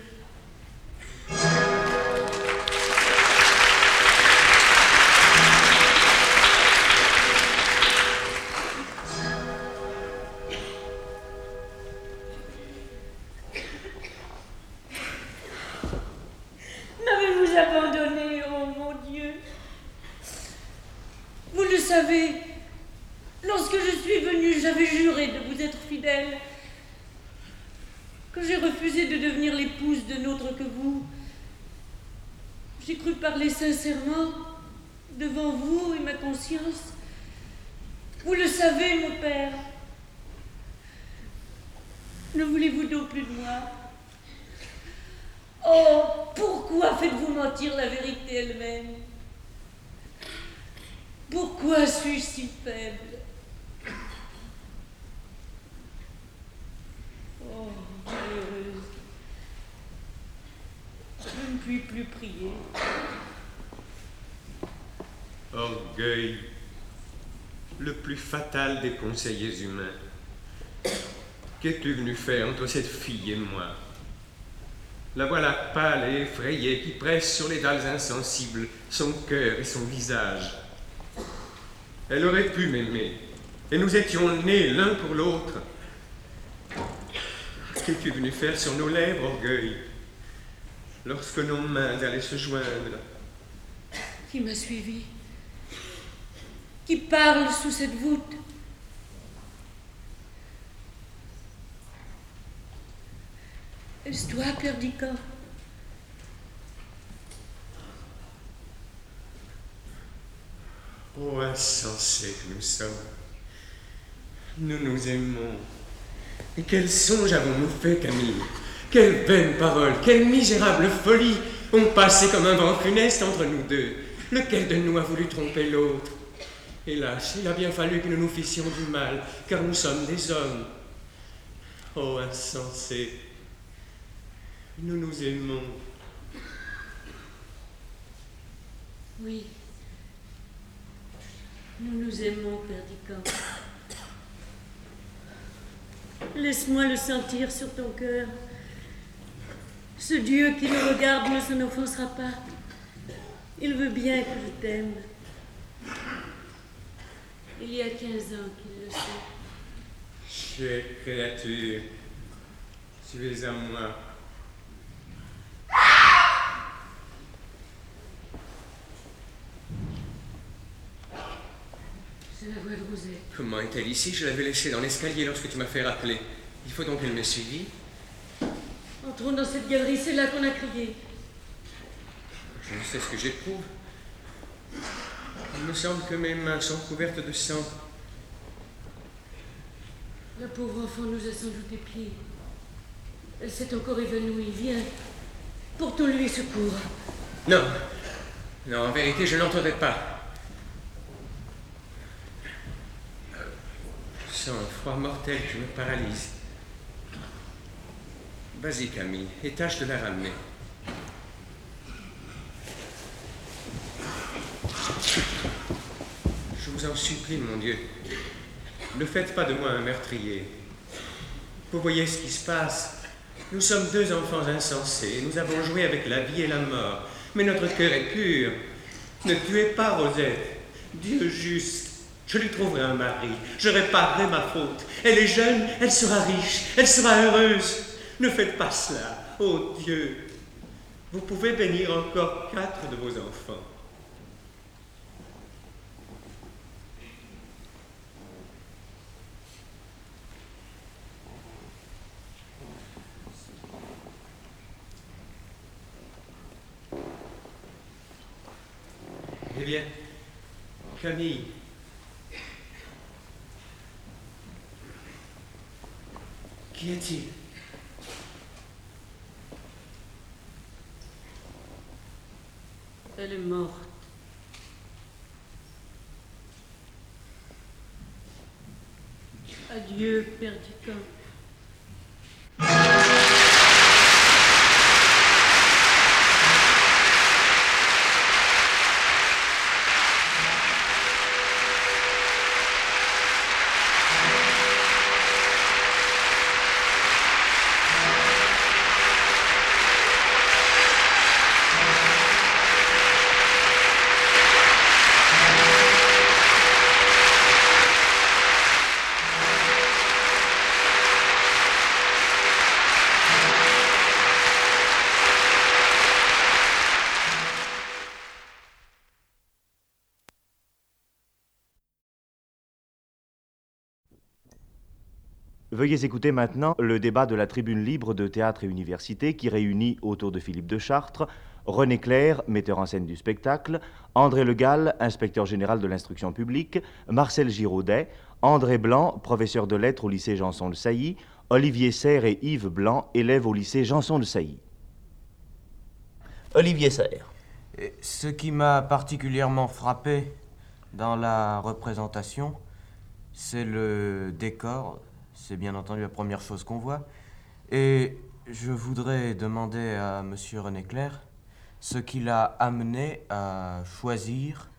M'avez-vous abandonné, oh mon Dieu? Vous le savez, lorsque je suis venue, j'avais juré de vous être fidèle, que j'ai refusé de devenir l'épouse de n'autre que vous. J'ai cru parler sincèrement devant vous et ma conscience. Vous le savez, mon père. Ne voulez-vous donc plus de moi? Oh, pourquoi faites-vous mentir la vérité elle-même? Pourquoi suis-je si faible? Oh, malheureuse. Je ne puis plus prier. Orgueil, le plus fatal des conseillers humains. Qu'es-tu venu faire entre cette fille et moi? La voilà pâle et effrayée qui presse sur les dalles insensibles son cœur et son visage. Elle aurait pu m'aimer, et nous étions nés l'un pour l'autre. Qu'es-tu venu faire sur nos lèvres, orgueil, lorsque nos mains allaient se joindre? Qui m'a suivi? Qui parle sous cette voûte? Est-ce toi, Perdiccas? Oh, insensés que nous sommes. Nous nous aimons. Et quel songe avons-nous fait, Camille? Quelle vaine parole, quelle misérable folie ont passé comme un vent funeste entre nous deux. Lequel de nous a voulu tromper l'autre? Hélas, il a bien fallu que nous nous fissions du mal, car nous sommes des hommes. Oh, insensés, nous nous aimons. Oui. Nous nous aimons, Perdiccas. Laisse-moi le sentir sur ton cœur. Ce Dieu qui nous regarde ne s'en offensera pas. Il veut bien que je t'aime. Il y a quinze ans qu'il le sait. Chère créature, tu es à moi. C'est la voix de Rosette. Comment est-elle ici? Je l'avais laissée dans l'escalier lorsque tu m'as fait rappeler. Il faut donc qu'elle me suivît. Entrons dans cette galerie, c'est là qu'on a crié. Je ne sais ce que j'éprouve. Il me semble que mes mains sont couvertes de sang. La pauvre enfant nous a sans doute épiés. Elle s'est encore évanouie. Viens, portons-lui secours. Non, non, en vérité, je n'entendrai pas. Je sens un froid mortel qui me paralyse. Vas-y, Camille, et tâche de la ramener. Je vous en supplie, mon Dieu, ne faites pas de moi un meurtrier. Vous voyez ce qui se passe. Nous sommes deux enfants insensés. Nous avons joué avec la vie et la mort. Mais notre cœur est pur. Ne tuez pas Rosette. Dieu juste. Je lui trouverai un mari. Je réparerai ma faute. Elle est jeune, elle sera riche, elle sera heureuse. ne faites pas cela. Oh Dieu, vous pouvez bénir encore quatre de vos enfants. Eh bien, Camille, qu'y a-t-il? Elle est morte. Adieu, Perdiccas. Veuillez écouter maintenant le débat de la tribune libre de Théâtre et Université qui réunit autour de Philippe de Chartres, René Clair, metteur en scène du spectacle, André Le Gall, inspecteur général de l'instruction publique, Marcel Giraudet, André Blanc, professeur de lettres au lycée Janson de Sailly, Olivier Serre et Yves Blanc, élèves au lycée Janson de Sailly. Olivier Serre. Ce qui m'a particulièrement frappé dans la représentation, c'est le décor. C'est bien entendu la première chose qu'on voit. Et je voudrais demander à monsieur René Clair ce qui l'a amené à choisir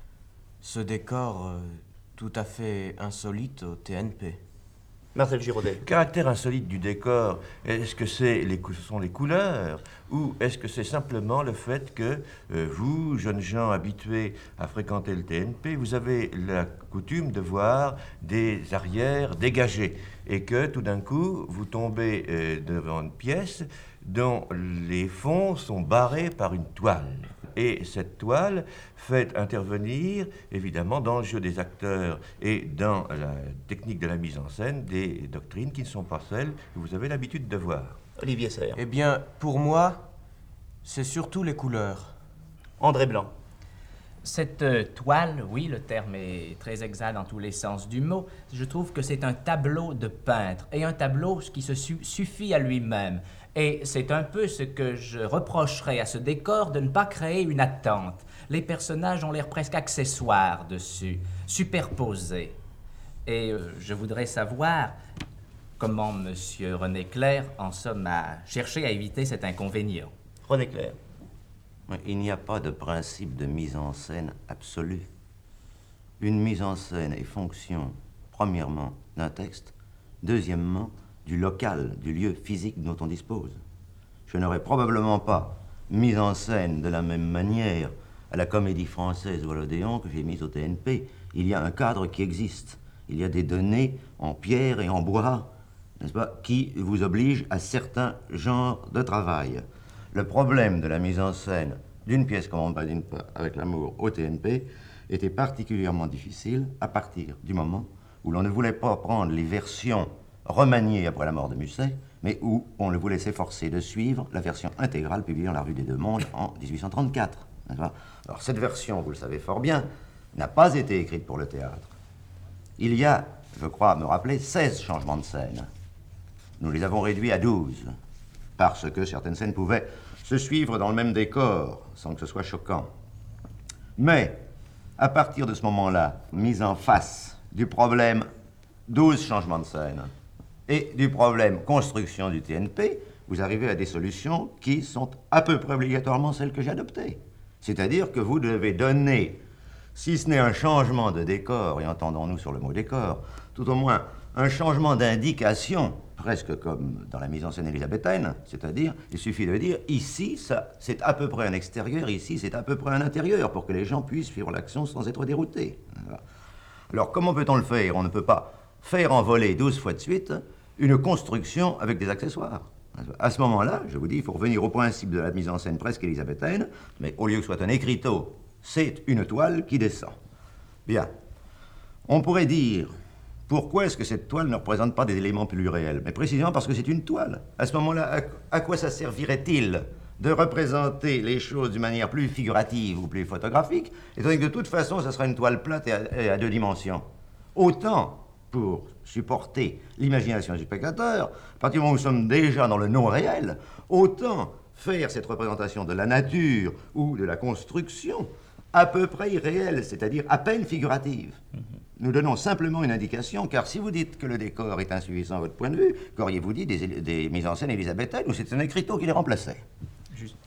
ce décor euh, tout à fait insolite au T N P. Marcel Giraudet. Le caractère insolite du décor, est-ce que c'est les, ce sont les couleurs ou est-ce que c'est simplement le fait que euh, vous, jeunes gens habitués à fréquenter le T N P, vous avez la coutume de voir des arrières dégagées et que tout d'un coup, vous tombez euh, devant une pièce dont les fonds sont barrés par une toile. Et cette toile fait intervenir, évidemment, dans le jeu des acteurs et dans la technique de la mise en scène, des doctrines qui ne sont pas celles que vous avez l'habitude de voir. Olivier Serre. Eh bien, pour moi, c'est surtout les couleurs. André Blanc. Cette euh, toile, oui, le terme est très exact dans tous les sens du mot. Je trouve que c'est un tableau de peintre, et un tableau qui se su- suffit à lui-même. Et c'est un peu ce que je reprocherais à ce décor de ne pas créer une attente. Les personnages ont l'air presque accessoires dessus, superposés. Et euh, je voudrais savoir comment M. René Clair, en somme, a cherché à éviter cet inconvénient. René Clair. Il n'y a pas de principe de mise en scène absolue. Une mise en scène est fonction, premièrement, d'un texte, deuxièmement, du local, du lieu physique dont on dispose. Je n'aurais probablement pas mis en scène de la même manière à la Comédie Française ou à l'Odéon que j'ai mis au T N P. Il y a un cadre qui existe. Il y a des données en pierre et en bois, n'est-ce pas, qui vous obligent à certains genres de travail. Le problème de la mise en scène d'une pièce comme On ne badine pas avec l'amour au T N P était particulièrement difficile à partir du moment où l'on ne voulait pas prendre les versions remaniées après la mort de Musset, mais où on le voulait s'efforcer de suivre la version intégrale publiée dans la Revue des Deux Mondes en dix-huit cent trente-quatre. N'est-ce pas ? Alors cette version, vous le savez fort bien, n'a pas été écrite pour le théâtre. Il y a, je crois me rappeler, seize changements de scène. Nous les avons réduits à douze, parce que certaines scènes pouvaient se suivre dans le même décor, sans que ce soit choquant. Mais, à partir de ce moment-là, mise en face du problème douze changements de scène et du problème construction du T N P, vous arrivez à des solutions qui sont à peu près obligatoirement celles que j'ai adoptées. C'est-à-dire que vous devez donner, si ce n'est un changement de décor, et entendons-nous sur le mot décor, tout au moins un changement d'indication, presque comme dans la mise en scène élisabéthaine, c'est-à-dire, il suffit de dire, ici, ça, c'est à peu près un extérieur, ici, c'est à peu près un intérieur, pour que les gens puissent suivre l'action sans être déroutés. Alors, comment peut-on le faire? On ne peut pas faire envoler douze fois de suite une construction avec des accessoires. À ce moment-là, je vous dis, il faut revenir au principe de la mise en scène presque élisabéthaine, mais au lieu que ce soit un écriteau, c'est une toile qui descend. Bien. On pourrait dire, pourquoi est-ce que cette toile ne représente pas des éléments plus réels? Mais précisément parce que c'est une toile. À ce moment-là, à, à quoi ça servirait-il de représenter les choses d'une manière plus figurative ou plus photographique, étant donné que de toute façon, ça sera une toile plate et à, et à deux dimensions? Autant pour supporter l'imagination du spectateur, à partir du moment où nous sommes déjà dans le non-réel, autant faire cette représentation de la nature ou de la construction à peu près irréelle, c'est-à-dire à peine figurative. Mm-hmm. Nous donnons simplement une indication, car si vous dites que le décor est insuffisant à votre point de vue, qu'auriez-vous dit des, des mises en scène élisabéthaines ou c'est un écriteau qui les remplaçait? Juste.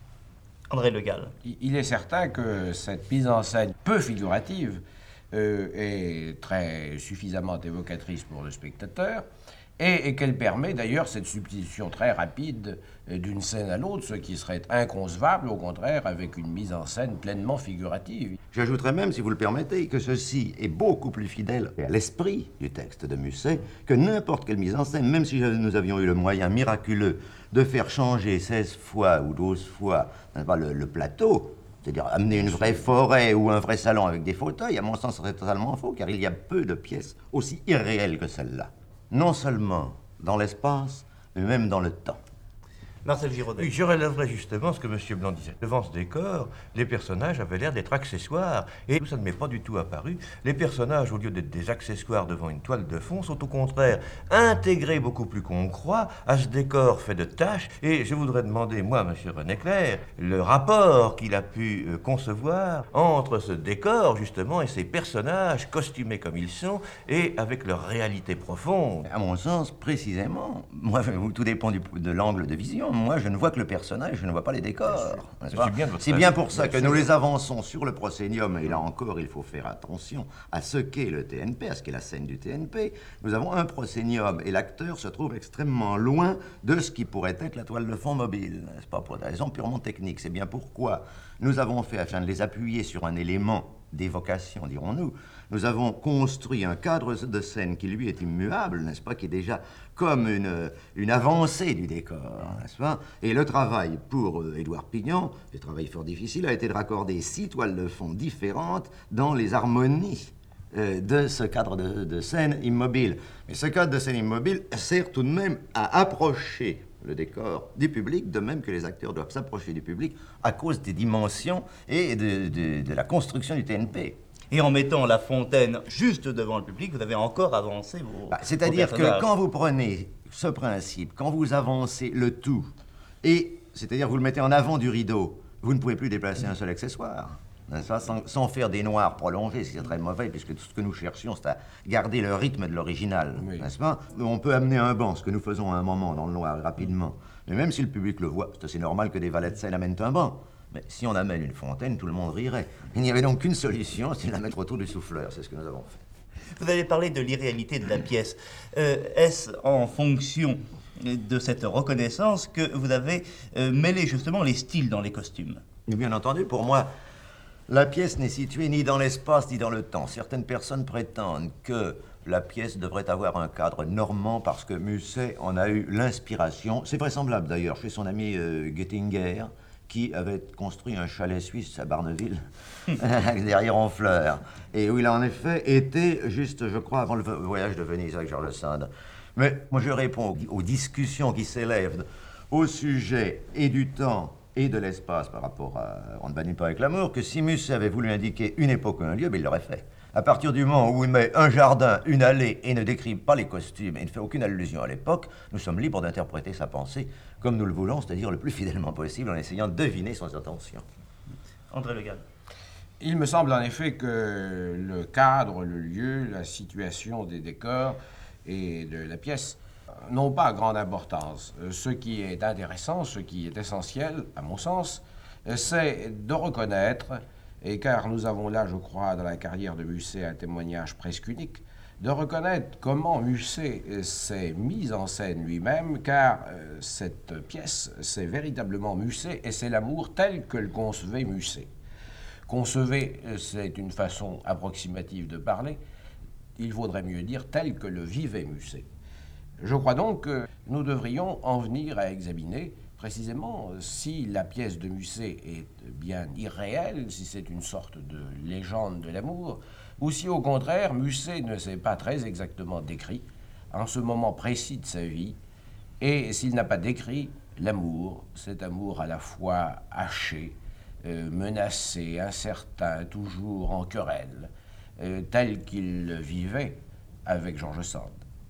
André Le Gall. Il est certain que cette mise en scène peu figurative euh, est très suffisamment évocatrice pour le spectateur et, et qu'elle permet d'ailleurs cette substitution très rapide euh, d'une scène à l'autre, ce qui serait inconcevable au contraire avec une mise en scène pleinement figurative. J'ajouterais même, si vous le permettez, que ceci est beaucoup plus fidèle à l'esprit du texte de Musset que n'importe quelle mise en scène, même si nous avions eu le moyen miraculeux de faire changer seize fois ou douze fois pas, le, le plateau, c'est-à-dire amener une vraie forêt ou un vrai salon avec des fauteuils, à mon sens, serait totalement faux, car il y a peu de pièces aussi irréelles que celle-là. Non seulement dans l'espace, mais même dans le temps. Marcel Giraudet. Oui, je relèverais justement ce que M. Blanc disait. Devant ce décor, les personnages avaient l'air d'être accessoires. Et ça ne m'est pas du tout apparu. Les personnages, au lieu d'être des accessoires devant une toile de fond, sont au contraire intégrés beaucoup plus qu'on croit à ce décor fait de taches. Et je voudrais demander, moi, M. René Clair, le rapport qu'il a pu euh, concevoir entre ce décor, justement, et ces personnages costumés comme ils sont, et avec leur réalité profonde. À mon sens, précisément, moi, tout dépend du, de l'angle de vision. Moi, je ne vois que le personnage, je ne vois pas les décors. C'est bien, bien pour ça que nous les avançons sur le prosénium, et là encore, il faut faire attention à ce qu'est le T N P, à ce qu'est la scène du T N P. Nous avons un prosénium, et l'acteur se trouve extrêmement loin de ce qui pourrait être la toile de fond mobile, n'est-ce pas, pour des raisons purement techniques. C'est bien pourquoi nous avons fait, afin de les appuyer sur un élément d'évocation, dirons-nous, nous avons construit un cadre de scène qui, lui, est immuable, n'est-ce pas, qui est déjà comme une, une avancée du décor, n'est-ce pas? Et le travail pour euh, Édouard Pignon, le travail fort difficile, a été de raccorder six toiles de fond différentes dans les harmonies euh, de ce cadre de, de scène immobile. Mais ce cadre de scène immobile sert tout de même à approcher le décor du public, de même que les acteurs doivent s'approcher du public à cause des dimensions et de, de, de la construction du T N P. Et en mettant la fontaine juste devant le public, vous avez encore avancé vos bah, C'est-à-dire que quand vous prenez ce principe, quand vous avancez le tout, et c'est-à-dire vous le mettez en avant du rideau, vous ne pouvez plus déplacer un seul accessoire. Ça, sans, sans faire des noirs prolongés, c'est très mauvais, puisque tout ce que nous cherchions, c'est à garder le rythme de l'original, oui. N'est-ce pas? On peut amener un banc, ce que nous faisons à un moment dans le noir, rapidement. Mais même si le public le voit, c'est assez normal que des valets de scène amènent un banc. Mais si on amène une fontaine, tout le monde rirait. Il n'y avait donc qu'une solution, c'est de la mettre autour du souffleur, c'est ce que nous avons fait. Vous avez parlé de l'irréalité de la pièce. Euh, est-ce en fonction de cette reconnaissance que vous avez euh, mêlé justement les styles dans les costumes? Bien entendu, pour moi, la pièce n'est située ni dans l'espace ni dans le temps. Certaines personnes prétendent que la pièce devrait avoir un cadre normand parce que Musset en a eu l'inspiration. C'est vraisemblable d'ailleurs chez son ami euh, Gettinger, qui avait construit un chalet suisse à Barneville, derrière Honfleur, et où il a en effet été, juste, je crois, avant le voyage de Venise avec George Sand. Mais moi, je réponds aux discussions qui s'élèvent au sujet et du temps et de l'espace par rapport à On ne badine pas avec l'amour, que si Musset avait voulu indiquer une époque ou un lieu, ben, il l'aurait fait. À partir du moment où il met un jardin, une allée, et ne décrit pas les costumes, et ne fait aucune allusion à l'époque, nous sommes libres d'interpréter sa pensée comme nous le voulons, c'est-à-dire le plus fidèlement possible, en essayant de deviner son intention. André Le Gall. Il me semble en effet que le cadre, le lieu, la situation des décors et de la pièce n'ont pas grande importance. Ce qui est intéressant, ce qui est essentiel, à mon sens, c'est de reconnaître, et car nous avons là, je crois, dans la carrière de Musset, un témoignage presque unique, de reconnaître comment Musset s'est mis en scène lui-même, car euh, cette pièce, c'est véritablement Musset, et c'est l'amour tel que le concevait Musset. Concevait, c'est une façon approximative de parler, il vaudrait mieux dire tel que le vivait Musset. Je crois donc que nous devrions en venir à examiner précisément si la pièce de Musset est bien irréelle, si c'est une sorte de légende de l'amour, ou si au contraire Musset ne s'est pas très exactement décrit en ce moment précis de sa vie, et s'il n'a pas décrit l'amour, cet amour à la fois haché, euh, menacé, incertain, toujours en querelle, euh, tel qu'il le vivait avec George Sand.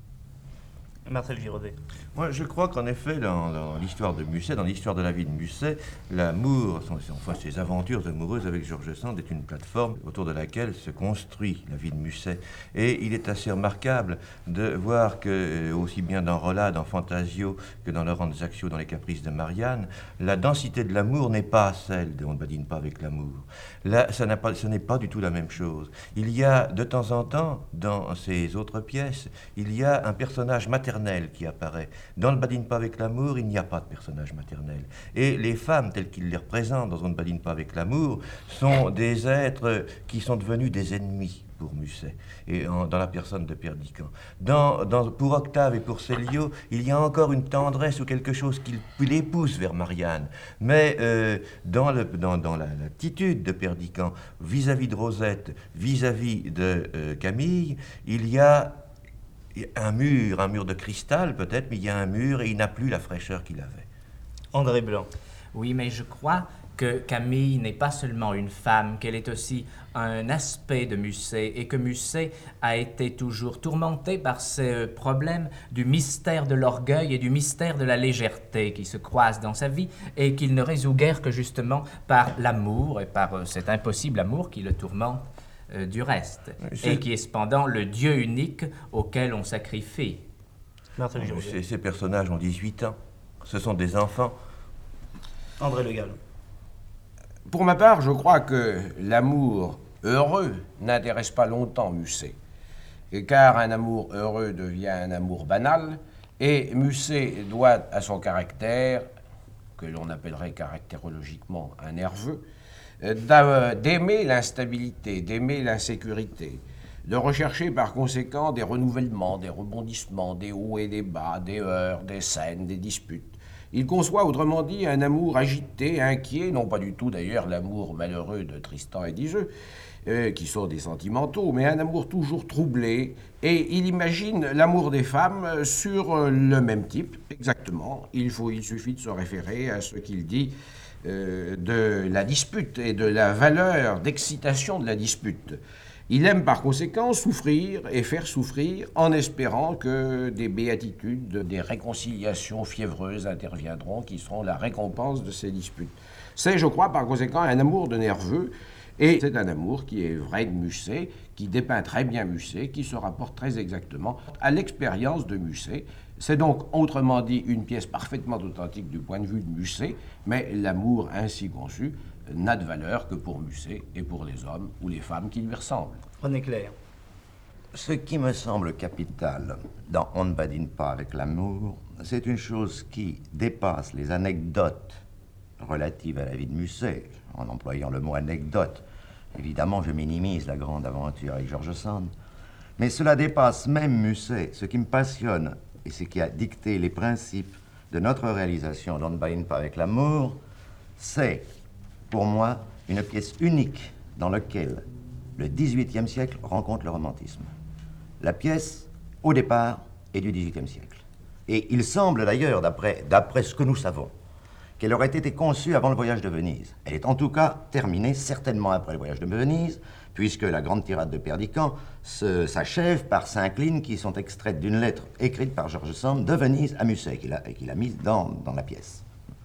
Marcel Giraudet. Moi, je crois qu'en effet, dans, dans l'histoire de Musset, dans l'histoire de la vie de Musset, l'amour, enfin ses aventures amoureuses avec George Sand est une plateforme autour de laquelle se construit la vie de Musset. Et il est assez remarquable de voir que, aussi bien dans Rolade, en Fantasio, que dans Laurent Ajaccio, dans Les Caprices de Marianne, la densité de l'amour n'est pas celle de On ne badine pas avec l'amour. Là, ça n'a pas, ce n'est pas du tout la même chose. Il y a de temps en temps, dans ces autres pièces, il y a un personnage maternel qui apparaît. Dans Ne badine pas avec l'amour, il n'y a pas de personnage maternel. Et les femmes, telles qu'il les représente dans On ne badine pas avec l'amour, sont des êtres qui sont devenus des ennemis pour Musset, et en, dans la personne de Perdiccas. Dans, dans, pour Octave et pour Célio, il y a encore une tendresse ou quelque chose qui les pousse vers Marianne. Mais euh, dans, le, dans, dans la, l'attitude de Perdiccas vis-à-vis de Rosette, vis-à-vis de euh, Camille, il y a un mur, un mur de cristal peut-être, mais il y a un mur et il n'a plus la fraîcheur qu'il avait. André Blanc. Oui, mais je crois que Camille n'est pas seulement une femme, qu'elle est aussi un aspect de Musset, et que Musset a été toujours tourmenté par ce problème du mystère de l'orgueil et du mystère de la légèreté qui se croisent dans sa vie, et qu'il ne résout guère que justement par l'amour, et par euh, cet impossible amour qui le tourmente euh, du reste, et qui est cependant le Dieu unique auquel on sacrifie. Ces, ces personnages ont dix-huit ans, ce sont des enfants. André Le Gall. Pour ma part, je crois que l'amour heureux n'intéresse pas longtemps Musset, car un amour heureux devient un amour banal, et Musset doit à son caractère, que l'on appellerait caractérologiquement un nerveux, d'aimer l'instabilité, d'aimer l'insécurité, de rechercher par conséquent des renouvellements, des rebondissements, des hauts et des bas, des heurts, des scènes, des disputes. Il conçoit, autrement dit, un amour agité, inquiet, non pas du tout d'ailleurs l'amour malheureux de Tristan et d'Iseux, euh, qui sont des sentimentaux, mais un amour toujours troublé, et il imagine l'amour des femmes sur le même type, exactement. Il faut, il suffit de se référer à ce qu'il dit euh, de la dispute et de la valeur d'excitation de la dispute. Il aime par conséquent souffrir et faire souffrir en espérant que des béatitudes, des réconciliations fiévreuses interviendront qui seront la récompense de ces disputes. C'est, je crois, par conséquent un amour de nerveux, et c'est un amour qui est vrai de Musset, qui dépeint très bien Musset, qui se rapporte très exactement à l'expérience de Musset. C'est donc, autrement dit, une pièce parfaitement authentique du point de vue de Musset, mais l'amour ainsi conçu n'a de valeur que pour Musset et pour les hommes ou les femmes qui lui ressemblent. René Clair. Ce qui me semble capital dans On ne badine pas avec l'amour, c'est une chose qui dépasse les anecdotes relatives à la vie de Musset, en employant le mot anecdote. Évidemment, je minimise la grande aventure avec George Sand, mais cela dépasse même Musset. Ce qui me passionne et ce qui a dicté les principes de notre réalisation d'On ne badine pas avec l'amour, c'est pour moi, une pièce unique dans laquelle le dix-huitième siècle rencontre le romantisme. La pièce, au départ, est du dix-huitième siècle. Et il semble d'ailleurs, d'après, d'après ce que nous savons, qu'elle aurait été conçue avant le voyage de Venise. Elle est en tout cas terminée certainement après le voyage de Venise, puisque la grande tirade de Perdiccas s'achève par cinq lignes qui sont extraites d'une lettre écrite par George Sand de Venise à Musset, qu'il a, qu'il a mise dans, dans la pièce.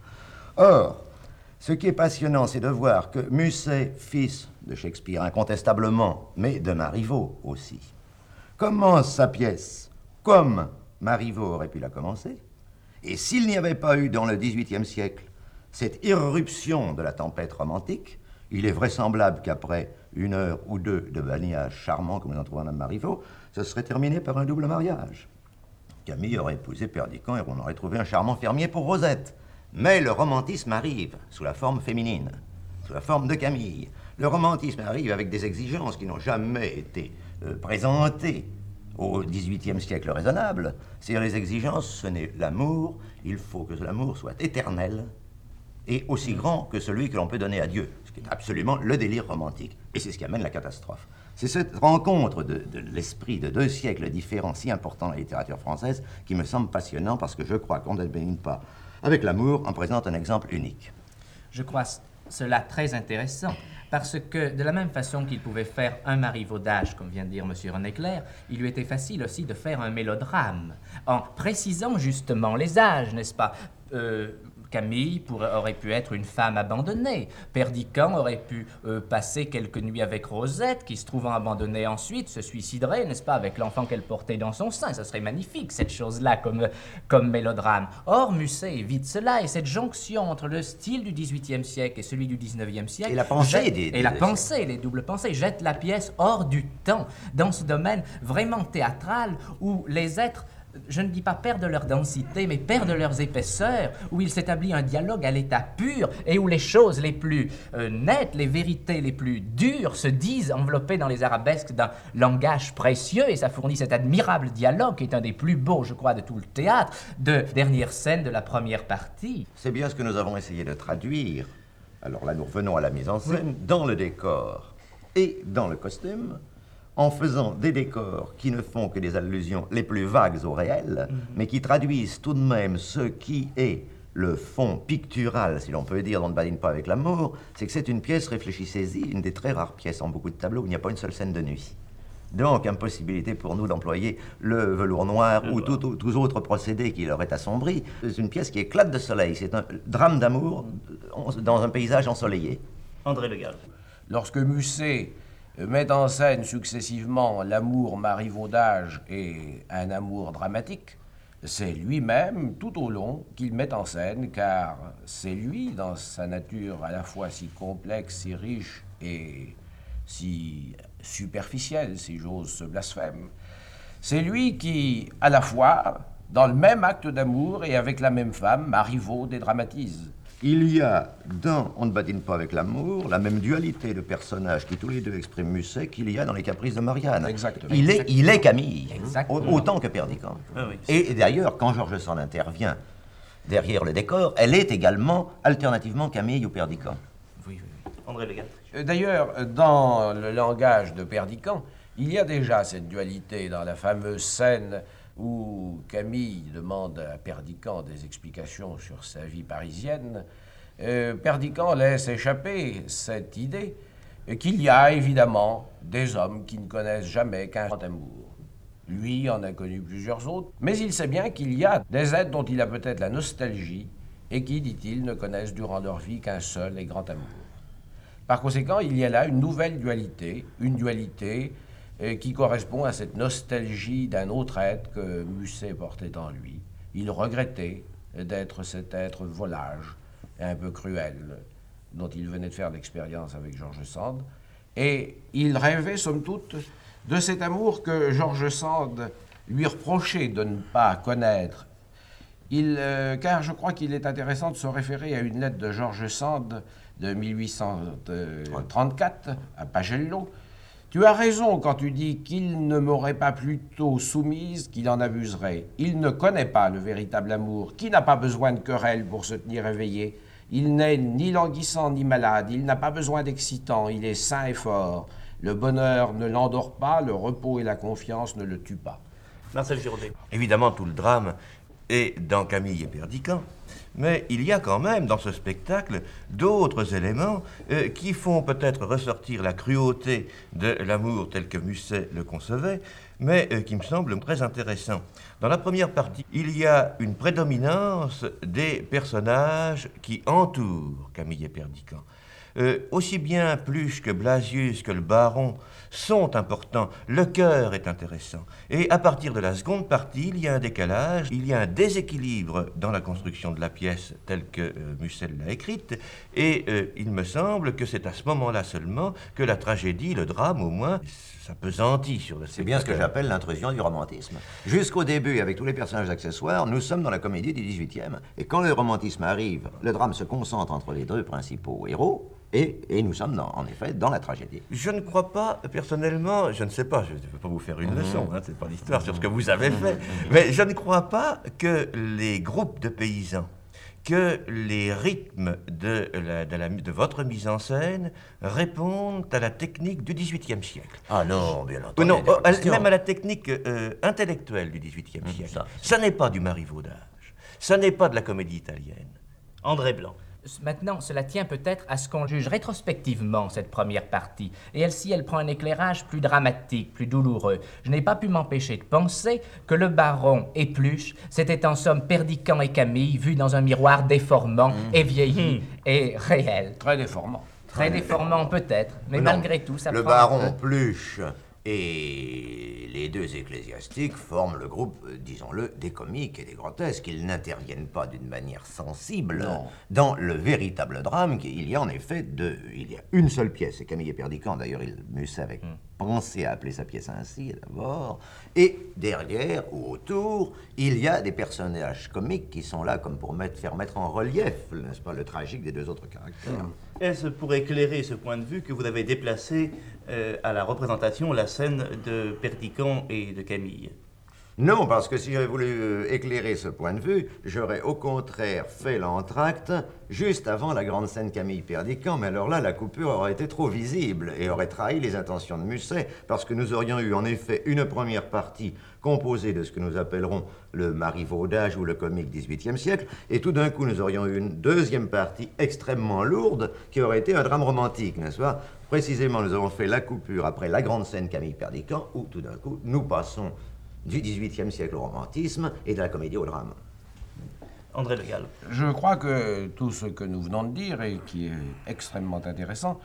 Or, ce qui est passionnant, c'est de voir que Musset, fils de Shakespeare incontestablement, mais de Marivaux aussi, commence sa pièce comme Marivaux aurait pu la commencer. Et s'il n'y avait pas eu dans le dix-huitième siècle cette irruption de la tempête romantique, il est vraisemblable qu'après une heure ou deux de badinage charmant, comme nous en trouvons dans Marivaux, ce serait terminé par un double mariage. Camille aurait épousé Perdiccas et on aurait trouvé un charmant fermier pour Rosette. Mais le romantisme arrive sous la forme féminine, sous la forme de Camille. Le romantisme arrive avec des exigences qui n'ont jamais été euh, présentées au dix-huitième siècle raisonnable. C'est-à-dire les exigences, ce n'est l'amour, il faut que l'amour soit éternel et aussi grand que celui que l'on peut donner à Dieu, ce qui est absolument le délire romantique. Et c'est ce qui amène la catastrophe. C'est cette rencontre de, de l'esprit de deux siècles différents, si important dans la littérature française, qui me semble passionnant parce que je crois qu'on ne bénit pas avec l'amour en présente un exemple unique. Je crois cela très intéressant, parce que de la même façon qu'il pouvait faire un marivaudage, comme vient de dire M. René Clair, il lui était facile aussi de faire un mélodrame, en précisant justement les âges, n'est-ce pas? euh, Camille pourrait, aurait pu être une femme abandonnée. Perdiccas aurait pu euh, passer quelques nuits avec Rosette, qui, se trouvant abandonnée ensuite, se suiciderait, n'est-ce pas, avec l'enfant qu'elle portait dans son sein. Ça serait magnifique, cette chose-là, comme, comme mélodrame. Or, Musset évite cela, et cette jonction entre le style du dix-huitième siècle et celui du dix-neuvième siècle... Et la pensée jette, des... Et la pensée, les doubles pensées, jette la pièce hors du temps, dans ce domaine vraiment théâtral, où les êtres... je ne dis pas perdent leur densité, mais perdent leurs épaisseurs, où il s'établit un dialogue à l'état pur et où les choses les plus euh, nettes, les vérités les plus dures se disent enveloppées dans les arabesques d'un langage précieux, et ça fournit cet admirable dialogue qui est un des plus beaux, je crois, de tout le théâtre, de dernière scène de la première partie. C'est bien ce que nous avons essayé de traduire. Alors là, nous revenons à la mise en scène, dans le décor et dans le costume, en faisant des décors qui ne font que des allusions les plus vagues au réel, mmh. mais qui traduisent tout de même ce qui est le fond pictural, si l'on peut dire, dont ne badine pas avec l'amour, c'est que c'est une pièce, réfléchissez-y, une des très rares pièces en beaucoup de tableaux où il n'y a pas une seule scène de nuit. Donc, impossibilité pour nous d'employer le velours noir ou tout, tout, tout autre procédé qui leur est assombri. C'est une pièce qui éclate de soleil, c'est un drame d'amour dans un paysage ensoleillé. André Le Gall. Lorsque Musset met en scène successivement l'amour marivaudage et un amour dramatique, c'est lui-même, tout au long, qu'il met en scène, car c'est lui, dans sa nature à la fois si complexe, si riche et si superficielle, si j'ose ce blasphème, c'est lui qui, à la fois, dans le même acte d'amour et avec la même femme, marivaude et dramatise. Il y a dans On ne badine pas avec l'amour la même dualité de personnages qui tous les deux expriment Musset qu'il y a dans Les Caprices de Marianne. Exactement. Il est, il est Camille, Exactement. autant que Perdiccas. Ah oui. Et, et d'ailleurs, quand George Sand intervient derrière le décor, elle est également alternativement Camille ou Perdiccas. Oui, oui, oui. André Le Gall. D'ailleurs, dans le langage de Perdiccas, il y a déjà cette dualité dans la fameuse scène où Camille demande à Perdiccas des explications sur sa vie parisienne. Euh, Perdiccas laisse échapper cette idée qu'il y a évidemment des hommes qui ne connaissent jamais qu'un grand amour. Lui en a connu plusieurs autres, mais il sait bien qu'il y a des êtres dont il a peut-être la nostalgie et qui, dit-il, ne connaissent durant leur vie qu'un seul et grand amour. Par conséquent, il y a là une nouvelle dualité, une dualité euh, qui correspond à cette nostalgie d'un autre être que Musset portait en lui. Il regrettait d'être cet être volage, un peu cruel, dont il venait de faire l'expérience avec George Sand, et il rêvait, somme toute, de cet amour que George Sand lui reprochait de ne pas connaître. Il, euh, car je crois qu'il est intéressant de se référer à une lettre de George Sand de mille huit cent trente-quatre à Pagello. Tu as raison quand tu dis qu'il ne m'aurait pas plutôt soumise qu'il en abuserait. Il ne connaît pas le véritable amour, qui n'a pas besoin de querelle pour se tenir éveillé. Il n'est ni languissant ni malade, il n'a pas besoin d'excitant, il est sain et fort. Le bonheur ne l'endort pas, le repos et la confiance ne le tuent pas. Marcel Giraudet. Évidemment, tout le drame est dans Camille et Perdiccas, mais il y a quand même dans ce spectacle d'autres éléments euh, qui font peut-être ressortir la cruauté de l'amour tel que Musset le concevait, mais euh, qui me semblent très intéressants. Dans la première partie, il y a une prédominance des personnages qui entourent Camille et Perdiccas. Euh, aussi bien Pluche que Blasius que le baron sont importants, le cœur est intéressant. Et à partir de la seconde partie, il y a un décalage, il y a un déséquilibre dans la construction de la pièce telle que euh, Musset l'a écrite, et euh, il me semble que c'est à ce moment-là seulement que la tragédie, le drame au moins, s'appesantit sur le spectateur. C'est bien ce que j'appelle l'intrusion du romantisme. Jusqu'au début, avec tous les personnages accessoires, nous sommes dans la comédie du dix-huitième, et quand le romantisme arrive, le drame se concentre entre les deux principaux héros, Et, et nous sommes, dans, en effet, dans la tragédie. Je ne crois pas, personnellement, je ne sais pas, je ne veux pas vous faire une leçon, hein, c'est pas l'histoire sur ce que vous avez fait, mais je ne crois pas que les groupes de paysans, que les rythmes de, la, de, la, de votre mise en scène répondent à la technique du dix-huitième siècle. Ah non, bien entendu. Non, euh, même à la technique euh, intellectuelle du dix-huitième mmh, siècle. Ça, ça n'est pas du marivaudage, ça n'est pas de la comédie italienne. André Blanc. Maintenant, cela tient peut-être à ce qu'on juge rétrospectivement cette première partie, et elle-ci, elle prend un éclairage plus dramatique, plus douloureux. Je n'ai pas pu m'empêcher de penser que le baron Épluche, c'était en somme Perdiccand et Camille vus dans un miroir déformant mmh. et vieilli mmh. et réel. Très déformant. Très déformant peut-être, mais non, malgré tout, ça le prend... baron Pluche et les deux ecclésiastiques forment le groupe, euh, disons-le, des comiques et des grotesques. Ils n'interviennent pas d'une manière sensible non. dans le véritable drame. Il y a en effet deux, il y a une seule pièce, c'est Camille et Perdiccand. D'ailleurs, il Musset avait mm. pensé à appeler sa pièce ainsi d'abord. Et derrière ou autour, il y a des personnages comiques qui sont là comme pour mettre, faire mettre en relief, n'est-ce pas, le tragique des deux autres caractères. Mm. Est-ce pour éclairer ce point de vue que vous avez déplacé euh, à la représentation la scène de Perdiccand et de Camille? Non, parce que si j'avais voulu euh, éclairer ce point de vue, j'aurais au contraire fait l'entracte juste avant la grande scène Camille-Perdiccand, mais alors là, la coupure aurait été trop visible et aurait trahi les intentions de Musset, parce que nous aurions eu en effet une première partie composée de ce que nous appellerons le marivaudage ou le comique dix-huitième siècle, et tout d'un coup, nous aurions eu une deuxième partie extrêmement lourde qui aurait été un drame romantique, n'est-ce pas? Précisément, nous avons fait la coupure après la grande scène Camille-Perdiccand, où tout d'un coup, nous passons du dix-huitième siècle au romantisme et de la comédie au drame. André Le Gall. Je crois que tout ce que nous venons de dire, et qui est extrêmement intéressant,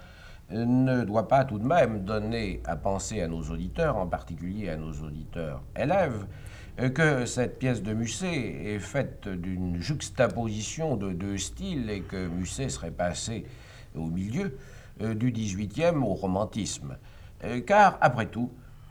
ne doit pas tout de même donner à penser à nos auditeurs, en particulier à nos auditeurs élèves, que cette pièce de Musset est faite d'une juxtaposition de deux styles et que Musset serait passé au milieu du dix-huitième au romantisme. Car, après tout,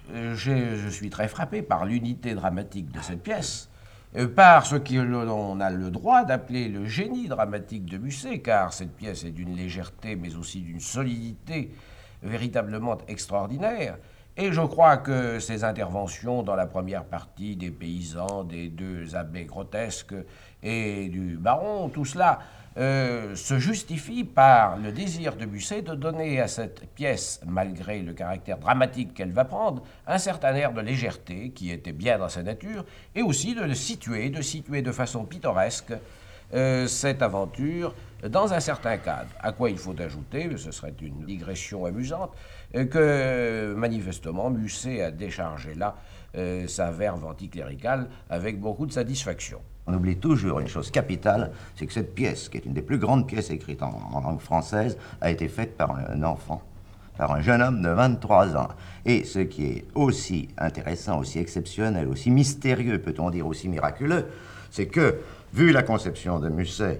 Je, je suis très frappé par l'unité dramatique de cette pièce, euh, par ce qu'on a le droit d'appeler le génie dramatique de Musset, car cette pièce est d'une légèreté, mais aussi d'une solidité véritablement extraordinaire. Et je crois que ces interventions dans la première partie des paysans, des deux abbés grotesques et du baron, tout cela euh, se justifie par le désir de Musset de donner à cette pièce, malgré le caractère dramatique qu'elle va prendre, un certain air de légèreté qui était bien dans sa nature, et aussi de le situer, de situer de façon pittoresque euh, cette aventure dans un certain cadre. À quoi il faut ajouter, ce serait une digression amusante, euh, que manifestement Musset a déchargé là euh, sa verve anticléricale avec beaucoup de satisfaction. On oublie toujours une chose capitale, c'est que cette pièce, qui est une des plus grandes pièces écrites en, en langue française, a été faite par un enfant, par un jeune homme de vingt-trois ans. Et ce qui est aussi intéressant, aussi exceptionnel, aussi mystérieux, peut-on dire aussi miraculeux, c'est que, vu la conception de Musset,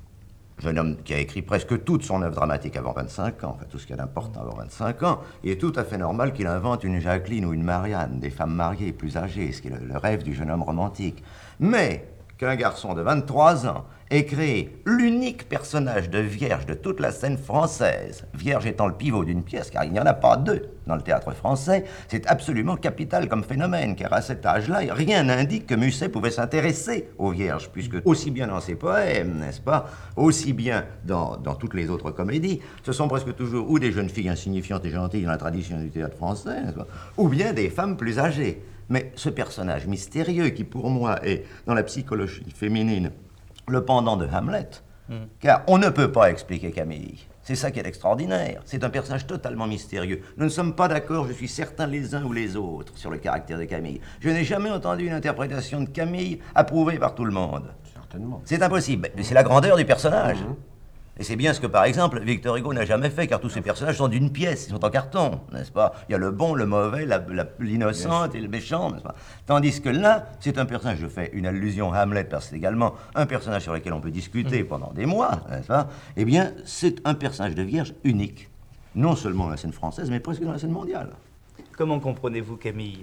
jeune homme qui a écrit presque toute son œuvre dramatique avant vingt-cinq ans, enfin tout ce qu'il y a d'important avant vingt-cinq ans, il est tout à fait normal qu'il invente une Jacqueline ou une Marianne, des femmes mariées plus âgées, ce qui est le, le rêve du jeune homme romantique. Mais qu'un garçon de vingt-trois ans ait créé l'unique personnage de vierge de toute la scène française, vierge étant le pivot d'une pièce, car il n'y en a pas deux dans le théâtre français, c'est absolument capital comme phénomène, car à cet âge-là, rien n'indique que Musset pouvait s'intéresser aux vierges, puisque aussi bien dans ses poèmes, n'est-ce pas, aussi bien dans, dans toutes les autres comédies, ce sont presque toujours ou des jeunes filles insignifiantes et gentilles dans la tradition du théâtre français, n'est-ce pas, ou bien des femmes plus âgées. Mais ce personnage mystérieux qui, pour moi, est, dans la psychologie féminine, le pendant de Hamlet, mm. car on ne peut pas expliquer Camille. C'est ça qui est extraordinaire. C'est un personnage totalement mystérieux. Nous ne sommes pas d'accord, je suis certain, les uns ou les autres, sur le caractère de Camille. Je n'ai jamais entendu une interprétation de Camille approuvée par tout le monde. Certainement. C'est impossible. C'est la grandeur du personnage. Mm-hmm. Et c'est bien ce que, par exemple, Victor Hugo n'a jamais fait, car tous ces personnages sont d'une pièce, ils sont en carton, n'est-ce pas? Il y a le bon, le mauvais, la, la, l'innocente et le méchant, n'est-ce pas? Tandis que là, c'est un personnage, je fais une allusion à Hamlet, parce que c'est également un personnage sur lequel on peut discuter pendant des mois, n'est-ce pas? Eh bien, c'est un personnage de vierge unique, non seulement dans la scène française, mais presque dans la scène mondiale. Comment comprenez-vous Camille?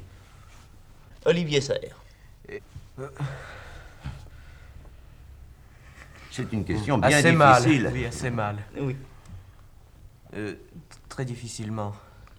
Olivier Serre. Et, euh... C'est une question bien assez difficile. Mal. Oui, assez mal. Oui. Euh, très difficilement.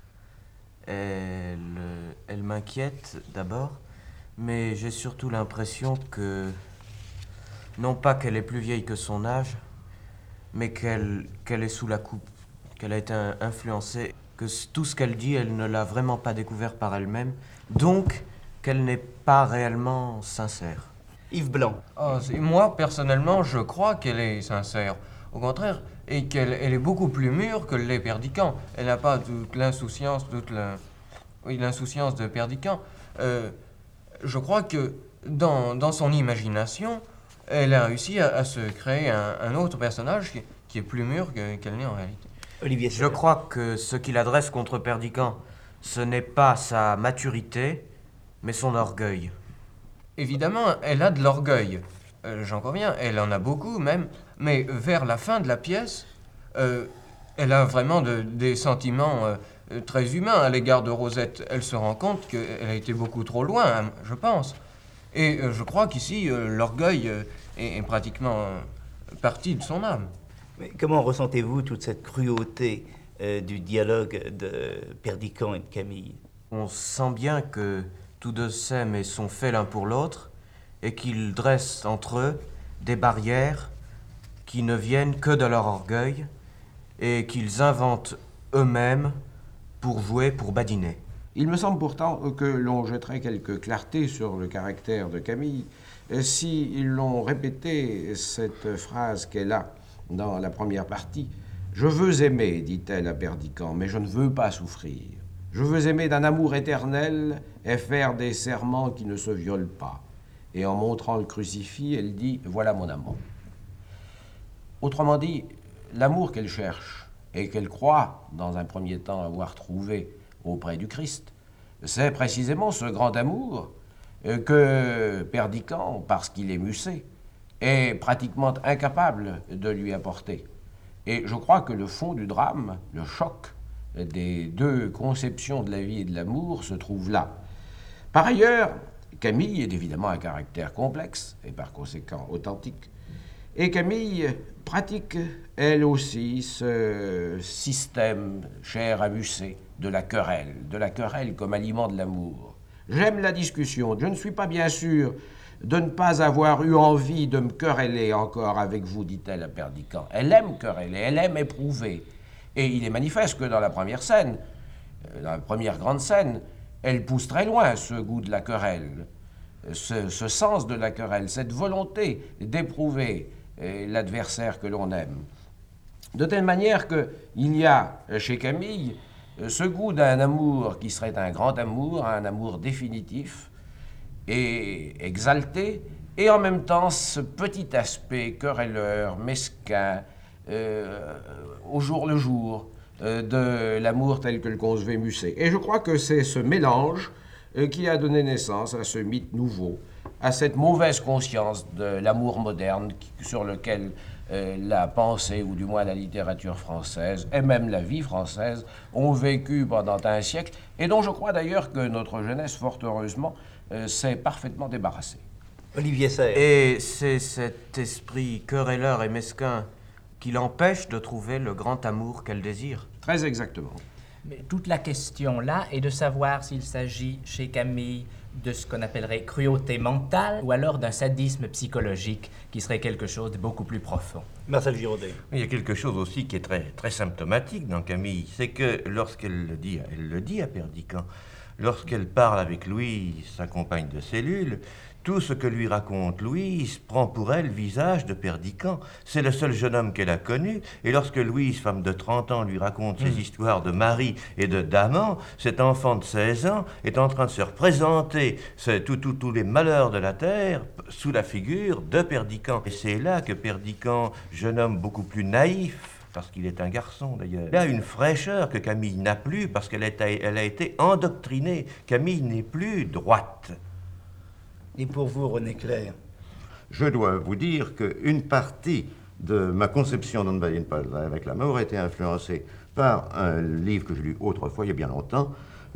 Elle, elle m'inquiète d'abord, mais j'ai surtout l'impression que, non pas qu'elle est plus vieille que son âge, mais qu'elle qu'elle est sous la coupe, qu'elle a été influencée, que tout ce qu'elle dit, elle ne l'a vraiment pas découvert par elle-même, donc qu'elle n'est pas réellement sincère. Yves Blanc. Oh, moi, personnellement, je crois qu'elle est sincère. Au contraire, et qu'elle elle est beaucoup plus mûre que l'est Perdiccas. Elle n'a pas toute l'insouciance, toute la... oui, l'insouciance de Perdiccas. Euh, je crois que dans, dans son imagination, elle a réussi à, à se créer un, un autre personnage qui, qui est plus mûr que, qu'elle n'est en réalité. Olivier Je crois que ce qu'il adresse contre Perdiccas, ce n'est pas sa maturité, mais son orgueil. Évidemment, elle a de l'orgueil. Euh, j'en conviens, elle en a beaucoup même, mais vers la fin de la pièce, euh, elle a vraiment de, des sentiments euh, très humains à l'égard de Rosette. Elle se rend compte qu'elle a été beaucoup trop loin, hein, je pense. Et euh, je crois qu'ici, euh, l'orgueil euh, est, est pratiquement euh, partie de son âme. Mais comment ressentez-vous toute cette cruauté euh, du dialogue de Perdiccas et de Camille? On sent bien que tous deux s'aiment et sont faits l'un pour l'autre, et qu'ils dressent entre eux des barrières qui ne viennent que de leur orgueil, et qu'ils inventent eux-mêmes pour jouer, pour badiner. Il me semble pourtant que l'on jetterait quelque clarté sur le caractère de Camille si l'on répétait cette phrase qu'elle a dans la première partie. « Je veux aimer, dit-elle à Perdiccas, mais je ne veux pas souffrir. Je veux aimer d'un amour éternel et faire des serments qui ne se violent pas. » Et en montrant le crucifix, elle dit « Voilà mon amant. » Autrement dit, l'amour qu'elle cherche et qu'elle croit, dans un premier temps, avoir trouvé auprès du Christ, c'est précisément ce grand amour que Perdiccas, parce qu'il est musset, est pratiquement incapable de lui apporter. Et je crois que le fond du drame, le choc des deux conceptions de la vie et de l'amour se trouve là. Par ailleurs, Camille est évidemment un caractère complexe et par conséquent authentique. Et Camille pratique, elle aussi, ce système cher à Musset de la querelle, de la querelle comme aliment de l'amour. J'aime la discussion. Je ne suis pas bien sûr de ne pas avoir eu envie de me quereller encore avec vous, dit-elle à Perdiccas. Elle aime quereller, elle aime éprouver. Et il est manifeste que dans la première scène, dans la première grande scène, elle pousse très loin ce goût de la querelle, ce, ce sens de la querelle, cette volonté d'éprouver l'adversaire que l'on aime. De telle manière qu'il y a chez Camille ce goût d'un amour qui serait un grand amour, un amour définitif et exalté, et en même temps ce petit aspect querelleur, mesquin, euh, au jour le jour, euh, de l'amour tel que le concevait Musset. Et je crois que c'est ce mélange euh, qui a donné naissance à ce mythe nouveau, à cette mauvaise conscience de l'amour moderne qui, sur lequel euh, la pensée, ou du moins la littérature française, et même la vie française, ont vécu pendant un siècle, et dont je crois d'ailleurs que notre jeunesse, fort heureusement, euh, s'est parfaitement débarrassée. Olivier Serre. Et c'est cet esprit querelleur et mesquin qui l'empêche de trouver le grand amour qu'elle désire. Très exactement. Mais toute la question là est de savoir s'il s'agit chez Camille de ce qu'on appellerait cruauté mentale ou alors d'un sadisme psychologique qui serait quelque chose de beaucoup plus profond. Marcel Giraudet. Il y a quelque chose aussi qui est très, très symptomatique dans Camille, c'est que lorsqu'elle le dit, elle le dit à Perdiccas, lorsqu'elle parle avec Louise, sa compagne de cellule, tout ce que lui raconte Louise prend pour elle le visage de Perdiccas. C'est le seul jeune homme qu'elle a connu, et lorsque Louise, femme de trente ans, lui raconte ses mmh. histoires de mari et de d'amant, cet enfant de seize ans est en train de se représenter tous les malheurs de la terre sous la figure de Perdiccas. Et c'est là que Perdiccas, jeune homme beaucoup plus naïf, parce qu'il est un garçon d'ailleurs, il a une fraîcheur que Camille n'a plus, parce qu'elle elle a été endoctrinée. Camille n'est plus droite. Et pour vous, René Clair? Je dois vous dire qu'une partie de ma conception d'On ne badine pas avec l'amour a été influencée par un livre que j'ai lu autrefois, il y a bien longtemps,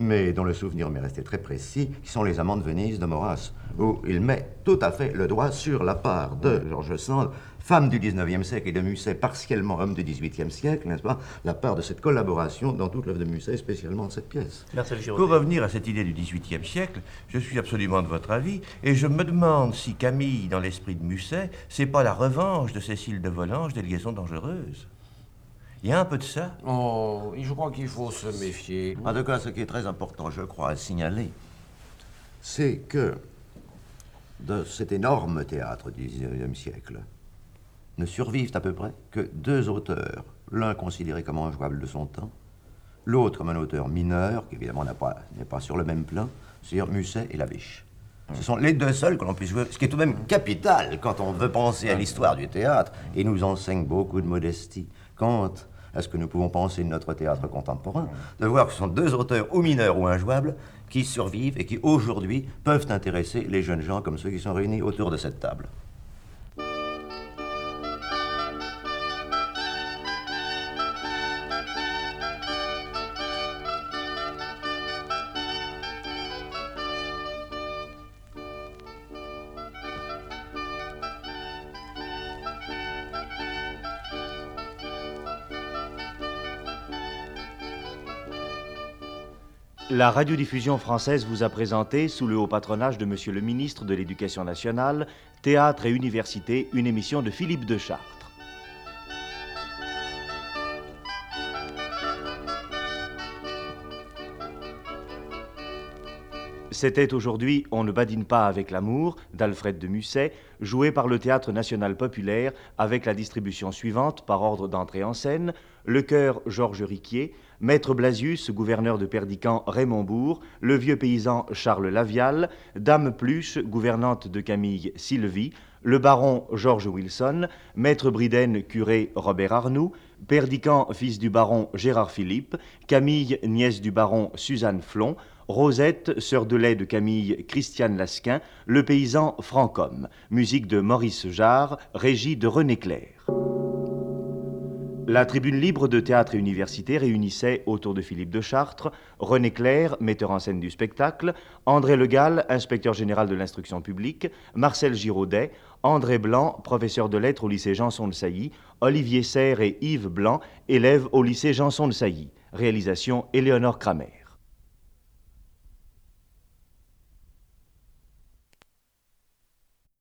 mais dont le souvenir m'est resté très précis, qui sont les Amants de Venise de Maurras, où il met tout à fait le doigt sur la part de George Sand, femme du dix-neuvième siècle, et de Musset, partiellement homme du dix-huitième siècle, n'est-ce pas, la part de cette collaboration dans toute l'œuvre de Musset, spécialement de cette pièce. Pour revenir à cette idée du dix-huitième siècle, je suis absolument de votre avis, et je me demande si Camille, dans l'esprit de Musset, c'est pas la revanche de Cécile de Volanges des Liaisons dangereuses. Il y a un peu de ça. Oh, je crois qu'il faut se méfier. En tout cas, ce qui est très important, je crois, à signaler, c'est que de cet énorme théâtre du dix-neuvième siècle ne survivent à peu près que deux auteurs, l'un considéré comme injouable de son temps, l'autre comme un auteur mineur, qui évidemment n'est pas, n'est pas sur le même plan, c'est-à-dire Musset et Labiche. Ce sont les deux seuls que l'on puisse jouer, ce qui est tout de même capital quand on veut penser à l'histoire du théâtre, et nous enseigne beaucoup de modestie quant à ce que nous pouvons penser de notre théâtre contemporain, de voir que ce sont deux auteurs ou mineurs ou injouables qui survivent et qui aujourd'hui peuvent intéresser les jeunes gens comme ceux qui sont réunis autour de cette table. La radiodiffusion française vous a présenté, sous le haut patronage de Monsieur le ministre de l'Éducation nationale, Théâtre et Université, une émission de Philippe de Chartres. C'était aujourd'hui On ne badine pas avec l'amour d'Alfred de Musset, joué par le Théâtre national populaire avec la distribution suivante par ordre d'entrée en scène: le chœur Georges Riquier, Maître Blasius, gouverneur de Perdican Raymondbourg, le vieux paysan Charles Lavial, Dame Pluche, gouvernante de Camille Sylvie, le baron Georges Wilson, Maître Briden, curé Robert Arnoux, Perdican, fils du baron Gérard Philippe, Camille, nièce du baron Suzanne Flon, Rosette, sœur de lait de Camille Christiane Lasquin, le paysan Francom, musique de Maurice Jarre, régie de René Clair. La tribune libre de Théâtre et Université réunissait autour de Philippe de Chartres René Clair, metteur en scène du spectacle, André Le Gall, inspecteur général de l'instruction publique, Marcel Giraudet, André Blanc, professeur de lettres au lycée Janson de Sailly, Olivier Serre et Yves Blanc, élèves au lycée Janson de Sailly. Réalisation Éléonore Kramer.